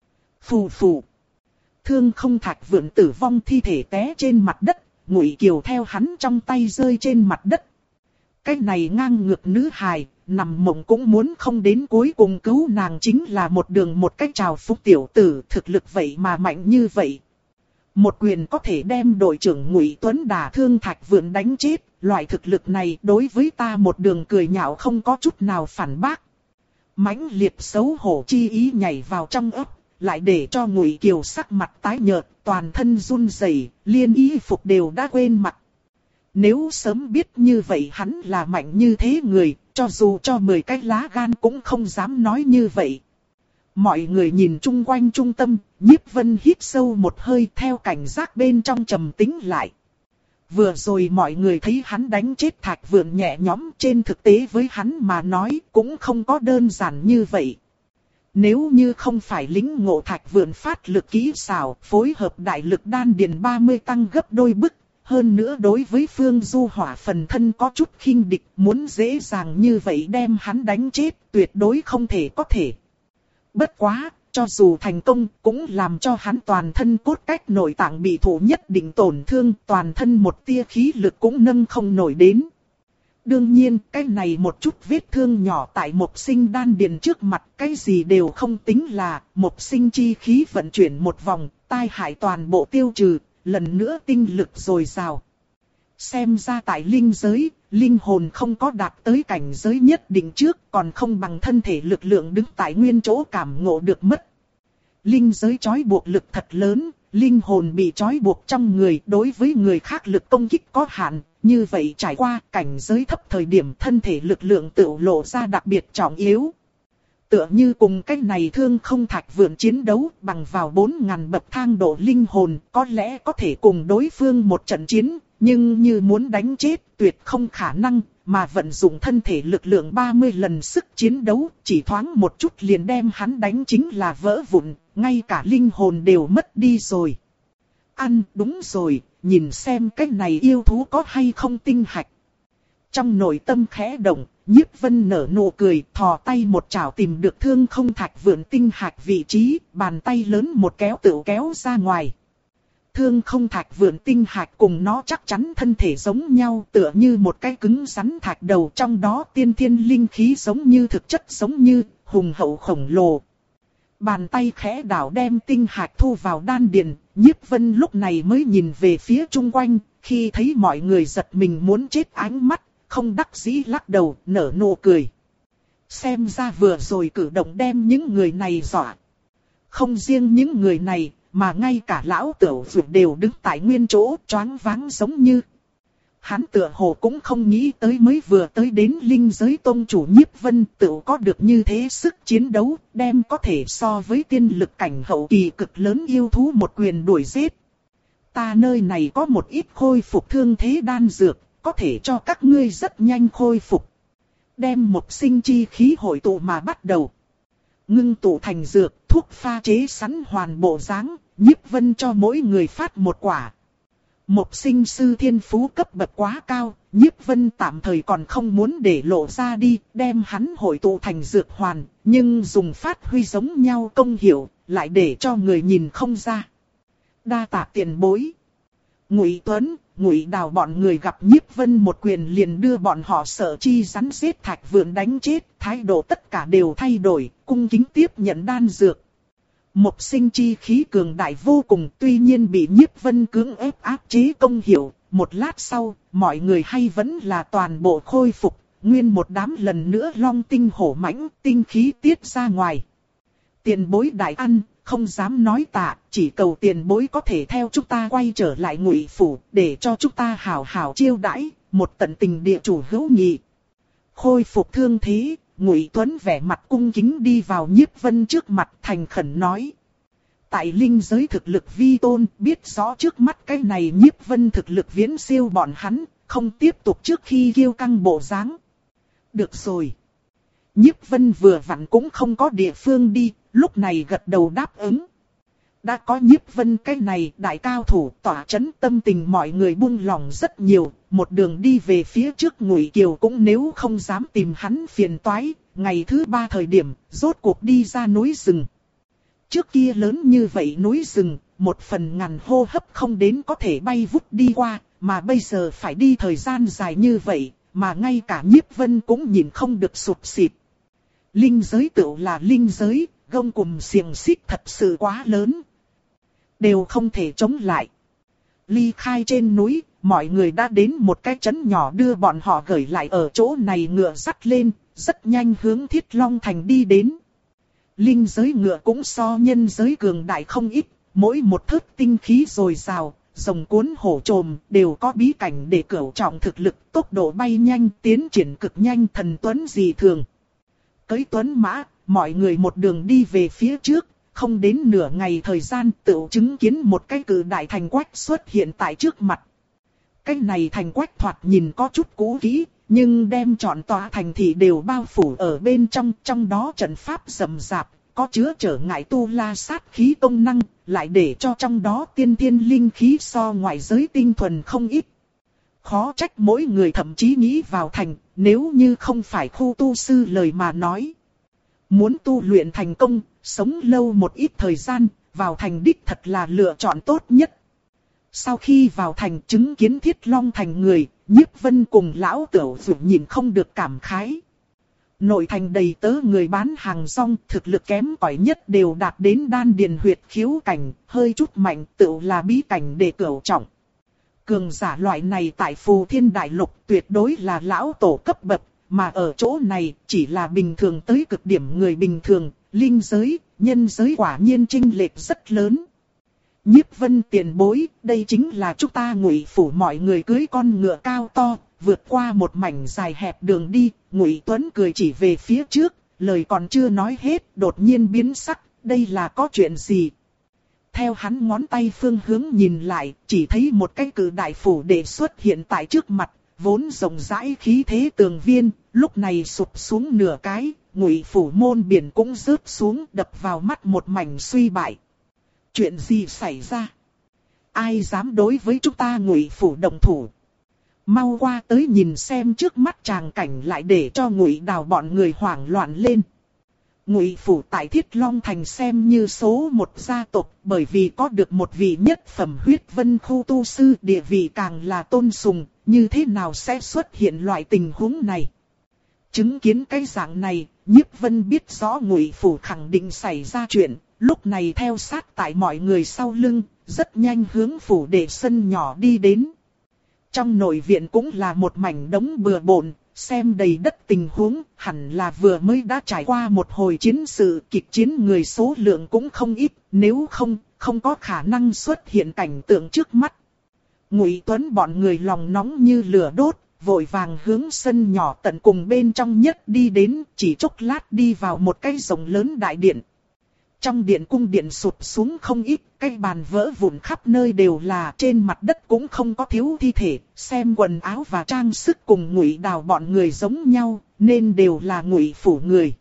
Phù phù. Thương Không Thạch Vượn tử vong thi thể té trên mặt đất, Ngụy Kiều theo hắn trong tay rơi trên mặt đất. Cái này ngang ngược nữ hài, nằm mộng cũng muốn không đến cuối cùng cứu nàng chính là một đường một cách trào phúc tiểu tử, thực lực vậy mà mạnh như vậy. Một quyền có thể đem đội trưởng Ngụy Tuấn đả thương Thạch Vượn đánh chết, loại thực lực này đối với ta một đường cười nhạo không có chút nào phản bác. Mãnh liệt xấu hổ chi ý nhảy vào trong ấp, lại để cho Ngụy Kiều sắc mặt tái nhợt, toàn thân run rẩy, liên y phục đều đã quên mặc. Nếu sớm biết như vậy hắn là mạnh như thế người, cho dù cho mười cái lá gan cũng không dám nói như vậy. Mọi người nhìn chung quanh trung tâm, Nhiếp Vân hít sâu một hơi theo cảnh giác bên trong trầm tĩnh lại. Vừa rồi mọi người thấy hắn đánh chết Thạch Vượn nhẹ nhõm, trên thực tế với hắn mà nói cũng không có đơn giản như vậy. Nếu như không phải lĩnh ngộ Thạch Vượn phát lực kỹ xảo, phối hợp đại lực đan điền ba mươi tăng gấp đôi bức, hơn nữa đối với Phương Du Hỏa phần thân có chút khinh địch, muốn dễ dàng như vậy đem hắn đánh chết, tuyệt đối không thể có thể. Bất quá, cho dù thành công, cũng làm cho hắn toàn thân cốt cách nội tạng bị thổ nhất định tổn thương, toàn thân một tia khí lực cũng nâng không nổi đến. Đương nhiên, cái này một chút vết thương nhỏ tại Mộc Sinh đan điền trước mặt, cái gì đều không tính là, Mộc Sinh chi khí vận chuyển một vòng, tai hại toàn bộ tiêu trừ, lần nữa tinh lực dồi dào. Xem ra tại linh giới, linh hồn không có đạt tới cảnh giới nhất định trước, còn không bằng thân thể lực lượng đứng tại nguyên chỗ cảm ngộ được mất. Linh giới trói buộc lực thật lớn, linh hồn bị trói buộc trong người, đối với người khác lực công kích có hạn, như vậy trải qua cảnh giới thấp thời điểm thân thể lực lượng tự lộ ra đặc biệt trọng yếu. Tựa như cùng cách này Thương Không Thạch Vượn chiến đấu bằng vào bốn ngàn bậc thang độ linh hồn, có lẽ có thể cùng đối phương một trận chiến, nhưng như muốn đánh chết tuyệt không khả năng, mà vận dụng thân thể lực lượng ba mươi lần sức chiến đấu, chỉ thoáng một chút liền đem hắn đánh chính là vỡ vụn, ngay cả linh hồn đều mất đi rồi. Ăn, đúng rồi, nhìn xem cách này yêu thú có hay không tinh hạch. Trong nội tâm khẽ động, Nhiếp Vân nở nụ cười, thò tay một chảo tìm được Thương Không Thạch Vượn tinh hạch vị trí, bàn tay lớn một kéo tự kéo ra ngoài. Thương Không Thạch Vượn tinh hạch cùng nó chắc chắn thân thể giống nhau, tựa như một cái cứng rắn thạch đầu, trong đó tiên thiên linh khí giống như thực chất giống như hùng hậu khổng lồ. Bàn tay khẽ đảo đem tinh hạch thu vào đan điền, Nhiếp Vân lúc này mới nhìn về phía chung quanh, khi thấy mọi người giật mình muốn chết ánh mắt, không đắc dĩ lắc đầu, nở nụ cười. Xem ra vừa rồi cử động đem những người này dọa. Không riêng những người này, mà ngay cả lão Tửu Dược đều đứng tại nguyên chỗ, choáng váng giống như. Hắn tựa hồ cũng không nghĩ tới mới vừa tới đến linh giới tôn chủ Nhiếp Vân tự có được như thế sức chiến đấu, đem có thể so với tiên lực cảnh hậu kỳ cực lớn yêu thú một quyền đuổi giết. Ta nơi này có một ít khôi phục thương thế đan dược, có thể cho các ngươi rất nhanh khôi phục. Đem một sinh chi khí hội tụ mà bắt đầu. Ngưng tụ thành dược, thuốc pha chế sẵn hoàn bộ dáng, Nhiếp Vân cho mỗi người phát một quả. Một sinh sư thiên phú cấp bậc quá cao, Nhiếp Vân tạm thời còn không muốn để lộ ra đi, đem hắn hội tụ thành dược hoàn, nhưng dùng phát huy giống nhau công hiệu, lại để cho người nhìn không ra. Đa tạ tiền bối. Ngụy Tuấn, Ngụy Đào bọn người gặp Nhiếp Vân một quyền liền đưa bọn họ sợ chi rắn giết Thạch Vượn đánh chết, thái độ tất cả đều thay đổi, cung kính tiếp nhận đan dược. Một sinh chi khí cường đại vô cùng, tuy nhiên bị Nhiếp Vân cưỡng ép áp chế công hiệu, một lát sau, mọi người hay vẫn là toàn bộ khôi phục, nguyên một đám lần nữa long tinh hổ mãnh, tinh khí tiết ra ngoài. Tiền bối đại ăn, không dám nói tạ, chỉ cầu tiền bối có thể theo chúng ta quay trở lại Ngụy phủ, để cho chúng ta hảo hảo chiêu đãi, một tận tình địa chủ hữu nghị. Khôi phục thương thế, Ngụy Tuấn vẻ mặt cung kính đi vào Nhiếp Vân trước mặt thành khẩn nói. tại linh giới thực lực vi tôn, biết rõ trước mắt cái này Nhiếp Vân thực lực viễn siêu bọn hắn, không tiếp tục trước khi kiêu căng bộ dáng. Được rồi. Nhiếp Vân vừa vặn cũng không có địa phương đi, lúc này gật đầu đáp ứng. Đã có Nhiếp Vân cái này đại cao thủ tỏa chấn, tâm tình mọi người buông lòng rất nhiều, một đường đi về phía trước Ngụy Kiều cũng nếu không dám tìm hắn phiền toái, ngày thứ ba thời điểm, rốt cuộc đi ra núi rừng. Trước kia lớn như vậy núi rừng, một phần ngàn hô hấp không đến có thể bay vút đi qua, mà bây giờ phải đi thời gian dài như vậy, mà ngay cả Nhiếp Vân cũng nhìn không được sụp xịt. Linh giới tựu là linh giới, gông cùm xiềng xích thật sự quá lớn. Đều không thể chống lại. Ly khai trên núi, mọi người đã đến một cái trấn nhỏ đưa bọn họ gửi lại ở chỗ này ngựa dắt lên, rất nhanh hướng Thiết Long Thành đi đến. Linh giới ngựa cũng so nhân giới cường đại không ít, mỗi một thớt tinh khí dồi dào, rồng cuốn hổ trồm đều có bí cảnh để cửu trọng thực lực, tốc độ bay nhanh, tiến triển cực nhanh, thần tuấn dị thường. Cưỡi tuấn mã, mọi người một đường đi về phía trước, không đến nửa ngày thời gian tựu chứng kiến một cái cự đại thành quách xuất hiện tại trước mặt. Cái này thành quách thoạt nhìn có chút cũ kỹ, nhưng đem trọn tòa thành thị đều bao phủ ở bên trong, trong đó trận pháp rầm rạp, có chứa trở ngại tu la sát khí công năng, lại để cho trong đó tiên thiên linh khí so ngoại giới tinh thuần không ít. Khó trách mỗi người thậm chí nghĩ vào thành, nếu như không phải khu tu sư lời mà nói. Muốn tu luyện thành công, sống lâu một ít thời gian, vào thành đích thật là lựa chọn tốt nhất. Sau khi vào thành chứng kiến Thiết Long Thành người, Nhiếp Vân cùng lão Tửu Dụ nhìn không được cảm khái. Nội thành đầy tớ người bán hàng rong, thực lực kém cỏi nhất đều đạt đến đan điền huyệt khiếu cảnh, hơi chút mạnh tựu là bí cảnh để cửu trọng. Cường giả loại này tại Phù Thiên Đại Lục tuyệt đối là lão tổ cấp bậc, mà ở chỗ này chỉ là bình thường tới cực điểm người bình thường, linh giới, nhân giới quả nhiên chênh lệch rất lớn. Nhiếp Vân tiền bối, đây chính là chúng ta Ngụy phủ mọi người cưới con ngựa cao to, vượt qua một mảnh dài hẹp đường đi. Ngụy Tuấn cười chỉ về phía trước, lời còn chưa nói hết, đột nhiên biến sắc, đây là có chuyện gì? Theo hắn ngón tay phương hướng nhìn lại, chỉ thấy một cái cự đại phủ đệ xuất hiện tại trước mặt, vốn rộng rãi khí thế tường viên, lúc này sụp xuống nửa cái, Ngụy phủ môn biển cũng rớt xuống, đập vào mắt một mảnh suy bại. Chuyện gì xảy ra? Ai dám đối với chúng ta Ngụy phủ động thủ? Mau qua tới nhìn xem, trước mắt tràng cảnh lại để cho Ngụy Đào bọn người hoảng loạn lên. Ngụy phủ tại Thiết Long Thành xem như số một gia tộc, bởi vì có được một vị nhất phẩm huyết vân khu tu sư, địa vị càng là tôn sùng, như thế nào sẽ xuất hiện loại tình huống này? Chứng kiến cái dạng này, Nhiếp Vân biết rõ Ngụy phủ khẳng định xảy ra chuyện, lúc này theo sát tại mọi người sau lưng, rất nhanh hướng phủ đệ sân nhỏ đi đến. Trong nội viện cũng là một mảnh đống bừa bộn, xem đầy đất tình huống, hẳn là vừa mới đã trải qua một hồi chiến sự, kịch chiến người số lượng cũng không ít, nếu không, không có khả năng xuất hiện cảnh tượng trước mắt. Ngụy Tuấn bọn người lòng nóng như lửa đốt, vội vàng hướng sân nhỏ tận cùng bên trong nhất đi đến, chỉ chốc lát đi vào một cái rộng lớn đại điện. Trong điện cung điện sụp xuống không ít, cái bàn vỡ vụn khắp nơi đều là, trên mặt đất cũng không có thiếu thi thể, xem quần áo và trang sức cùng Ngụy Đào bọn người giống nhau, nên đều là Ngụy phủ người.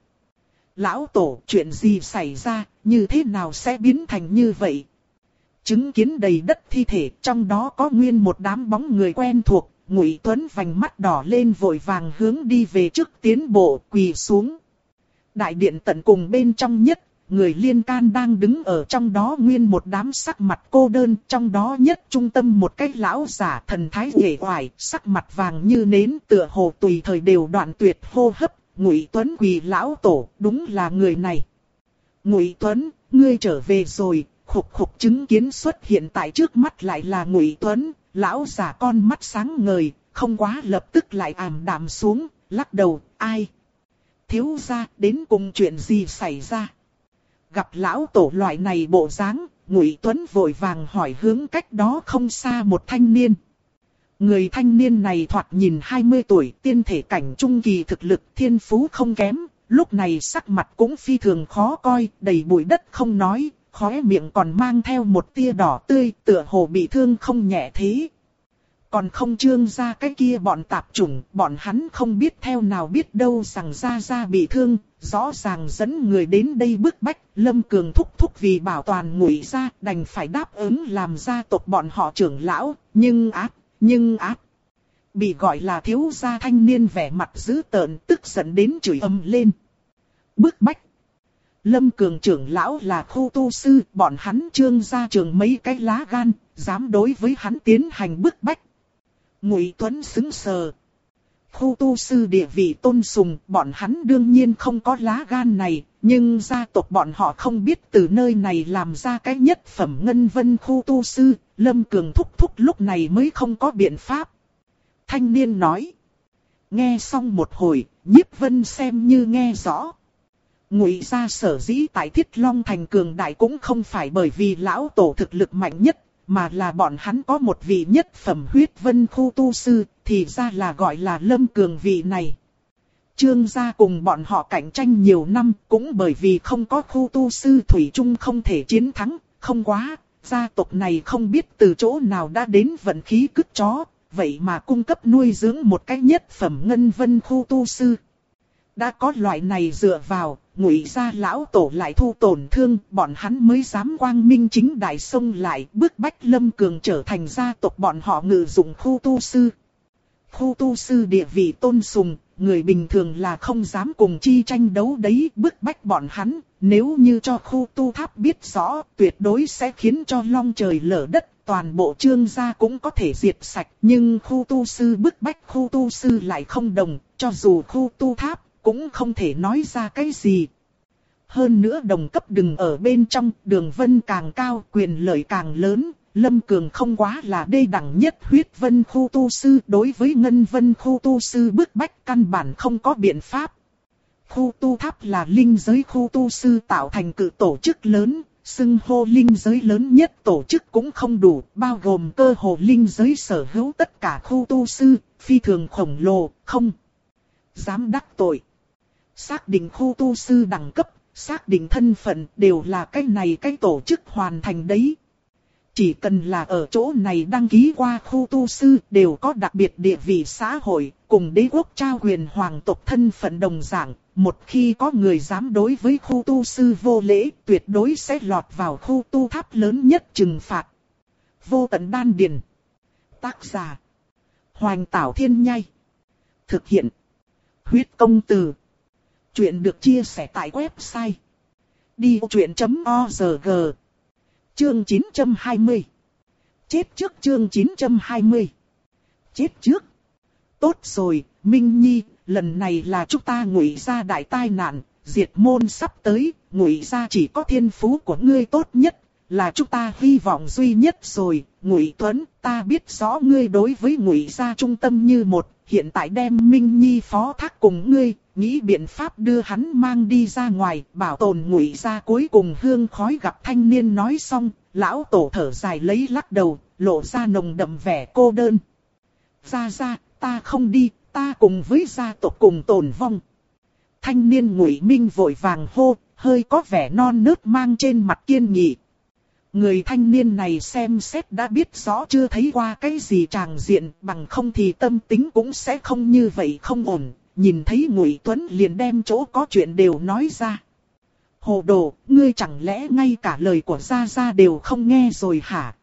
Lão tổ, chuyện gì xảy ra, như thế nào sẽ biến thành như vậy? Chứng kiến đầy đất thi thể, trong đó có nguyên một đám bóng người quen thuộc, Ngụy Tuấn vành mắt đỏ lên vội vàng hướng đi về trước tiến bộ, quỳ xuống. Đại điện tận cùng bên trong nhất, người liên can đang đứng ở trong đó nguyên một đám sắc mặt cô đơn, trong đó nhất trung tâm một cái lão giả thần thái uể oải, sắc mặt vàng như nến, tựa hồ tùy thời đều đoạn tuyệt hô hấp. Ngụy Tuấn quỳ lão tổ, đúng là người này. Ngụy Tuấn, ngươi trở về rồi. Khục khục chứng kiến xuất hiện tại trước mắt lại là Ngụy Tuấn, lão giả con mắt sáng ngời, không quá lập tức lại ảm đạm xuống, lắc đầu, ai? Thiếu gia, đến cùng chuyện gì xảy ra? Gặp lão tổ loại này bộ dáng, Ngụy Tuấn vội vàng hỏi hướng cách đó không xa một thanh niên. Người thanh niên này thoạt nhìn hai mươi tuổi, tiên thể cảnh trung kỳ thực lực, thiên phú không kém, lúc này sắc mặt cũng phi thường khó coi, đầy bụi đất không nói, khóe miệng còn mang theo một tia đỏ tươi, tựa hồ bị thương không nhẹ thế. Còn không Trương gia cái kia bọn tạp chủng, bọn hắn không biết theo nào biết đâu rằng gia gia bị thương, rõ ràng dẫn người đến đây bức bách, Lâm Cường thúc thúc vì bảo toàn Ngụy gia đành phải đáp ứng làm gia tộc bọn họ trưởng lão, nhưng ác, nhưng ác. Bị gọi là thiếu gia thanh niên vẻ mặt dữ tợn, tức giận đến chửi ầm lên. Bức bách. Lâm Cường trưởng lão là khu tu sư, bọn hắn Trương gia trường mấy cái lá gan, dám đối với hắn tiến hành bức bách. Ngụy Tuấn sững sờ. Khu tu sư địa vị tôn sùng, bọn hắn đương nhiên không có lá gan này, nhưng gia tộc bọn họ không biết từ nơi này làm ra cái nhất phẩm ngân vân khu tu sư, Lâm Cường thúc thúc lúc này mới không có biện pháp. Thanh niên nói. Nghe xong một hồi, Nhiếp Vân xem như nghe rõ. Ngụy gia sở dĩ tại Thiết Long thành cường đại cũng không phải bởi vì lão tổ thực lực mạnh nhất, mà là bọn hắn có một vị nhất phẩm huyết vân khu tu sư, thì ra là gọi là Lâm Cường vị này. Trương gia cùng bọn họ cạnh tranh nhiều năm, cũng bởi vì không có khu tu sư thủy chung không thể chiến thắng, không quá, gia tộc này không biết từ chỗ nào đã đến vận khí cứt chó, vậy mà cung cấp nuôi dưỡng một cái nhất phẩm ngân vân khu tu sư. Đã có loại này dựa vào, Ngụy gia lão tổ lại thu tổn thương, bọn hắn mới dám quang minh chính đại xông lại, bức bách Lâm Cường trở thành gia tộc bọn họ ngự dụng khu tu sư. Khu tu sư địa vị tôn sùng, người bình thường là không dám cùng chi tranh đấu đấy, bức bách bọn hắn, nếu như cho khu tu tháp biết rõ, tuyệt đối sẽ khiến cho long trời lở đất, toàn bộ Trương gia cũng có thể diệt sạch, nhưng khu tu sư bức bách khu tu sư lại không đồng, cho dù khu tu tháp cũng không thể nói ra cái gì. Hơn nữa đồng cấp đừng ở bên trong, đường vân càng cao, quyền lợi càng lớn, Lâm Cường không quá là đê đẳng nhất huyết vân khu tu sư, đối với ngân vân khu tu sư bức bách căn bản không có biện pháp. Khu tu tháp là linh giới khu tu sư tạo thành cự tổ chức lớn, xưng hô linh giới lớn nhất tổ chức cũng không đủ, bao gồm cơ hồ linh giới sở hữu tất cả khu tu sư, phi thường khổng lồ, không dám đắc tội. Xác định khu tu sư đẳng cấp, xác định thân phận đều là cái này cái tổ chức hoàn thành đấy. Chỉ cần là ở chỗ này đăng ký qua khu tu sư đều có đặc biệt địa vị xã hội, cùng đế quốc trao quyền hoàng tộc thân phận đồng dạng. Một khi có người dám đối với khu tu sư vô lễ, tuyệt đối sẽ lọt vào khu tu tháp lớn nhất trừng phạt. Vô tận đan điền. Tác giả. Hoành Tảo Thiên Nhai. Thực hiện. Huyết công từ. Chuyện được chia sẻ tại website đi vô chuyện chấm org. Chương chín trăm hai mươi. Chết trước chương chín trăm hai mươi. Chết trước. Tốt rồi, Minh Nhi, lần này là chúng ta Ngụy gia đại tai nạn, diệt môn sắp tới, Ngụy gia chỉ có thiên phú của ngươi tốt nhất, là chúng ta hy vọng duy nhất rồi. Ngụy Tuấn, ta biết rõ ngươi đối với Ngụy gia trung tâm như một, hiện tại đem Minh Nhi phó thác cùng ngươi, nghĩ biện pháp đưa hắn mang đi ra ngoài, bảo tồn Ngụy gia cuối cùng hương khói. Gặp thanh niên nói xong, lão tổ thở dài lấy lắc đầu, lộ ra nồng đậm vẻ cô đơn. Gia gia, ta không đi, ta cùng với gia tộc cùng tồn vong. Thanh niên Ngụy Minh vội vàng hô, hơi có vẻ non nớt mang trên mặt kiên nghị. Người thanh niên này xem xét đã biết rõ chưa thấy qua cái gì tràng diện, bằng không thì tâm tính cũng sẽ không như vậy không ổn. Nhìn thấy Ngụy Tuấn liền đem chỗ có chuyện đều nói ra. Hồ đồ, ngươi chẳng lẽ ngay cả lời của gia gia đều không nghe rồi hả?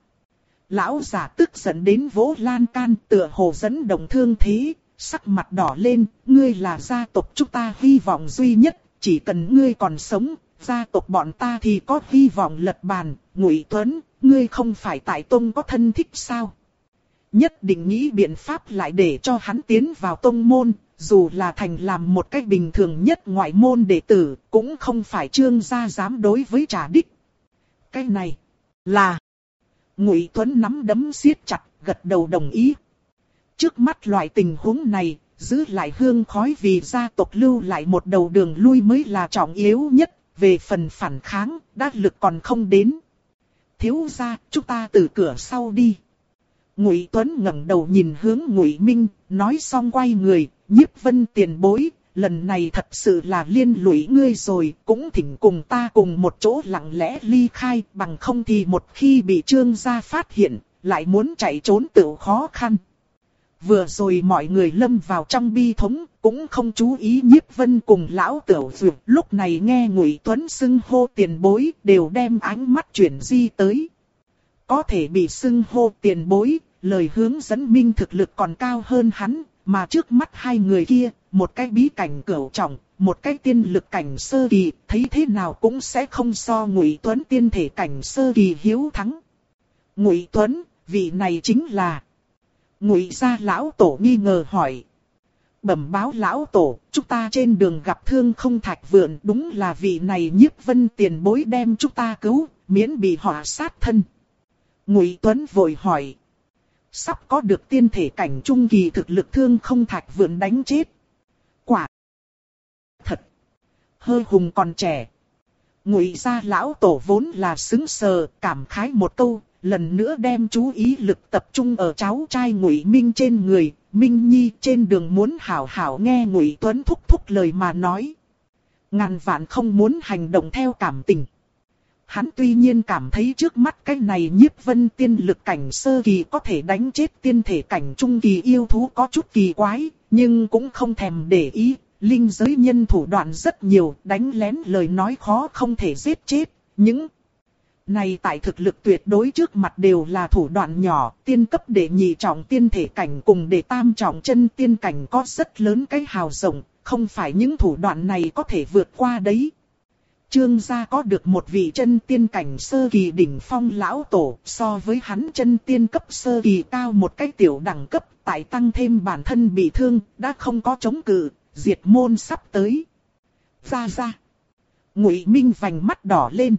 Lão giả tức giận đến vỗ lan can, tựa hồ dẫn động thương thế, sắc mặt đỏ lên. Ngươi là gia tộc chúng ta hy vọng duy nhất, chỉ cần ngươi còn sống, gia tộc bọn ta thì có hy vọng lật bàn. Ngụy Tuấn, ngươi không phải tại tông có thân thích sao? Nhất định nghĩ biện pháp lại để cho hắn tiến vào tông môn. Dù là thành làm một cách bình thường nhất ngoại môn đệ tử, cũng không phải Trương gia dám đối với Trà Đích. Cái này là... Ngụy Tuấn nắm đấm siết chặt, gật đầu đồng ý. Trước mắt loại tình huống này, giữ lại hương khói vì gia tộc lưu lại một đầu đường lui mới là trọng yếu nhất. Về phần phản kháng, đắc lực còn không đến. Thiếu gia, chúng ta từ cửa sau đi. Ngụy Tuấn ngẩng đầu nhìn hướng Ngụy Minh, nói xong quay người. Nhiếp Vân tiền bối, lần này thật sự là liên lụy ngươi rồi, cũng thỉnh cùng ta cùng một chỗ lặng lẽ ly khai, bằng không thì một khi bị Trương gia phát hiện, lại muốn chạy trốn tự khó khăn. Vừa rồi mọi người lâm vào trong bi thống, cũng không chú ý Nhiếp Vân cùng lão Tiểu Dược, lúc này nghe Ngụy Tuấn xưng hô tiền bối, đều đem ánh mắt chuyển di tới. Có thể bị xưng hô tiền bối, lời hướng dẫn minh thực lực còn cao hơn hắn, mà trước mắt hai người kia, một cái bí cảnh cửu trọng, một cái tiên lực cảnh sơ kỳ, thấy thế nào cũng sẽ không so Ngụy Tuấn tiên thể cảnh sơ kỳ hiếu thắng. Ngụy Tuấn, vị này chính là... Ngụy gia lão tổ nghi ngờ hỏi. Bẩm báo lão tổ, chúng ta trên đường gặp Thương Không Thạch Vượn, đúng là vị này Nhiếp Vân tiền bối đem chúng ta cứu, miễn bị họ sát thân. Ngụy Tuấn vội hỏi. Sắp có được tiên thể cảnh trung kỳ thực lực Thương Không Thạch Vượn đánh chết. Quả thật, hơi hùng còn trẻ. Ngụy gia lão tổ vốn là sững sờ, cảm khái một câu, lần nữa đem chú ý lực tập trung ở cháu trai Ngụy Minh trên người. Minh Nhi trên đường muốn hảo hảo nghe Ngụy Tuấn thúc thúc lời mà nói. Ngàn vạn không muốn hành động theo cảm tình. Hắn tuy nhiên cảm thấy trước mắt cái này Nhiếp Vân tiên lực cảnh sơ kỳ có thể đánh chết tiên thể cảnh trung kỳ yêu thú có chút kỳ quái, nhưng cũng không thèm để ý. Linh giới nhân thủ đoạn rất nhiều, đánh lén lời nói khó không thể giết chết. Những này tại thực lực tuyệt đối trước mặt đều là thủ đoạn nhỏ, tiên cấp đệ nhị trọng tiên thể cảnh cùng đệ tam trọng chân tiên cảnh có rất lớn cái hào rộng, không phải những thủ đoạn này có thể vượt qua đấy. Trương gia có được một vị chân tiên cảnh sơ kỳ đỉnh phong lão tổ, so với hắn chân tiên cấp sơ kỳ cao một cái tiểu đẳng cấp, tại tăng thêm bản thân bị thương, đã không có chống cự, diệt môn sắp tới. Ra ra. Ngụy Minh vành mắt đỏ lên.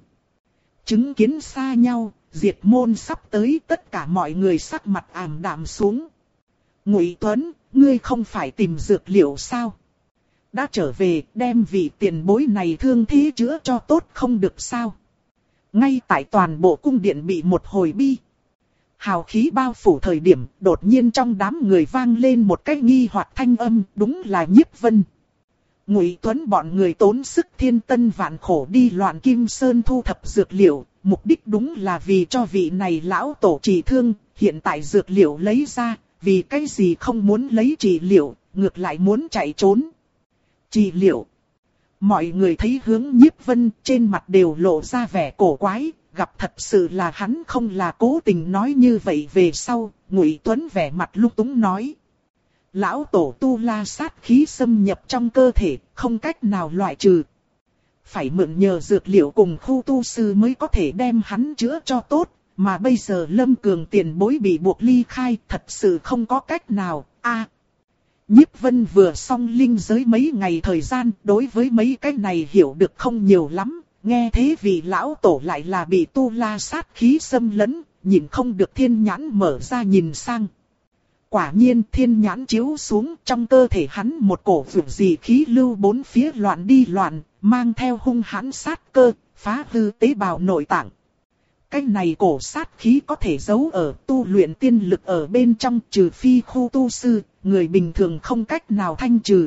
Chứng kiến xa nhau, diệt môn sắp tới, tất cả mọi người sắc mặt ảm đạm xuống. Ngụy Tuấn, ngươi không phải tìm dược liệu sao? Đã trở về, đem vị tiền bối này thương thế chữa cho tốt không được sao? Ngay tại toàn bộ cung điện bị một hồi bi hào khí bao phủ thời điểm, đột nhiên trong đám người vang lên một cái nghi hoặc thanh âm, đúng là Nhiếp Vân. Ngụy Tuấn bọn người tốn sức thiên tân vạn khổ đi loạn Kim Sơn thu thập dược liệu, mục đích đúng là vì cho vị này lão tổ trị thương, hiện tại dược liệu lấy ra, vì cái gì không muốn lấy trị liệu, ngược lại muốn chạy trốn. Trị liệu. Mọi người thấy hướng Nhiếp Vân trên mặt đều lộ ra vẻ cổ quái, gặp thật sự là hắn không là cố tình nói như vậy về sau, Ngụy Tuấn vẻ mặt lung túng nói. Lão tổ tu la sát khí xâm nhập trong cơ thể, không cách nào loại trừ. Phải mượn nhờ dược liệu cùng khu tu sư mới có thể đem hắn chữa cho tốt, mà bây giờ Lâm Cường tiền bối bị buộc ly khai, thật sự không có cách nào. A, à, Nhiếp Vân vừa xong linh giới mấy ngày thời gian, đối với mấy cái này hiểu được không nhiều lắm, nghe thế vì lão tổ lại là bị tu la sát khí xâm lấn, nhìn không được thiên nhãn mở ra nhìn sang. Quả nhiên thiên nhãn chiếu xuống, trong cơ thể hắn một cổ vượt gì khí lưu bốn phía loạn đi loạn, mang theo hung hãn sát cơ, phá hư tế bào nội tạng. Cái này cổ sát khí có thể giấu ở tu luyện tiên lực ở bên trong, trừ phi khu tu sư, người bình thường không cách nào thanh trừ.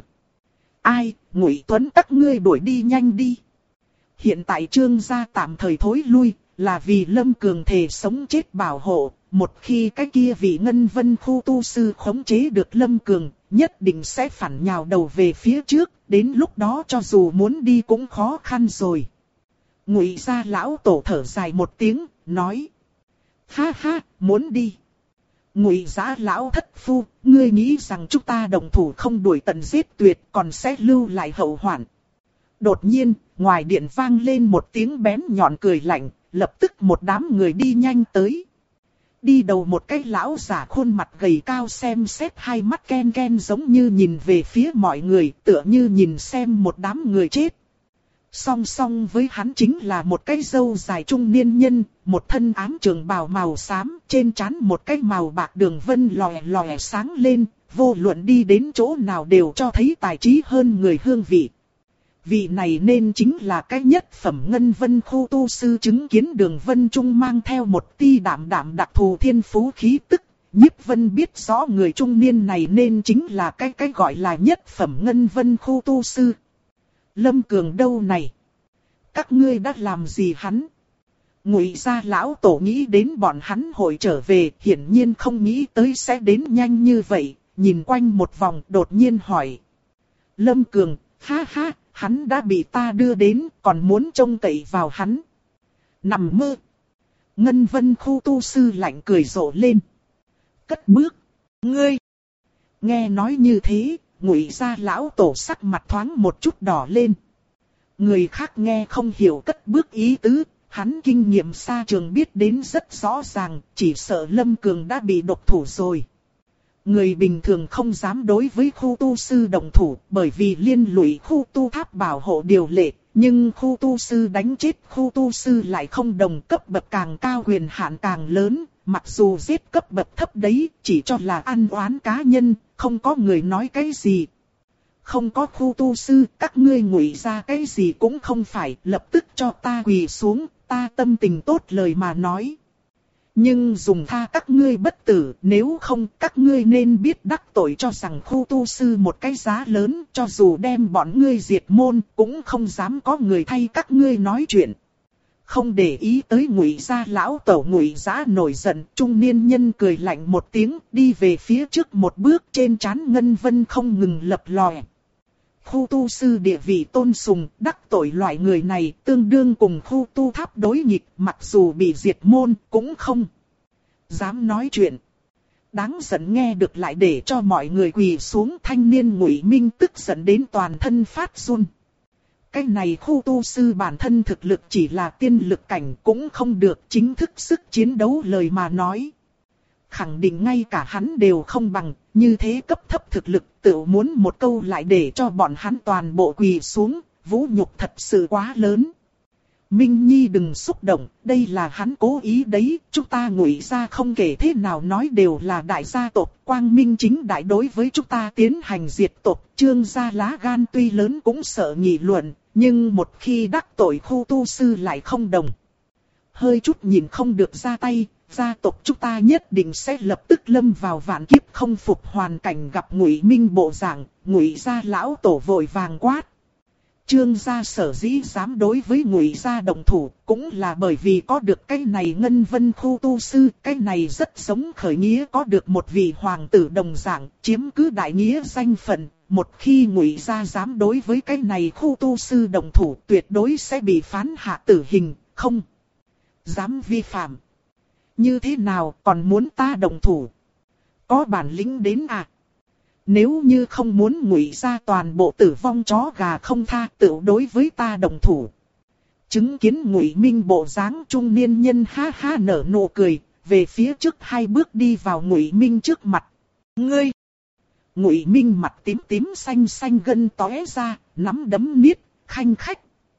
Ai, Ngụy Tuấn các ngươi đuổi đi nhanh đi. Hiện tại Trương gia tạm thời thối lui, là vì Lâm Cường thề sống chết bảo hộ. Một khi cái kia vị Ngân Vân khu tu sư khống chế được Lâm Cường, nhất định sẽ phản nhào đầu về phía trước, đến lúc đó cho dù muốn đi cũng khó khăn rồi. Ngụy gia lão tổ thở dài một tiếng, nói. Ha ha, muốn đi. Ngụy gia lão thất phu, ngươi nghĩ rằng chúng ta đồng thủ không đuổi tận giết tuyệt, còn sẽ lưu lại hậu hoạn. Đột nhiên, ngoài điện vang lên một tiếng bén nhọn cười lạnh, lập tức một đám người đi nhanh tới. Đi đầu một cái lão giả khuôn mặt gầy cao xem xét hai mắt ken ken giống như nhìn về phía mọi người, tựa như nhìn xem một đám người chết. Song song với hắn chính là một cái râu dài trung niên nhân, một thân ám trường bào màu xám, trên trán một cái màu bạc đường vân lòe lòe sáng lên, vô luận đi đến chỗ nào đều cho thấy tài trí hơn người hương vị. Vị này nên chính là cái nhất phẩm Ngân Vân khu tu sư, chứng kiến Đường Vân Trung mang theo một ti đạm đạm đặc thù thiên phú khí tức, Nhiếp Vân biết rõ người trung niên này nên chính là cái cái gọi là nhất phẩm ngân vân khu tu sư. Lâm Cường đâu này? Các ngươi đã làm gì hắn? Ngụy gia lão tổ nghĩ đến bọn hắn hội trở về, hiển nhiên không nghĩ tới sẽ đến nhanh như vậy, nhìn quanh một vòng đột nhiên hỏi. Lâm Cường, ha ha, hắn đã bị ta đưa đến, còn muốn trông cậy vào hắn. Nằm mơ. Ngân vân khu tu sư lạnh cười rộ lên. Cất bước. Ngươi. Nghe nói như thế, Ngụy gia lão tổ sắc mặt thoáng một chút đỏ lên. Người khác nghe không hiểu cất bước ý tứ, hắn kinh nghiệm xa trường biết đến rất rõ ràng, chỉ sợ Lâm Cường đã bị độc thủ rồi. Người bình thường không dám đối với khu tu sư động thủ, bởi vì liên lụy khu tu tháp bảo hộ điều lệ, nhưng khu tu sư đánh chết khu tu sư lại không đồng, cấp bậc càng cao quyền hạn càng lớn, mặc dù giết cấp bậc thấp đấy, chỉ cho là ăn oán cá nhân, không có người nói cái gì. Không có khu tu sư, các ngươi Ngụy gia cái gì cũng không phải, lập tức cho ta quỳ xuống, ta tâm tình tốt lời mà nói. Nhưng dùng tha các ngươi bất tử, nếu không các ngươi nên biết đắc tội cho rằng khu tu sư một cái giá lớn, cho dù đem bọn ngươi diệt môn, cũng không dám có người thay các ngươi nói chuyện. Không để ý tới Ngụy gia lão tổ Ngụy Dã nổi giận, trung niên nhân cười lạnh một tiếng, đi về phía trước một bước, trên trán ngân vân không ngừng lập lòe. Khu tu sư địa vị tôn sùng, đắc tội loại người này tương đương cùng khu tu tháp đối nghịch, mặc dù bị diệt môn cũng không dám nói chuyện. Đáng giận nghe được lại để cho mọi người quỳ xuống, thanh niên Ngụy Minh tức giận đến toàn thân phát run. Cái này khu tu sư bản thân thực lực chỉ là tiên lực cảnh cũng không được, chính thức sức chiến đấu lời mà nói. Khẳng định ngay cả hắn đều không bằng, như thế cấp thấp thực lực tự muốn một câu lại để cho bọn hắn toàn bộ quỳ xuống, vũ nhục thật sự quá lớn. Minh Nhi đừng xúc động, đây là hắn cố ý đấy, chúng ta Ngụy gia không kể thế nào nói đều là đại gia tộc, quang minh chính đại đối với chúng ta tiến hành diệt tộc, Trương gia lá gan tuy lớn cũng sợ nghị luận, nhưng một khi đắc tội khu tu sư lại không đồng. Hơi chút nhìn không được ra tay, gia tộc chúng ta nhất định sẽ lập tức lâm vào vạn kiếp không phục hoàn cảnh. Gặp Ngụy Minh bộ dạng, Ngụy gia lão tổ vội vàng quát. Trương gia sở dĩ dám đối với Ngụy gia động thủ, cũng là bởi vì có được cái này ngân vân khu tu sư, cái này rất giống khởi nghĩa có được một vị hoàng tử đồng dạng, chiếm cứ đại nghĩa danh phận. Một khi Ngụy gia dám đối với cái này khu tu sư động thủ, tuyệt đối sẽ bị phán hạ tử hình, không dám vi phạm. Như thế nào còn muốn ta động thủ? Có bản lĩnh đến à? Nếu như không muốn Ngụy gia toàn bộ tử vong chó gà không tha, tự đối với ta động thủ. Chứng kiến Ngụy Minh bộ dáng, trung niên nhân ha ha nở nụ cười, về phía trước hai bước đi vào Ngụy Minh trước mặt. Ngươi! Ngụy Minh mặt tím tím xanh xanh gân tóe ra, nắm đấm niết, khanh khách.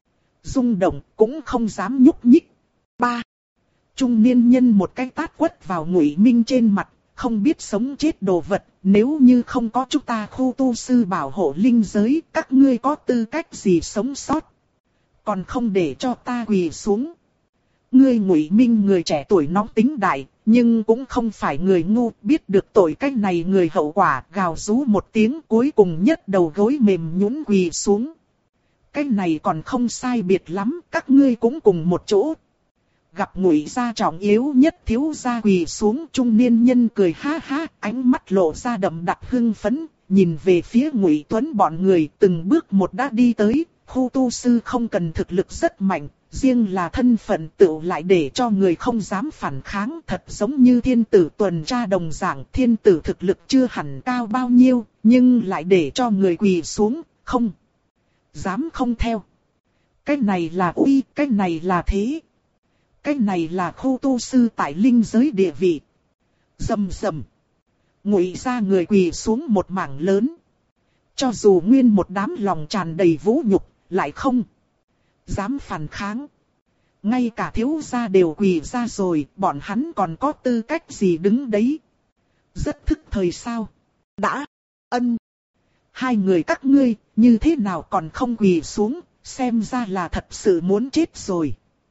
Rung động cũng không dám nhúc nhích. Ba! Trung niên nhân một cái tát quất vào Ngụy Minh trên mặt, không biết sống chết đồ vật, nếu như không có chúng ta khu tu sư bảo hộ linh giới, các ngươi có tư cách gì sống sót? Còn không để cho ta quỳ xuống. Ngươi Ngụy Minh người trẻ tuổi nóng tính đại, nhưng cũng không phải người ngu, biết được tội cái này người hậu quả, gào rú một tiếng, cuối cùng nhất đầu gối mềm nhũn quỳ xuống. Cái này còn không sai biệt lắm, các ngươi cũng cùng một chỗ. Gặp Ngụy gia trọng yếu nhất thiếu gia quỳ xuống, trung niên nhân cười ha ha, ánh mắt lộ ra đậm đặc hưng phấn, nhìn về phía Ngụy Tuấn bọn người, từng bước một đã đi tới. Khu tu sư không cần thực lực rất mạnh, riêng là thân phận tựu lại để cho người không dám phản kháng, thật giống như thiên tử tuần tra đồng dạng. Thiên tử thực lực chưa hẳn cao bao nhiêu, nhưng lại để cho người quỳ xuống, không dám không theo. Cái này là uy, cái này là thế. Cái này là khu tu sư tại linh giới địa vị. Rầm rầm. Ngụy gia người quỳ xuống một mảng lớn. Cho dù nguyên một đám lòng tràn đầy vũ nhục, lại không dám phản kháng. Ngay cả thiếu gia đều quỳ ra rồi, bọn hắn còn có tư cách gì đứng đấy? Rất thức thời sao? Đã, ân. Hai người các ngươi, như thế nào còn không quỳ xuống, xem ra là thật sự muốn chết rồi.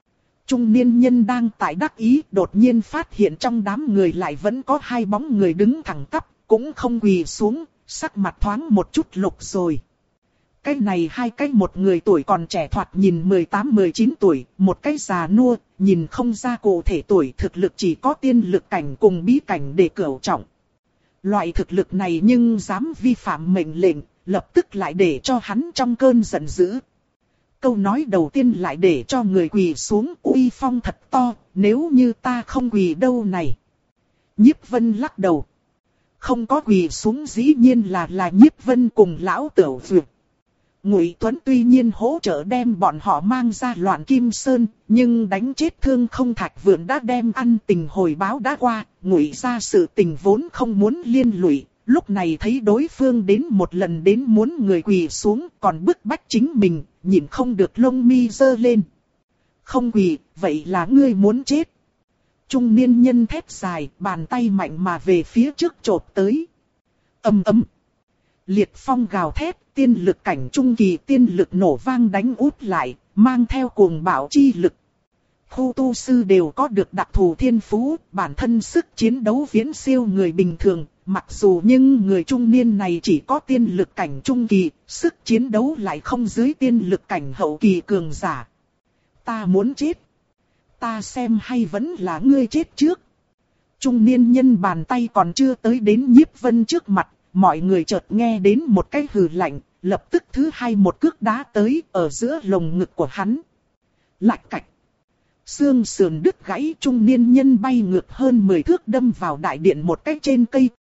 Trung niên nhân đang tại đắc ý, đột nhiên phát hiện trong đám người lại vẫn có hai bóng người đứng thẳng tắp, cũng không quỳ xuống, sắc mặt thoáng một chút lục rồi. Cái này hai cái, một người tuổi còn trẻ thoạt nhìn mười tám mười chín tuổi, một cái già nua, nhìn không ra cụ thể tuổi, thực lực chỉ có tiên lực cảnh cùng bí cảnh để cửu trọng. Loại thực lực này nhưng dám vi phạm mệnh lệnh, lập tức lại để cho hắn trong cơn giận dữ. Câu nói đầu tiên lại để cho người quỳ xuống, uy phong thật to, nếu như ta không quỳ đâu này. Nhiếp Vân lắc đầu. Không có quỳ xuống dĩ nhiên là là Nhiếp Vân cùng lão Tửu Vượt. Ngụy Tuấn tuy nhiên hỗ trợ đem bọn họ mang ra Loạn Kim Sơn, nhưng đánh chết Thương Không Thạch Vượng đã đem ăn tình hồi báo đã qua, Ngụy ra sự tình vốn không muốn liên lụy, lúc này thấy đối phương đến một lần đến muốn người quỳ xuống, còn bức bách chính mình, nhìn không được lông mi giơ lên. Không quỳ, vậy là ngươi muốn chết. Trung niên nhân thét dài, bàn tay mạnh mà về phía trước chộp tới. Ầm ầm. Liệt phong gào thét, tiên lực cảnh trung kỳ tiên lực nổ vang đánh út lại, mang theo cuồng bạo chi lực. Khu tu sư đều có được đặc thù thiên phú, bản thân sức chiến đấu viễn siêu người bình thường, mặc dù nhưng người trung niên này chỉ có tiên lực cảnh trung kỳ, sức chiến đấu lại không dưới tiên lực cảnh hậu kỳ cường giả. Ta muốn chết. Ta xem hay vẫn là ngươi chết trước. Trung niên nhân bàn tay còn chưa tới đến Nhiếp Vân trước mặt, mọi người chợt nghe đến một cái hừ lạnh, lập tức thứ hai một cước đá tới ở giữa lồng ngực của hắn. Lạch cạch. Xương sườn đứt gãy, trung niên nhân bay ngược hơn mười thước đâm vào đại điện một cái trên cây,